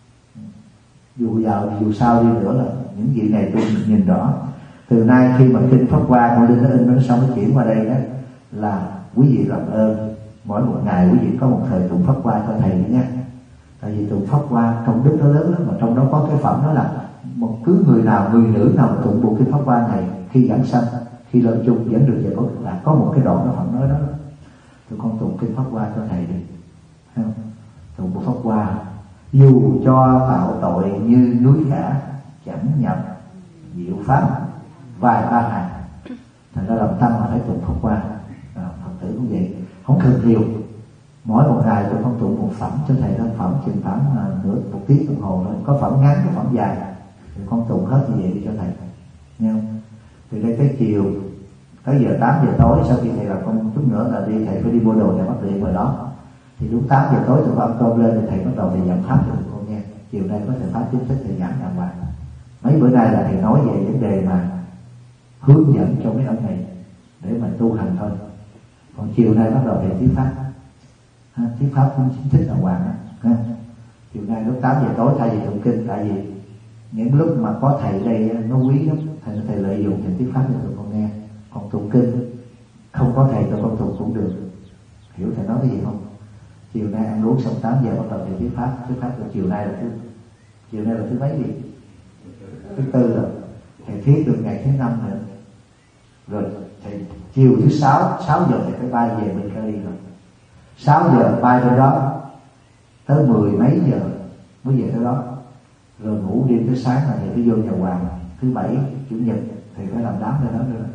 Dù giàu dù sao đi nữa là những vị này tôi nhìn rõ. Từ nay khi mà kinh Pháp Hoa con linh nó in nó xong nó chuyển qua đây đó, là quý vị làm ơn mỗi một ngày quý vị có một thời tụng Pháp Hoa cho thầy nữa nha. Tại vì tụng Pháp Hoa công đức nó lớn lắm, mà trong đó có cái phẩm đó là một cứ người nào, người nữ nào tụng bộ kinh Pháp Hoa này khi giảng sanh, khi lên chung dẫn được về có cực lạc, có một cái đoạn nó Phật nói đó: tụi con tụng kinh Pháp Hoa cho thầy đi, thấy không? Tụng bộ Pháp Hoa dù cho tạo tội như núi cả, chẳng nhập diệu pháp vài ba hàng. Thành ra làm tâm mà phải tụng Pháp Hoa. À, Phật tử cũng vậy, không cần nhiều, mỗi một ngày tôi không tụng một phẩm cho thầy đó, phẩm chừng khoảng uh, nửa một tiếng đồng hồ thôi, có phẩm ngắn có phẩm dài thì con tụng hết như vậy đi cho thầy, nghe không? Từ đây tới chiều tới giờ tám giờ tối, sau khi thầy làm công chút nữa là đi, thầy phải đi mua đồ để bắt điện rồi đó, thì lúc tám giờ tối tôi ăn cơm lên thì thầy bắt đầu thầy giảng pháp cho con nghe. Chiều nay có thầy pháp chính thức thầy giảng đàng hoàng. Mấy bữa nay là thầy nói về vấn đề mà hướng dẫn cho mấy ông này để mà tu hành thôi, còn chiều nay bắt đầu thầy thuyết pháp. Ha, thuyết pháp cũng chính thức đàng hoàng á. Chiều nay lúc tám giờ tối thay vì tụng kinh, tại vì những lúc mà có thầy đây nó quý lắm, thầy thầy lợi dụng thầy thuyết pháp cho tụi con nghe. Còn tụng kinh không có thầy tụi con tụng cũng được, hiểu thầy nói cái gì không? Chiều nay ăn uống xong tám giờ bắt đầu thầy thuyết pháp. Thuyết pháp của chiều nay là thứ chiều nay là thứ mấy gì? Thứ tư rồi. Thầy thuyết được ngày thứ năm nữa. Rồi thầy chiều thứ sáu, sáu giờ thầy phải bay về bên Cali rồi. Sáu giờ bay tới đó, tới mười mấy giờ mới về tới đó. Rồi ngủ đêm tới sáng là thầy phải vô nhà hoàng. Thứ bảy, chủ nhật thầy phải làm đám ở đó nữa.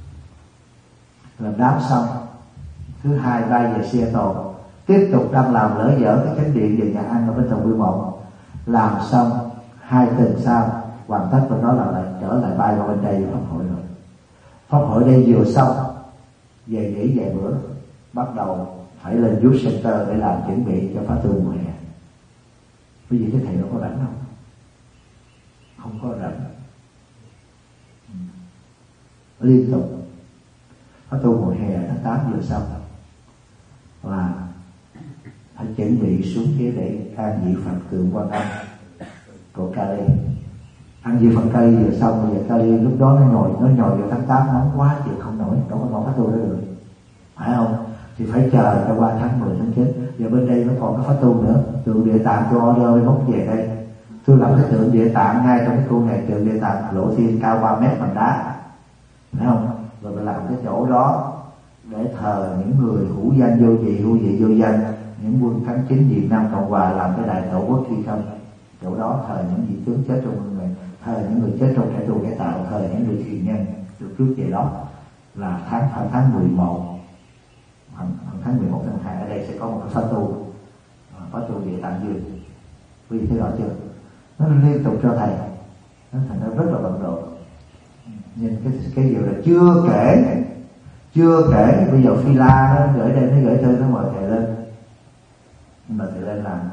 Làm đám xong, thứ hai bay về Seattle, tiếp tục đang làm lỡ dở cái chánh điện về nhà ăn ở bên Tàu Quy Mộng. Làm xong hai tuần sau hoàn tất bên đó là lại trở lại bay vào bên đây pháp hội rồi. Pháp hội đây vừa xong, về nghỉ vài bữa, bắt đầu phải lên youth center để làm chuẩn bị cho khóa tu mùa hè. Bởi vì cái thầy nó có rảnh không? Không có rảnh. Liên tục khóa tu mùa hè tháng tám vừa xong là phải chuẩn bị xuống kia để an vị Phật tượng Quan Âm của Cali. Ăn gì Phật Cali vừa xong, bây giờ Cali lúc đó nó nhồi nó nhồi vào tháng tám nóng quá chịu không nổi, đâu có nổi khóa tu đó được, phải không? Thì phải chờ cho qua tháng mười tháng chín. Giờ bên đây nó còn có khóa tu nữa, tượng Địa Tạng tôi order mới bốc về đây. Tôi làm cái tượng Địa Tạng ngay trong cái khu này, tượng Địa Tạng lộ thiên cao ba mét bằng đá, phải không? Rồi mình làm cái chỗ đó để thờ những người hữu danh vô vị, hữu vị vô danh, những quân kháng chính Việt Nam Cộng Hòa, làm cái đại tổ quốc khi không. Chỗ đó thờ những vị tướng chết trong quân này, thờ những người chết trong cải tu cải tạo, thờ những người thiền nhân được trước về đó. Là tháng khoảng tháng mười một, khoảng tháng mười một tháng hai ở đây sẽ có một cái khóa tu, khóa tu Địa Tạng Dương. Quý vị thấy rõ chưa? Nó liên tục cho thầy, nó thành ra rất là bận rộn. Nhìn cái cái điều là chưa kể, chưa kể bây giờ Phi La nó gửi đây, nó gửi thư nó mời thầy lên, nhưng mà thầy lên làm.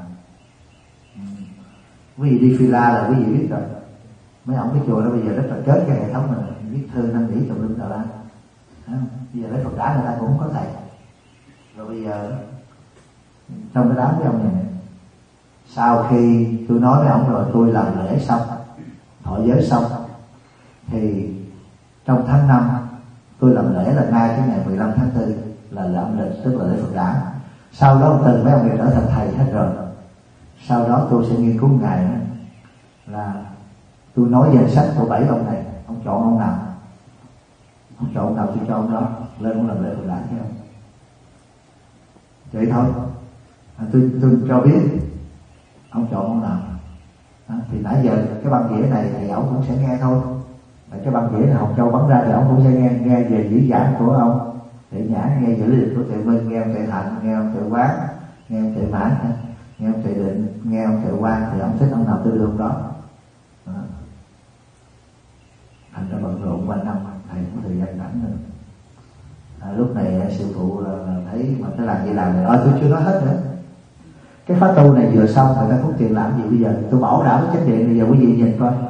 Quý vị đi Phi La là quý vị biết rồi, mấy ông cái chùa đó bây giờ rất là chết cái hệ thống này, viết thư năn nỉ tùm lum tà la. Bây giờ lấy Phật đá người ta cũng không có thầy. Rồi bây giờ trong cái đám với ông này, sau khi tôi nói với ông rồi, tôi làm lễ xong, thọ giới xong, thì trong tháng năm tôi làm lễ là ngay cái ngày mười lăm tháng tư là làm lễ, tức là lễ Phật đản. Sau đó từ mấy ông này trở thành thầy hết rồi. Sau đó tôi sẽ nghiên cứu ngày đó, là tôi nói danh sách của bảy ông này, ông chọn ông nào, ông chọn ông nào tôi cho ông đó lên ông làm lễ Phật đản cho ông. Vậy thôi. À, tôi tôi cho biết ông chọn ông nào. À, thì nãy giờ cái băng đĩa này thì ông cũng sẽ nghe thôi. Và cái băng đĩa này Hồng Châu bắn ra thì ông cũng sẽ nghe nghe về diễn giảng của ông Tuệ Nhã, nghe dữ liệu của Tuệ Minh, nghe ông Tuệ Hạnh, nghe ông Tuệ Quán, nghe ông Tuệ Mãn, nghe ông Tuệ Định, nghe ông Tuệ Quang, thì ông thích ông nào tôi đưa ông đó. À. Thành ra bận rộn quanh năm thầy có thời gian rảnh nữa. À, lúc này sư phụ là, là thấy mà cái làm gì làm này, ơi tôi chưa nói hết nữa. Cái khóa tu này vừa xong người ta có tiền làm gì bây giờ? Tôi bảo đảm cái chánh điện bây giờ quý vị nhìn coi,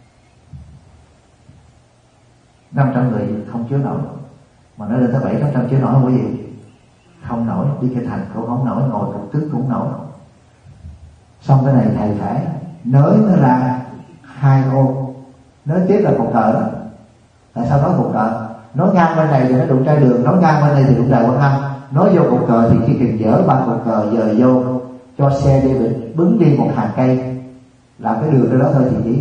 năm trăm người không chứa nổi, mà nó lên tới bảy tám trăm chứa nổi không quý vị? Không nổi. Đi Kinh Thành cũng không nổi, ngồi một tức cũng nổi. Xong cái này thầy phải nới nó ra hai ô, nới tiếp là cột cờ đó. Tại sao nói cột cờ? Nói ngang bên này thì nó đụng trai đường, nói ngang bên này thì đụng đài Quan Âm. Nói vô cột cờ thì khi cần dỡ ba cột cờ dời vô cho xe đi bứng đi một hàng cây, làm cái đường đó thôi thì chỉ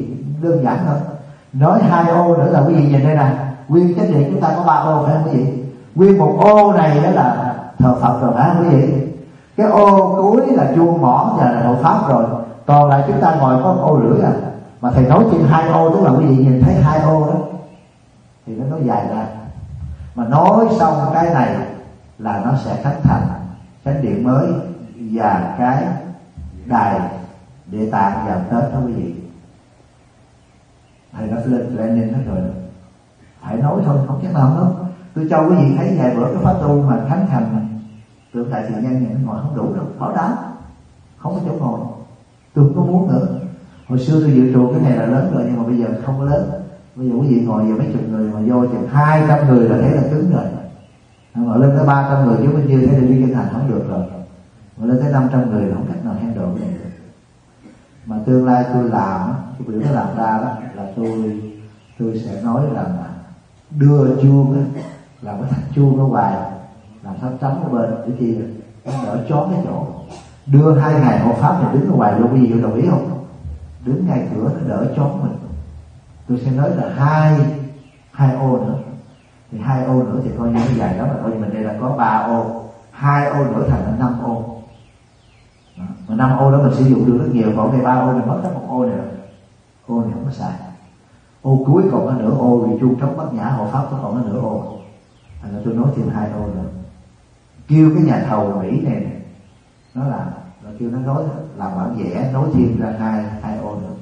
đơn giản thôi. Nói hai ô nữa là quý vị nhìn đây nè, nguyên chánh điện chúng ta có ba ô phải không quý vị? Nguyên một ô này đó là thờ Phật rồi phải không quý vị? Cái ô cuối là chuông mỏ và là hộ pháp rồi, còn lại chúng ta ngồi có một ô rưỡi à. Mà thầy nói trên hai ô, tức là quý vị nhìn thấy hai ô đó thì nó nói dài ra. Mà nói xong cái này là nó sẽ khánh thành chánh điện mới và cái đài Địa Tạng vào Tết đó quý vị. Thầy đã lên planning hết rồi, phải nói thôi, không chắc làm đâu. Tôi cho quý vị thấy vài bữa cái pháp tu mà khánh thành tượng Đại Thiện Nhân này ngồi không đủ đâu, bảo đảm không có chỗ ngồi. Tôi không có muốn nữa. Hồi xưa tôi dự trù cái này là lớn rồi, nhưng mà bây giờ không có lớn. Bây giờ quý vị ngồi vào mấy chục người mà vô chừng hai trăm người là thấy là cứng rồi. Mà lên tới ba trăm người chứ bên dưới thấy là đi kinh thành không được rồi. Mà lên tới năm trăm người là không cách nào handle cái này được. Mà tương lai tôi làm, cái biểu nó làm ra đó là tôi tôi sẽ nói rằng là đưa chuông đó, làm cái thạch chuông ở ngoài, làm sao trắng ở bên để chi nó đỡ chón cái chỗ. Đưa hai ngày hộ pháp này đứng ở ngoài luôn, quý vị đồng ý không? Đứng ngay cửa nó đỡ chón mình. Tôi sẽ nói là hai hai ô nữa, thì hai ô nữa thì coi như nó dài lắm, mà coi như mình đây là có ba ô, hai ô nữa thành là năm ô. Đó. Mà năm ô đó mình sử dụng được rất nhiều, còn cái ba ô mình mất hết một ô này rồi, ô này không có xài. Ô cuối còn có nửa ô vì chuông trống Bát Nhã hộ pháp nó còn có nửa ô, thành ra tôi nói thêm hai ô nữa. Kêu cái nhà thầu Mỹ này nó làm, nó kêu nó nói làm bản vẽ nối thêm ra hai hai ô nữa.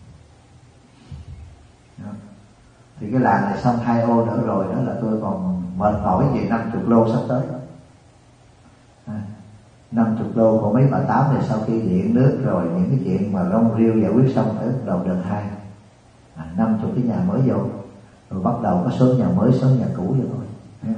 Đó. Thì cái làng này xong hai ô nữa rồi đó là tôi còn mệt mỏi về năm chục lô sắp tới. À, năm chục lô của mấy bà tám này sau khi điện nước rồi những cái chuyện mà rong riêu giải quyết xong phải bắt đầu đợt hai. À, năm chục cái nhà mới vô, rồi bắt đầu có số nhà mới, số nhà cũ vậy thôi. À,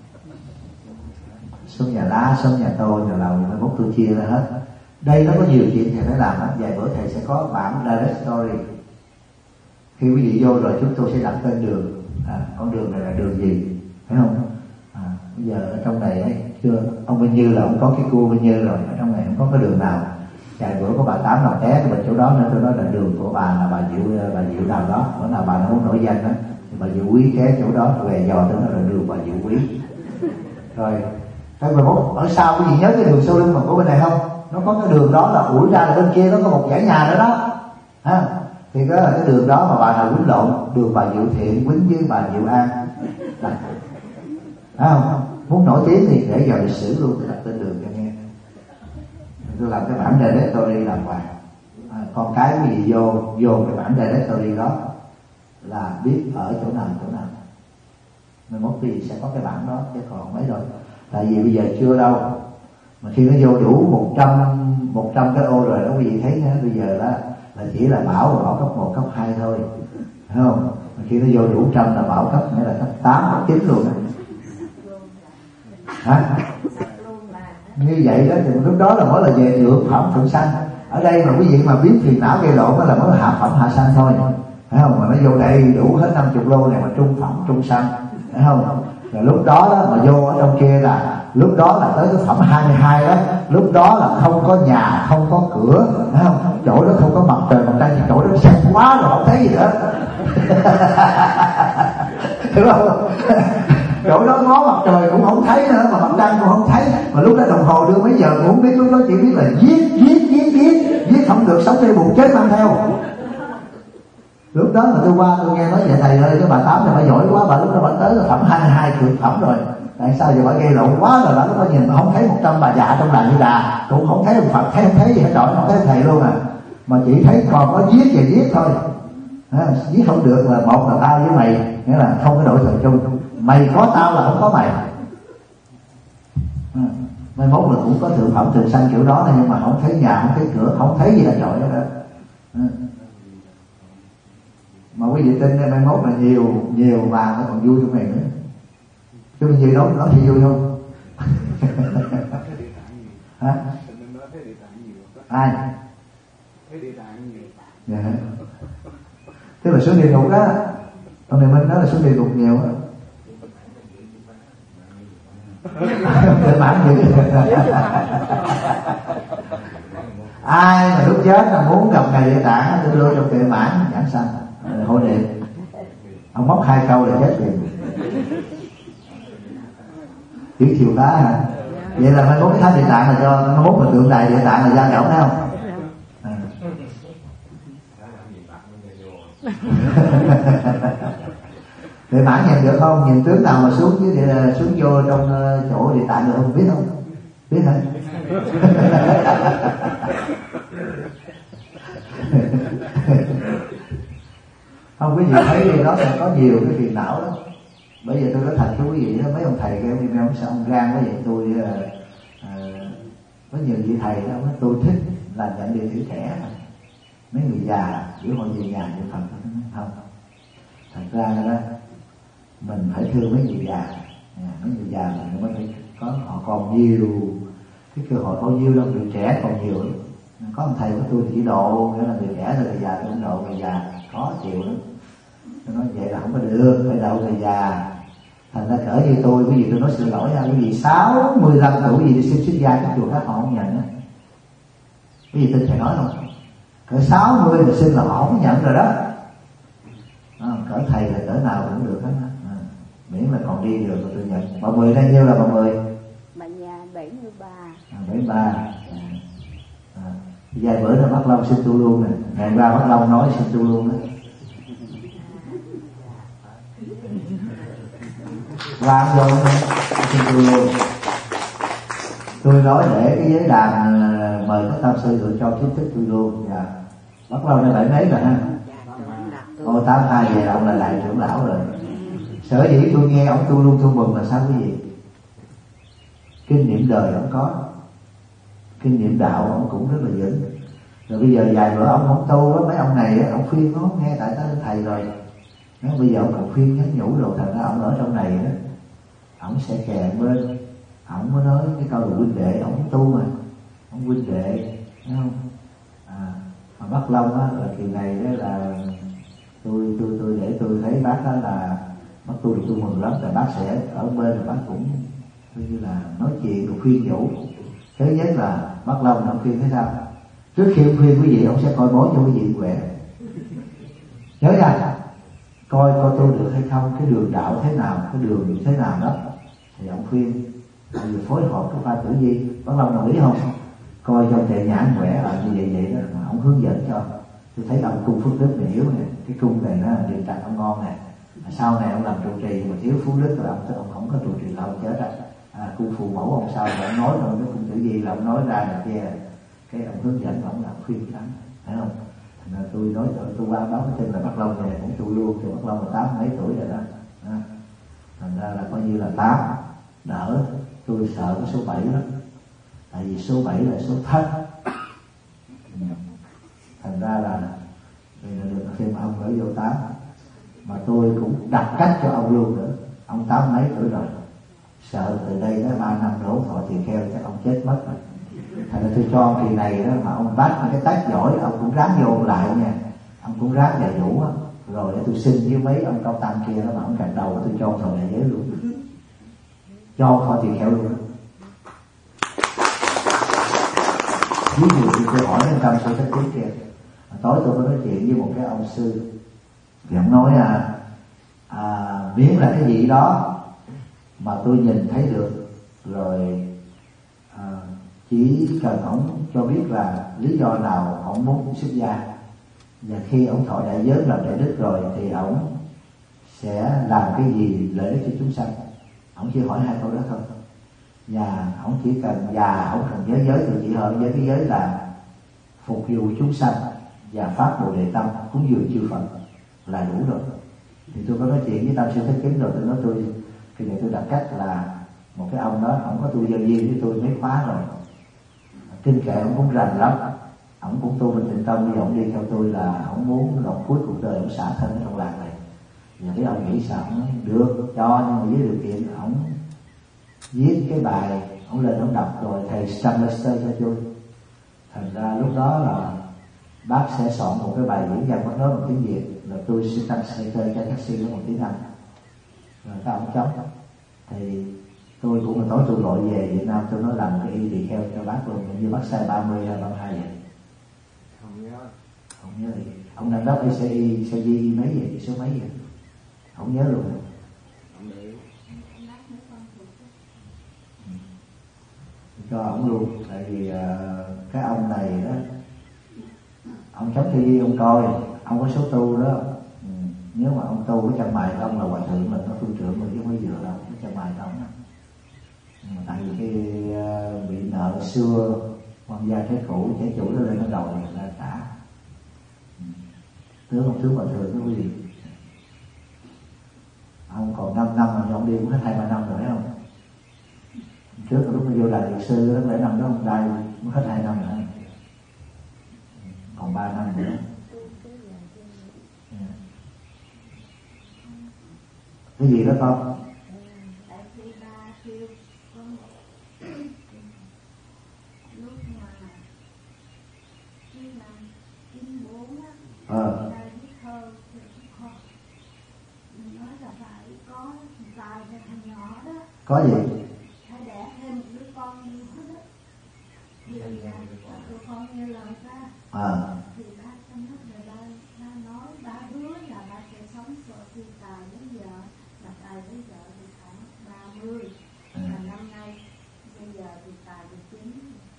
số nhà lá, số nhà tôi, nhà lầu, nhà mốt tôi chia ra hết. Đây nó có nhiều chuyện thầy phải làm á. Vài bữa thầy sẽ có bản direct story. Khi quý vị vô rồi chúng tôi sẽ đặt tên đường, à, con đường này là đường gì, phải không? À, bây giờ ở trong này ấy, chưa ông Vinh Như là ông có cái cua Vinh Như rồi, ở trong này không có cái đường nào. Vài bữa có bà tám nào té cái bên chỗ đó nữa, tôi nói là đường của bà là bà Diệu, bà Diệu nào đó, bữa nào bà nó muốn nổi danh đó thì bà Diệu Quý té chỗ đó, về dò tôi nói là đường bà Diệu Quý. Rồi cái mười mốt ở sau quý vị nhớ cái đường sau lưng mà của bên này không? Nó có cái đường đó là ủi ra là bên kia nó có một dãy nhà nữa đó, ha. Thì đó là cái đường đó mà bà nào quýnh lộn, đường bà Diệu Thiện quýnh với bà Diệu An, phải không? Muốn nổi tiếng thì để vào lịch sử luôn, tôi đặt tên đường cho nghe. Tôi làm cái bản directory làm hoài. À, con cái cái gì vô vô cái bản directory đó là biết ở chỗ nào chỗ nào. Nên mốt thì sẽ có cái bản đó chứ còn mấy rồi. Tại vì bây giờ chưa đâu. Mà khi nó vô đủ một trăm một trăm cái ô rồi đó quý vị thấy nữa, bây giờ đó là chỉ là bảo bảo cấp một, cấp hai thôi, phải không? Mà khi nó vô đủ trăm là bảo cấp hay là cấp tám, cấp chín luôn đó. Hả? Như vậy đó thì lúc đó là mới là về thượng phẩm thượng sanh. Ở đây mà quý vị mà biết phiền não gây lộn đó là mới hạ phẩm hạ sanh thôi, phải không? Mà nó vô đây đủ hết năm chục lô này mà trung phẩm trung sanh, phải không? Rồi lúc đó, đó mà vô ở trong kia là lúc đó là tới cái phẩm hai mươi hai đó, lúc đó là không có nhà, không có cửa, phải không? Chỗ đó không có mặt trời mặt trăng, thì chỗ đó xanh quá rồi không thấy gì nữa. Hiểu không? Chỗ đó ngó mặt trời cũng không thấy nữa, mà mặt trăng cũng không thấy. Mà lúc đó đồng hồ đưa mấy giờ cũng không biết, lúc đó chỉ biết là giết giết giết giết giết không được, sống trên bụng chết mang theo. Lúc đó mà tôi qua tôi nghe nói vậy thầy ơi, cái bà tám này bà giỏi quá, bà lúc đó bà tới là phẩm hai mươi hai thượng phẩm rồi. Tại sao giờ bà gây lộn quá rồi, bà lúc đó nhìn bà không thấy một trăm bà già trong làng Như Đà, cũng không thấy ông Phật, thấy không thấy gì hết trọi, không thấy thầy luôn à. Mà chỉ thấy còn có giết và giết thôi. À, giết không được là một là tao với mày, nghĩa là không có đổi thời chung. Mày có tao là không có mày. À, mai mốt là cũng có thượng phẩm thượng sanh kiểu đó này, nhưng mà không thấy nhà, không thấy cửa, không thấy gì là trọi đó. À. Mà quý vị tin mai mốt là nhiều nhiều vàng nó còn vui trong này nữa. Cái mình gì đó nó thì vui không? Hả? Ai? Dạ. Tức là xuống địa ngục đó. Ông này Minh nói là xuống địa ngục nhiều á. Để mãn dữ. Ai mà lúc chết là muốn gặp ngày địa tạng tôi đưa trong kệ mãn giảng sanh. hội niệm. Ông móc hai câu là chết liền. Chữ chiều tá hả? Vậy là mai mốt cái thánh địa tạng là cho mai mốt mình tượng đài địa tạng là ra giọng phải không? À. Để mãn nhận được không? Nhìn tướng nào mà xuống dưới địa, xuống vô trong chỗ địa tạng được không? Biết không? Biết hả? Không, quý vị thấy đi, nó sẽ có nhiều cái phiền não đó. Bởi vì tôi nói thật với quý vị đó, mấy ông thầy kêu đi ông sao ông gan quá vậy. Tôi à, có nhiều vị thầy đó, tôi thích là nhận điều tuổi trẻ mà. Mấy người già giữa họ về nhà như Phật không. Thật ra đó mình phải thương mấy người già, à, mấy người già mình mới phải có, họ còn nhiều cái cơ hội bao nhiêu đâu, người trẻ còn nhiều lắm. Có một thầy của tôi chỉ độ, nghĩa là người trẻ rồi người già tôi không độ, người già khó chịu lắm. Tôi nói vậy là không có được, phải độ người già. Thành ra cỡ như tôi, quý vị tôi nói xin lỗi nha, quý vị sáu mươi lăm tuổi gì đi xin xuất gia các chùa khác họ không nhận á. Quý vị tin thầy nói không? Cỡ sáu mươi là xin là họ không nhận rồi đó. À, cỡ thầy là cỡ nào cũng được hết á. À, miễn là còn đi được tôi nhận. Bà Mười đang nhiêu là bà Mười? Bà nhà bảy mươi ba. À, bảy mươi ba. À, à, vài bữa nữa Bắc Long xin tu luôn nè. Ngày ba Bắc Long nói xin tu luôn đó. Làm vô xin tu luôn. Tôi nói để cái giới đàn mời các tam sư rồi cho kiến thức tôi luôn. Dạ. Bắc Long này bảy mấy rồi ha? Ô tám hai về ông là lại trưởng lão rồi. Sở dĩ tôi nghe ông tu luôn tu mừng là sao quý vị? Kinh nghiệm đời ông có, kinh nghiệm đạo ông cũng rất là vững. Rồi bây giờ vài bữa ông không tu đó, mấy ông này đó, ông khuyên nó nghe tại tới thầy rồi. Nếu bây giờ ông còn khuyên nhắn nhủ rồi, thành ra ông ở trong này đó, ông sẽ kèm bên, ông mới nói cái câu là huynh đệ, ông không tu mà, ông huynh đệ, thấy không? À, mà Bắc Long á là kỳ này đó là tôi tôi tôi để tôi thấy bác đó là bác tu được tôi mừng lắm, tại bác sẽ ở bên là bác cũng như là nói chuyện rồi khuyên nhủ. Thứ nhất là Bắc Long ông khuyên thế sao? Trước khi ông khuyên quý vị, ông sẽ coi bói cho quý vị khỏe. Nhớ ra coi coi tôi được hay không, cái đường đạo thế nào, cái đường thế nào đó thì ông khuyên, rồi phối hợp cái pha tử vi. Bắc Long đồng ý không? Coi trong trại nhãn khỏe ở như vậy vậy đó, mà ông hướng dẫn cho. Tôi thấy ông cung phước đức này yếu này, cái cung này nó điều trạch ông ngon này. Sau này ông làm trụ trì mà thiếu phú đức rồi ông ông không có trụ trì là ông chết á. À, cung phụ mẫu ông sao mà ông nói rồi cái cung tử vi là ông nói ra là kia, cái ông hướng dẫn ông làm khuyên lắm, thấy không? Thành ra tôi nói tôi, tôi qua báo cái tin là Bắc Long này cũng tu luôn, thì Bắc Long là tám mấy tuổi rồi đó. À, thành ra là coi như là tám đỡ. Tôi sợ cái số bảy lắm, tại vì số bảy là số thất. Thành ra là mình là được thêm ông ở vô tám, mà tôi cũng đặt cách cho ông luôn nữa. Ông tám mấy tuổi rồi, sợ từ đây tới ba năm đổ thọ thì kheo chắc ông chết mất rồi. Thành ra tôi cho kỳ này đó mà ông bác cái tách giỏi, ông cũng ráng vô lại nha, ông cũng ráng đầy đủ á. Rồi tôi xin với mấy ông cao tăng kia đó mà ông cạnh đầu tôi cho thọ đại giới luôn, cho thọ thì kheo luôn. Ví dụ thì tôi hỏi đến tâm sự thất tiếng kia, tối tôi có nói chuyện với một cái ông sư, thì ông nói à, à miễn là cái gì đó mà tôi nhìn thấy được rồi, à, chỉ cần ông cho biết là lý do nào ông muốn xuất gia, và khi ông thọ đại giới làm đại đức rồi thì ông sẽ làm cái gì lợi ích cho chúng sanh. Ông chỉ hỏi hai câu đó thôi, và ông chỉ cần và ông cần giới giới thì chỉ hơn với cái giới là phục vụ chúng sanh và phát bồ đề tâm cúng dường chư Phật là đủ rồi. Thì tôi có nói chuyện với tam sư Thế Kính rồi, tôi nói tôi cái này tôi đặt cách là một cái ông đó, ông có tu dân viên với tôi mấy khóa rồi, kinh kệ ông cũng rành lắm, ông cũng tu Bình Tịnh Tông, nhưng ông đi theo tôi là ông muốn đoạn cuối cuộc đời ông xả thân ở trong làng này. Và cái ông nghĩ sao? Ông nói được cho, nhưng mà với điều kiện ông viết cái bài, ông lên ông đọc rồi thầy Stamester cho tôi. Thành ra lúc đó là bác sẽ soạn một cái bài diễn văn, bác nói bằng tiếng Việt, rồi tôi sẽ translator cho các sư bằng tiếng Anh, rồi các ông chấm. Thì tôi cũng là tối tôi gọi về Việt Nam, tôi nói làm cái y tỳ kheo cho bác luôn, như bác sai ba mươi hay ba mươi hai vậy. Không nhớ, không nhớ gì. Ông đang đốc sẽ y sẽ di mấy vậy, số mấy vậy? Không nhớ luôn. Cho ông luôn, tại vì uh, cái ông này đó, ông chấm ti vi ông coi, ông có số tu đó. Ừ. Nếu mà ông tu cái chân mày ông là hòa thượng mình, nó phương trưởng mình chứ không có dựa đâu, cái chân mày ông đó. Mà tại vì cái uh, bị nợ xưa, quan gia trái cũ, trái chủ nó lên nó đầu này là trả. Ừ. Tướng ông tướng hòa thượng đó quý vị. Ông còn năm năm mà ông đi cũng hết hai ba năm rồi thấy không? Trước lúc mà vô đại luật sư đó, bảy năm đó ông đây mới hết hai năm nữa, còn ba năm nữa. Cái gì đó con? Ờ. Có gì? À. Thì ba trong lúc này ba, ba nói ba hứa là ba sẽ sống cho khi tài đến giờ, mà tài đến giờ thì khoảng ba mươi, mà năm nay bây giờ thì tài được chín.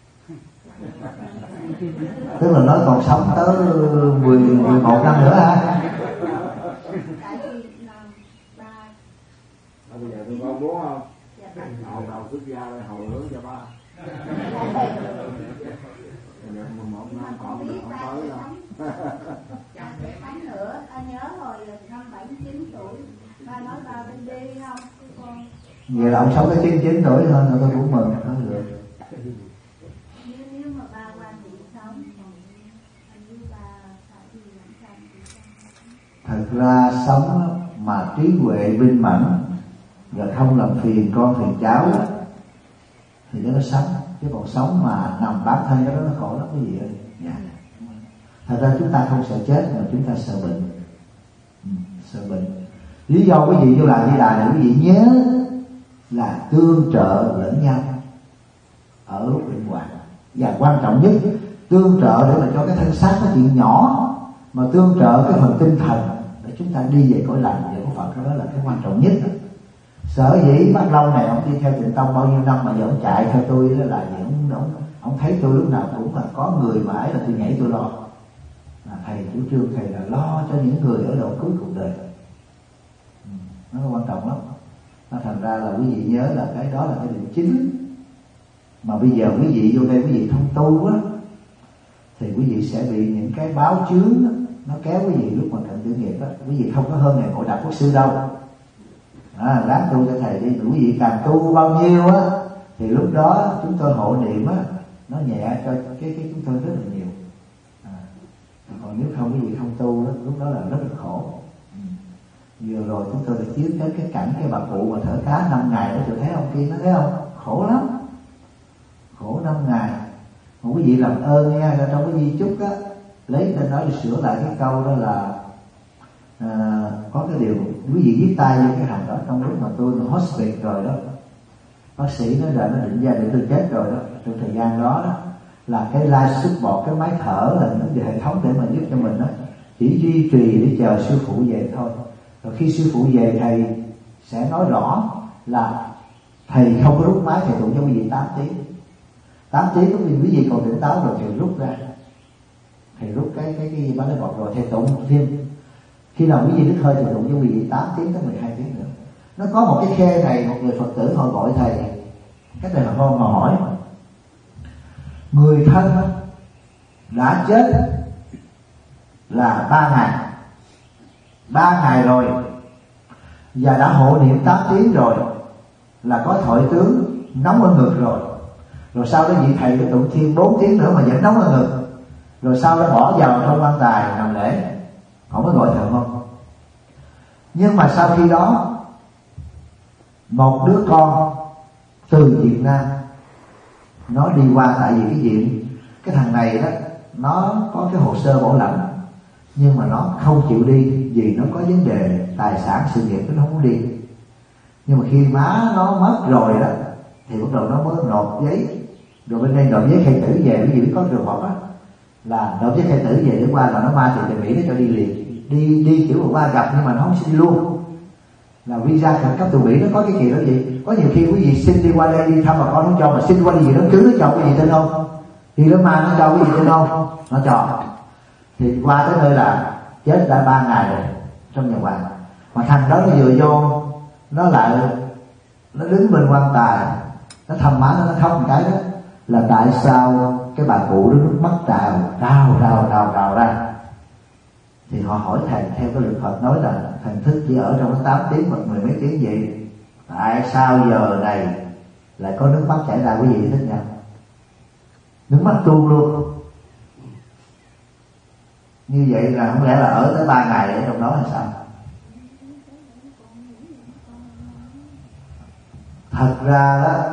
Tức là nó còn sống tới mười, mười một năm nữa hả? Tại vì là ba. Bây giờ tôi con muốn không? Hậu đầu xuất gia đây hậu hướng cho ba. Một năm còn không tới đâu. Sống nữa, ta nhớ hồi năm bảy chín tuổi, ba nói ba bên đi không, con. Vậy là ông sống tới chín chín tuổi hơn rồi tôi cũng mừng, nói được. Nếu, nếu mà ba qua thì sống, còn anh với ba phải đi làm sao thì Thật ra sống mà trí huệ minh mẫn và không làm phiền con phiền cháu thì nó sống, chứ còn sống mà nằm bám thân cái đó nó khổ lắm quý vị ơi. Dạ. Thật ra chúng ta không sợ chết mà chúng ta sợ bệnh. Ừ, sợ bệnh. Lý do quý vị vô làm Di Đà này quý vị nhớ là tương trợ lẫn nhau ở lúc bệnh hoạn, và quan trọng nhất tương trợ để mà cho cái thân xác nó chuyện nhỏ, mà tương trợ cái phần tinh thần để chúng ta đi về cõi lành về của Phật. Cái đó là cái quan trọng nhất. Sở dĩ bác lâu này ông đi theo Tịnh Tông bao nhiêu năm mà giờ ông chạy theo tôi đó là vì ông, ông, ông thấy tôi lúc nào cũng là có người mà ấy là tôi nhảy tôi lo. Là thầy chủ trương thầy là lo cho những người ở độ cuối cuộc đời. Ừ, nó quan trọng lắm. Nó thành ra là quý vị nhớ là cái đó là cái điều chính. Mà bây giờ quý vị vô đây quý vị không tu á thì quý vị sẽ bị những cái báo chướng đó, nó kéo quý vị lúc mà cận tử nghiệp á. Quý vị không có hơn ngày Ngộ Đạt Quốc Sư đâu. À, lát tu cho thầy đi, quý vị càng tu bao nhiêu á thì lúc đó chúng tôi hộ niệm á nó nhẹ cho cái cái chúng tôi rất là nhiều. À, còn nếu không quý vị không tu đó, lúc đó là rất là khổ. Ừ. Vừa rồi chúng tôi đã chiếu tới cái cảnh cái bà cụ mà thở cá năm ngày đó, tôi thấy ông kia nó thấy không, khổ lắm, khổ năm ngày. Mà quý vị làm ơn nha, trong cái di chúc á lấy tên nói để sửa lại cái câu đó là à, có cái điều quý vị viết tay vô cái hành đó trong lúc mà tôi hospice rồi đó, bác sĩ nói là nó định ra để tôi chết rồi đó, trong thời gian đó, đó là cái life support, cái máy thở là nó về hệ thống để mà giúp cho mình đó chỉ duy trì để chờ sư phụ về thôi. Rồi khi sư phụ về thầy sẽ nói rõ là thầy không có rút máy, thầy tụng cho quý vị tám tiếng. Tám tiếng lúc quý vị còn tỉnh táo rồi thầy rút ra, thầy rút cái cái cái bánh bọt rồi thầy tụng thêm. Khi nào quý vị đứt hơi thì tụng cho quý vị tám tiếng tới mười hai tiếng nữa. Nó có một cái khe này, một người Phật tử họ gọi thầy, cái này là con mà hỏi người thân đã chết là ba ngày ba ngày rồi và đã hộ niệm tám tiếng rồi, là có thoại tướng nóng ở ngực rồi, rồi sau đó vị thầy tụng thêm bốn tiếng nữa mà vẫn nóng ở ngực, rồi sau đó bỏ vào trong quan tài nằm lễ, không có gọi thầy không. Nhưng mà sau khi đó một đứa con từ Việt Nam nó đi qua, tại vì cái chuyện cái thằng này đó nó có cái hồ sơ bảo lãnh nhưng mà nó không chịu đi vì nó có vấn đề tài sản sự nghiệp, nó không có đi. Nhưng mà khi má nó mất rồi đó thì bắt đầu nó mới nộp giấy, rồi bên đây nộp giấy khai tử về, ví dụ có trường hợp á là đối với thầy tử về để qua là nó ma thì thầy Mỹ nó cho đi liền, đi đi kiểu mà qua gặp nhưng mà nó không xin đi luôn, là visa khẩn cấp từ Mỹ nó có cái kỳ đó gì. Có nhiều khi quý vị xin đi qua đây đi thăm bà con nó cho, mà xin qua đi gì nó cứ nó cho cái gì tên không, đi nó ma nó cho cái gì tên không, nó cho. Thì qua tới nơi là chết đã ba ngày rồi trong nhà hoàng, mà thằng đó nó vừa vô nó lại nó đứng bên quan tài, nó thầm má nó, nó khóc một cái đó là tại sao cái bà cụ đó nước mắt trào trào trào trào trào ra. Thì họ hỏi thầy theo cái luật Phật nói là thần thức chỉ ở trong tám tiếng hoặc mười mấy tiếng vậy, tại sao giờ này lại có nước mắt chảy ra? Quý vị thích nhau nước mắt tuôn luôn như vậy là không lẽ là ở tới ba ngày ở trong đó hay sao? Thật ra đó,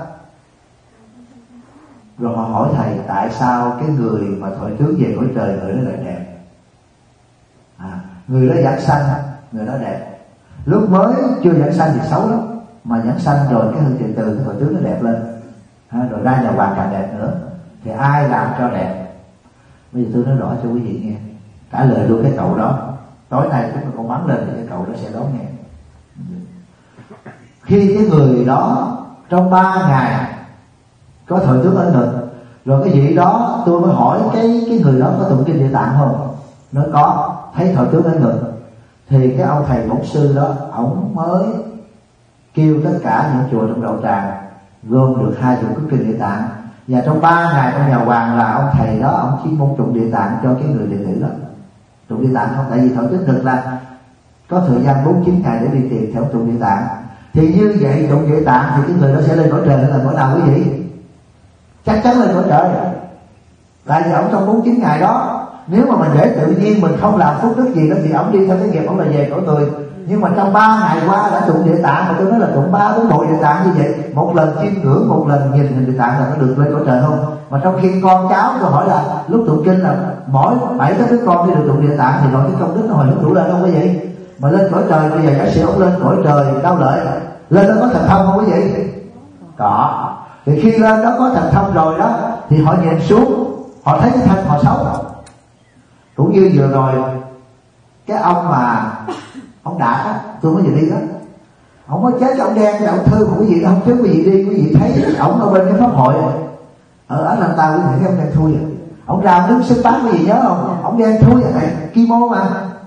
rồi họ hỏi thầy tại sao cái người mà thổi tướng về cõi trời người đó lại đẹp. À, người đó giảng sanh, người đó đẹp. Lúc mới chưa giảng sanh thì xấu lắm, mà giảng sanh rồi cái hương từ từ cái thổi tướng nó đẹp lên, à, rồi ra nhà hoàng càng đẹp nữa. Thì ai làm cho đẹp? Bây giờ tôi nói rõ cho quý vị nghe, trả lời luôn cái cậu đó. Tối nay chúng ta con bắn lên thì cái cậu đó sẽ đón nghe. Khi cái người đó trong ba ngày có thổi tướng ở ngực, rồi cái vị đó tôi mới hỏi cái cái người đó có tụng kinh Địa Tạng không? Nói có, thấy thổi tướng ở ngực. Thì cái ông thầy bổn sư đó, ổng mới kêu tất cả những chùa trong Đạo Tràng gom được hai chục cuốn kinh Địa Tạng. Và trong ba ngày trong nhà hoàng là ông thầy đó ông chỉ muốn tụng Địa Tạng cho cái người đệ tử đó. Tụng Địa Tạng không, tại vì thổi tướng ngực là có thời gian bốn chín ngày để đi tìm theo tụng Địa Tạng. Thì như vậy tụng Địa Tạng thì cái người đó sẽ lên cõi trời hay là cõi nào quý vị? Chắc chắn lên cõi trời. Tại vì ông trong bốn chín ngày đó, nếu mà mình để tự nhiên mình không làm phúc đức gì đó thì ông đi theo cái nghiệp ông là về cõi người. Nhưng mà trong ba ngày qua đã tụng Địa Tạng, mà tôi nói là tụng ba bốn bộ Địa Tạng như vậy, một lần chiêm ngưỡng, một lần nhìn hình Địa Tạng là nó được lên cõi trời không? Mà trong khi con cháu tôi hỏi là lúc tụng kinh là mỗi bảy cái đứa con đi được tụng Địa Tạng thì gọi cái công đức nó hồi hướng đủ lên không quý vị? Mà lên cõi trời bây giờ giả sử ông lên cõi trời Cao Lợi, lên đó có thần thông không quý vị? Có. Thì khi lên đó có thần thông rồi đó thì họ nhìn xuống, họ thấy cái thân họ xấu. Cũng như vừa rồi cái ông mà ông Đạt á, tôi mới vừa đi đó, ông mới chết cho ông đen, ông thư một cái gì đó không chứ quý vị đi, quý vị thấy ông ở bên cái pháp hội ở ở Nam Ta, quý vị thấy ông đen thui, ông ra đứng xếp bán cái gì nhớ không? Ông đen thui là này kimo mà.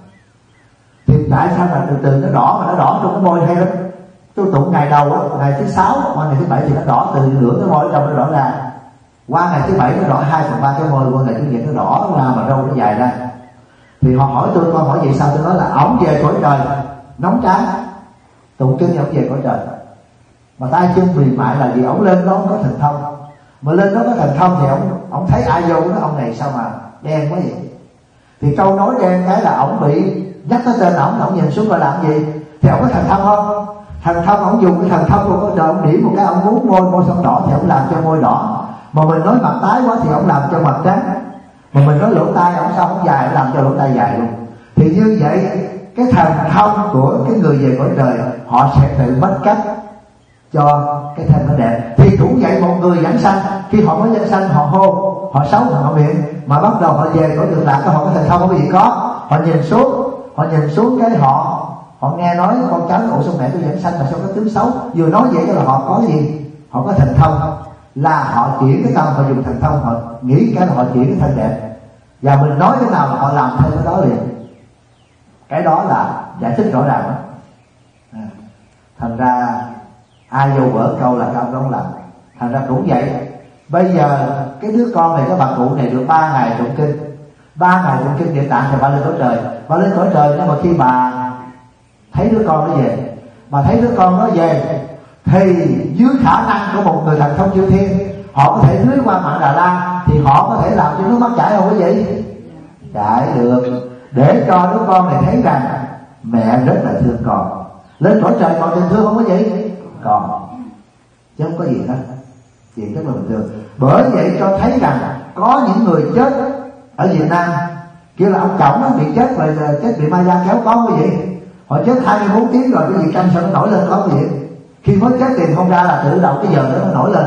Thì tại sao mà từ từ nó đỏ, mà nó đỏ trong cái môi hay lắm. Tôi tụng ngày đầu á, ngày thứ sáu qua ngày thứ bảy thì nó đỏ từ nửa cái môi trong nó đỏ ra, qua ngày thứ bảy nó đỏ hai phần ba cái môi, qua ngày thứ nhật nó đỏ ra mà râu nó dài ra. Thì họ hỏi tôi, con hỏi vậy sao? Tôi nói là ổng về cõi trời nóng chán, tụng kinh ổng về cõi trời, mà tay chân mềm mại là vì ổng lên đó có thần thông. Mà lên đó có thần thông thì ổng ổng thấy ai vô nó ông này sao mà đen quá vậy? Thì câu nói đen cái là ổng bị nhắc tới tên ổng, ổng nhìn xuống coi làm gì? Thì ổng có thần thông không? Thần thông ổng dùng cái thần thông của cõi trời, ổng điểm một cái ông muốn môi môi son đỏ thì ổng làm cho môi đỏ. Mà mình nói mặt tái quá thì ổng làm cho mặt trắng. Mà mình nói lỗ tai ổng sao ổng dài, ổng làm cho lỗ tai dài luôn. Thì như vậy cái thần thông của cái người về cõi trời họ sẽ tự mất cách cho cái thân nó đẹp. Thì cũng vậy, một người giảng sanh khi họ mới giảng sanh họ hô, họ xấu họ miệng, mà bắt đầu họ về cõi Cực Lạc họ có thần thông không có gì có. Họ nhìn xuống, họ nhìn xuống cái họ họ nghe nói con cháu ổ sao mẹ tôi giảng sanh mà sao có tướng xấu, vừa nói vậy là họ có gì? Họ có thần thông, là họ chuyển cái tâm, họ dùng thần thông, họ nghĩ cái là họ chuyển cái thân đẹp, và mình nói cái nào là họ làm theo cái đó liền. Cái đó là giải thích rõ ràng đó. À, thành ra ai vô vỡ câu là cao đó làm. Thành ra cũng vậy, bây giờ cái đứa con này, cái bà cụ này được ba ngày tụng kinh, ba ngày tụng kinh Địa Tạng thì bà lên cõi trời. Bà lên cõi trời nhưng mà khi bà thấy đứa con nó về, mà thấy đứa con nó về thì dưới khả năng của một người thần thông chư thiên, họ có thể lướt qua mạng Đà La, thì họ có thể làm cho nước mắt chảy không quý vị? Chảy được, để cho đứa con này thấy rằng mẹ rất là thương con. Lên cõi trời còn tình thương không quý vị? Còn, chứ không có gì hết, chuyện rất là bình thường. Bởi vậy cho thấy rằng có những người chết ở Việt Nam kêu là ông chồng nó bị chết rồi, chết bị ma da kéo con quý vị. Họ chết hai mươi bốn tiếng rồi, cái gì canh sao nó nổi lên có gì? Khi mới chết tìm không ra là tự động cái giờ đó nó nổi lên.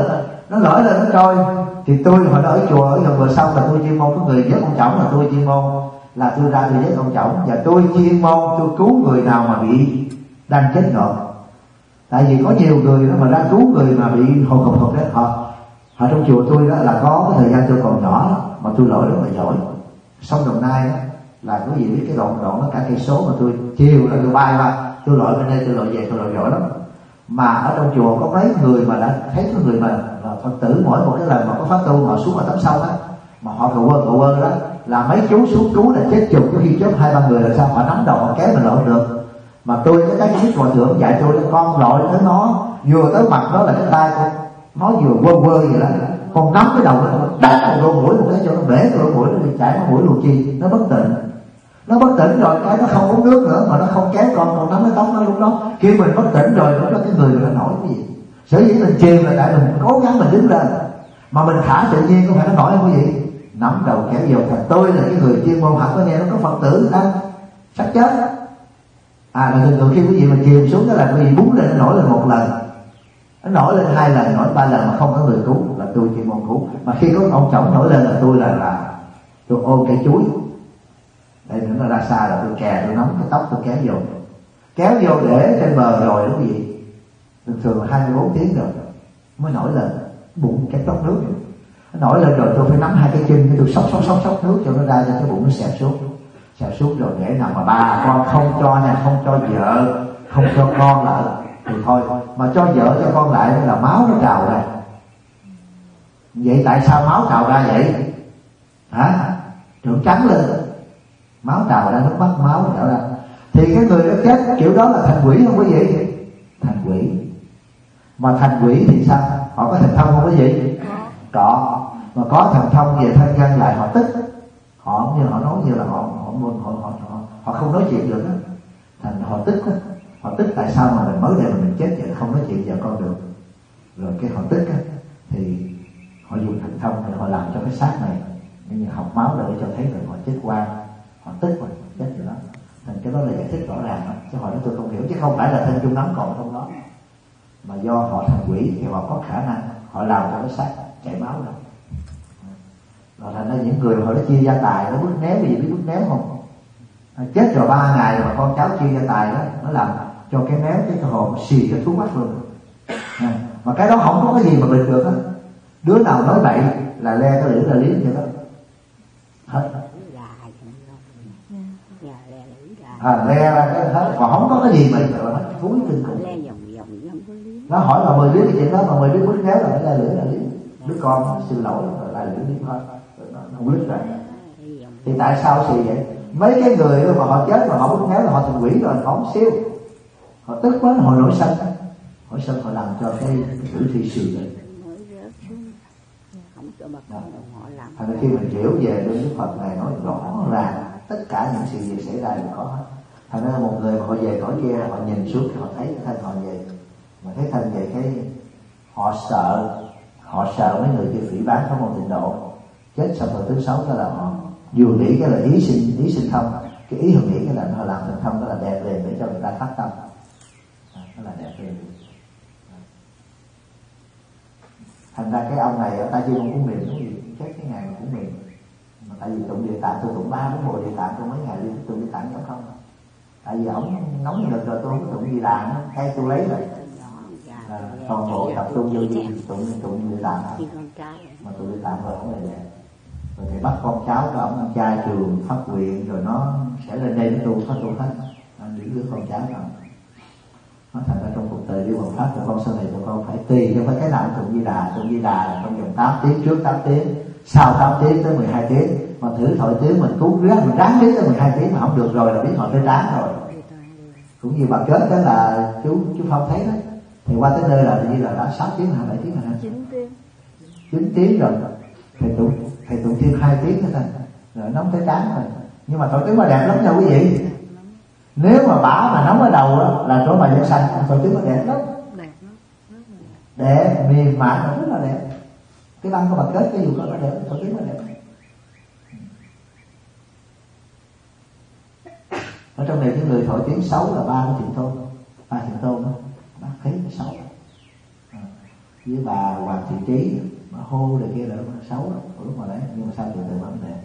nó nổi lên nó trôi. Thì tôi hồi đó ở chùa ở gần bờ sông là tôi chuyên môn, có người vớt con chỏng là tôi chuyên môn, là tôi ra tôi vớt con chỏng, và tôi chuyên môn tôi cứu người nào mà bị đang chết ngộp. Tại vì có nhiều người đó mà ra cứu người mà bị hụt hụt hụt đấy, họ họ trong chùa tôi đó là có cái thời gian tôi còn nhỏ mà tôi lội rất là giỏi. Sông Đồng Nai đó, là quý vị biết cái đoạn đoạn nó cả cây số mà tôi chiều là tôi bay qua, tôi lội bên đây tôi lội về tôi lội giỏi lắm. Mà ở trong chùa có mấy người mà đã thấy cái người mà là Phật tử mỗi một cái lần mà có pháp tu họ xuống vào tắm sông á, mà họ cầu quơ cầu quơ đó là mấy chú xuống cứu là chết chục, có khi chết hai ba người là sao họ nắm đầu họ kéo mình lội được. Mà tôi cái cái biết hòa thượng dạy tôi là con lội tới nó vừa tới mặt nó là cái tay con nó vừa quơ quơ vậy đó, con nắm cái đầu nó đánh vào lỗ mũi một cái cho nó bể cái lỗ mũi nó đi chảy máu mũi luôn chi, nó bất tỉnh. Nó bất tỉnh rồi cái nó không uống nước nữa mà nó không kéo con còn nắm cái tóc nó lúc đó. Khi mình bất tỉnh rồi nó là cái người nó nổi cái gì. Sở dĩ mình chìm là tại mình cố gắng mình đứng lên, mà mình thả tự nhiên không phải nó nổi không quý vị. Nắm đầu kéo vô. Thật tôi là cái người chuyên môn học có nghe nó có Phật tử đang sắp chết đó. À là thường thường khi quý vị mà chìm xuống đó là quý vị búng lên nó nổi lên một lần, nó nổi lên hai lần, nổi ba lần mà không có người cứu là tôi chuyên môn cứu. Mà khi có ông chồng nổi lên là tôi là là tôi ôm cây chuối đây nữa, nó ra xa là tôi kè tôi nắm cái tóc tôi kéo vô, kéo vô để trên bờ rồi đúng gì thường thường là hai mươi bốn tiếng rồi mới nổi lên bụng cái tóc nước. Nó nổi lên rồi tôi phải nắm hai cái chân tôi xóc xóc xóc xóc nước cho nó ra cho cái bụng nó xẹp xuống, xẹp xuống rồi để nào mà bà con không cho nha, không cho vợ, không cho con lại thì thôi, mà cho vợ cho con lại là máu nó trào ra. Vậy tại sao máu trào ra vậy hả? Trượng trắng lên, máu trào ra, nước mắt máu trào ra. Thì cái người đó chết kiểu đó là thành quỷ không quý vị? Thành quỷ. Mà thành quỷ thì sao? Họ có thần thông không quý vị? Có. Mà có thần thông về thân nhân lại họ tức, họ như họ nói như là họ họ họ họ, họ, họ không nói chuyện được đó. Thành họ tức đó. Họ tức tại sao mà mình mới đây mà mình chết vậy không nói chuyện vợ con được. Rồi cái họ tức á thì họ dùng thần thông để họ làm cho cái xác này như học máu để cho thấy rằng họ chết qua, họ tức mà chết rồi đó. Thành cái đó là giải thích rõ ràng đó. Chứ họ nói tôi không hiểu, chứ không phải là thân chung nắm còn không đó, mà do họ thành quỷ thì họ có khả năng họ làm cho cái xác chảy máu rồi. Rồi thành ra những người họ đã chia gia tài, nó bứt néo, vì biết bứt néo không? Chết rồi ba ngày mà con cháu chia gia tài đó, nó làm cho cái méo cái hồn xì cái thú mắt luôn. À, mà cái đó không có cái gì mà bình được á. Đứa nào nói bậy là le cái lưỡi là liếm cho đó hết. À, le ra cái hết, còn không có cái gì mà nó thúi kinh khủng. Nó hỏi là mười đứa cái chuyện đó mà mười đứa bứt néo là phải le lưỡi là liếm. Đứa con xin lỗi rồi lại lưỡi liếm thôi, nó không lứt ra. Thì tại sao xì vậy? Mấy cái người mà họ chết mà họ bứt néo là họ thành quỷ rồi, họ không siêu. Họ tức quá họ nổi sân, nổi sân họ làm cho cái, cái tử thi xì vậy. Thành ra khi mình hiểu về Đức Đức Phật này nói rõ ràng tất cả những sự việc xảy ra đều có hết. Thành ra một người mà họ về cõi kia họ nhìn xuống thì họ thấy cái thân họ về, mà thấy thân về cái họ sợ, họ sợ mấy người kia phỉ báng pháp môn Tịnh Độ. Chết xong rồi thứ sáu đó là họ vừa nghĩ cái là ý sinh ý sinh thông, cái ý họ nghĩ cái là họ làm thành thông đó là đẹp liền để cho người ta phát tâm, đó là đẹp liền. Thành ra cái ông này ở ta chưa không cúng niệm cái gì chết cái ngày mà cúng niệm, mà tại vì tụng địa tạng tôi tụng ba bốn bộ địa tạng tôi mấy ngày liên tụng địa tạng giống không, tại vì ổng nóng lực rồi tôi không có tụng di đàn á, cái tôi lấy rồi à, toàn bộ tập trung vô gì tụng tụng địa tạng mà tụng địa tạng rồi ổng này đẹp. Rồi thì bắt con cháu của ổng trai trường phát nguyện rồi nó sẽ lên đây nó tu phát tu hết, những đứa con cháu đó. Nó thành ra trong cuộc đời đi Hoàng Pháp của con sau này tụi con phải tùy cho mấy cái nào tụng Di Đà, tụng Di Đà là trong vòng tám tiếng, trước tám tiếng, sau tám tiếng tới mười hai tiếng, mà thử thổi tiếng mình cứu ráng mình ráng đến tới mười hai tiếng mà không được rồi là biết họ tới ráng rồi. Cũng như bà kết đó là chú chú Phong thấy đó, thì qua tới nơi là như là đã sáu tiếng hay bảy tiếng rồi ha, chín tiếng, chín tiếng rồi, thầy tụng thầy tụng thêm hai tiếng nữa thôi, rồi nóng tới ráng rồi. Nhưng mà thổi tiếng mà đẹp lắm nha quý vị. Nếu mà bả mà nóng ở đầu đó, là chỗ bà dân xanh, thổi tiếng nó đẹp lắm, đẹp mềm mại mà rất là đẹp. Cái băng của bà kết cái dù đó nó đẹp, thổi tiếng nó đẹp. Ở trong này cái người thổi tiếng xấu là ba cái thiện tôn, ba thiện tôn đó, bác thấy cái xấu. À. với bà Hoàng Thị Trí mà hô này kia là nó xấu lắm lúc mà đấy, nhưng mà sao từ từ vẫn đẹp.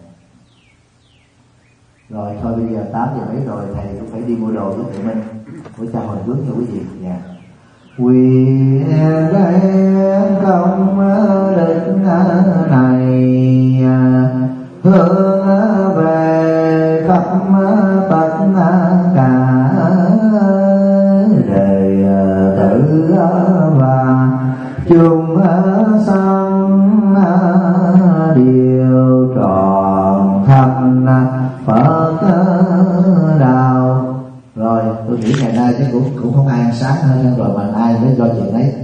Rồi thôi bây giờ tám giờ mấy rồi, thầy cũng phải đi mua đồ với tụi mình, của cha hồi hướng cho quý vị. Dạ. Quyền đem công đức này hướng về khắp tất cả đời tử và chúng sanh điều trọn thành Phật đạo. Rồi tôi nghĩ ngày nay chắc cũng cũng không ai ăn sáng hơn rồi, mà ai mới cho chuyện ấy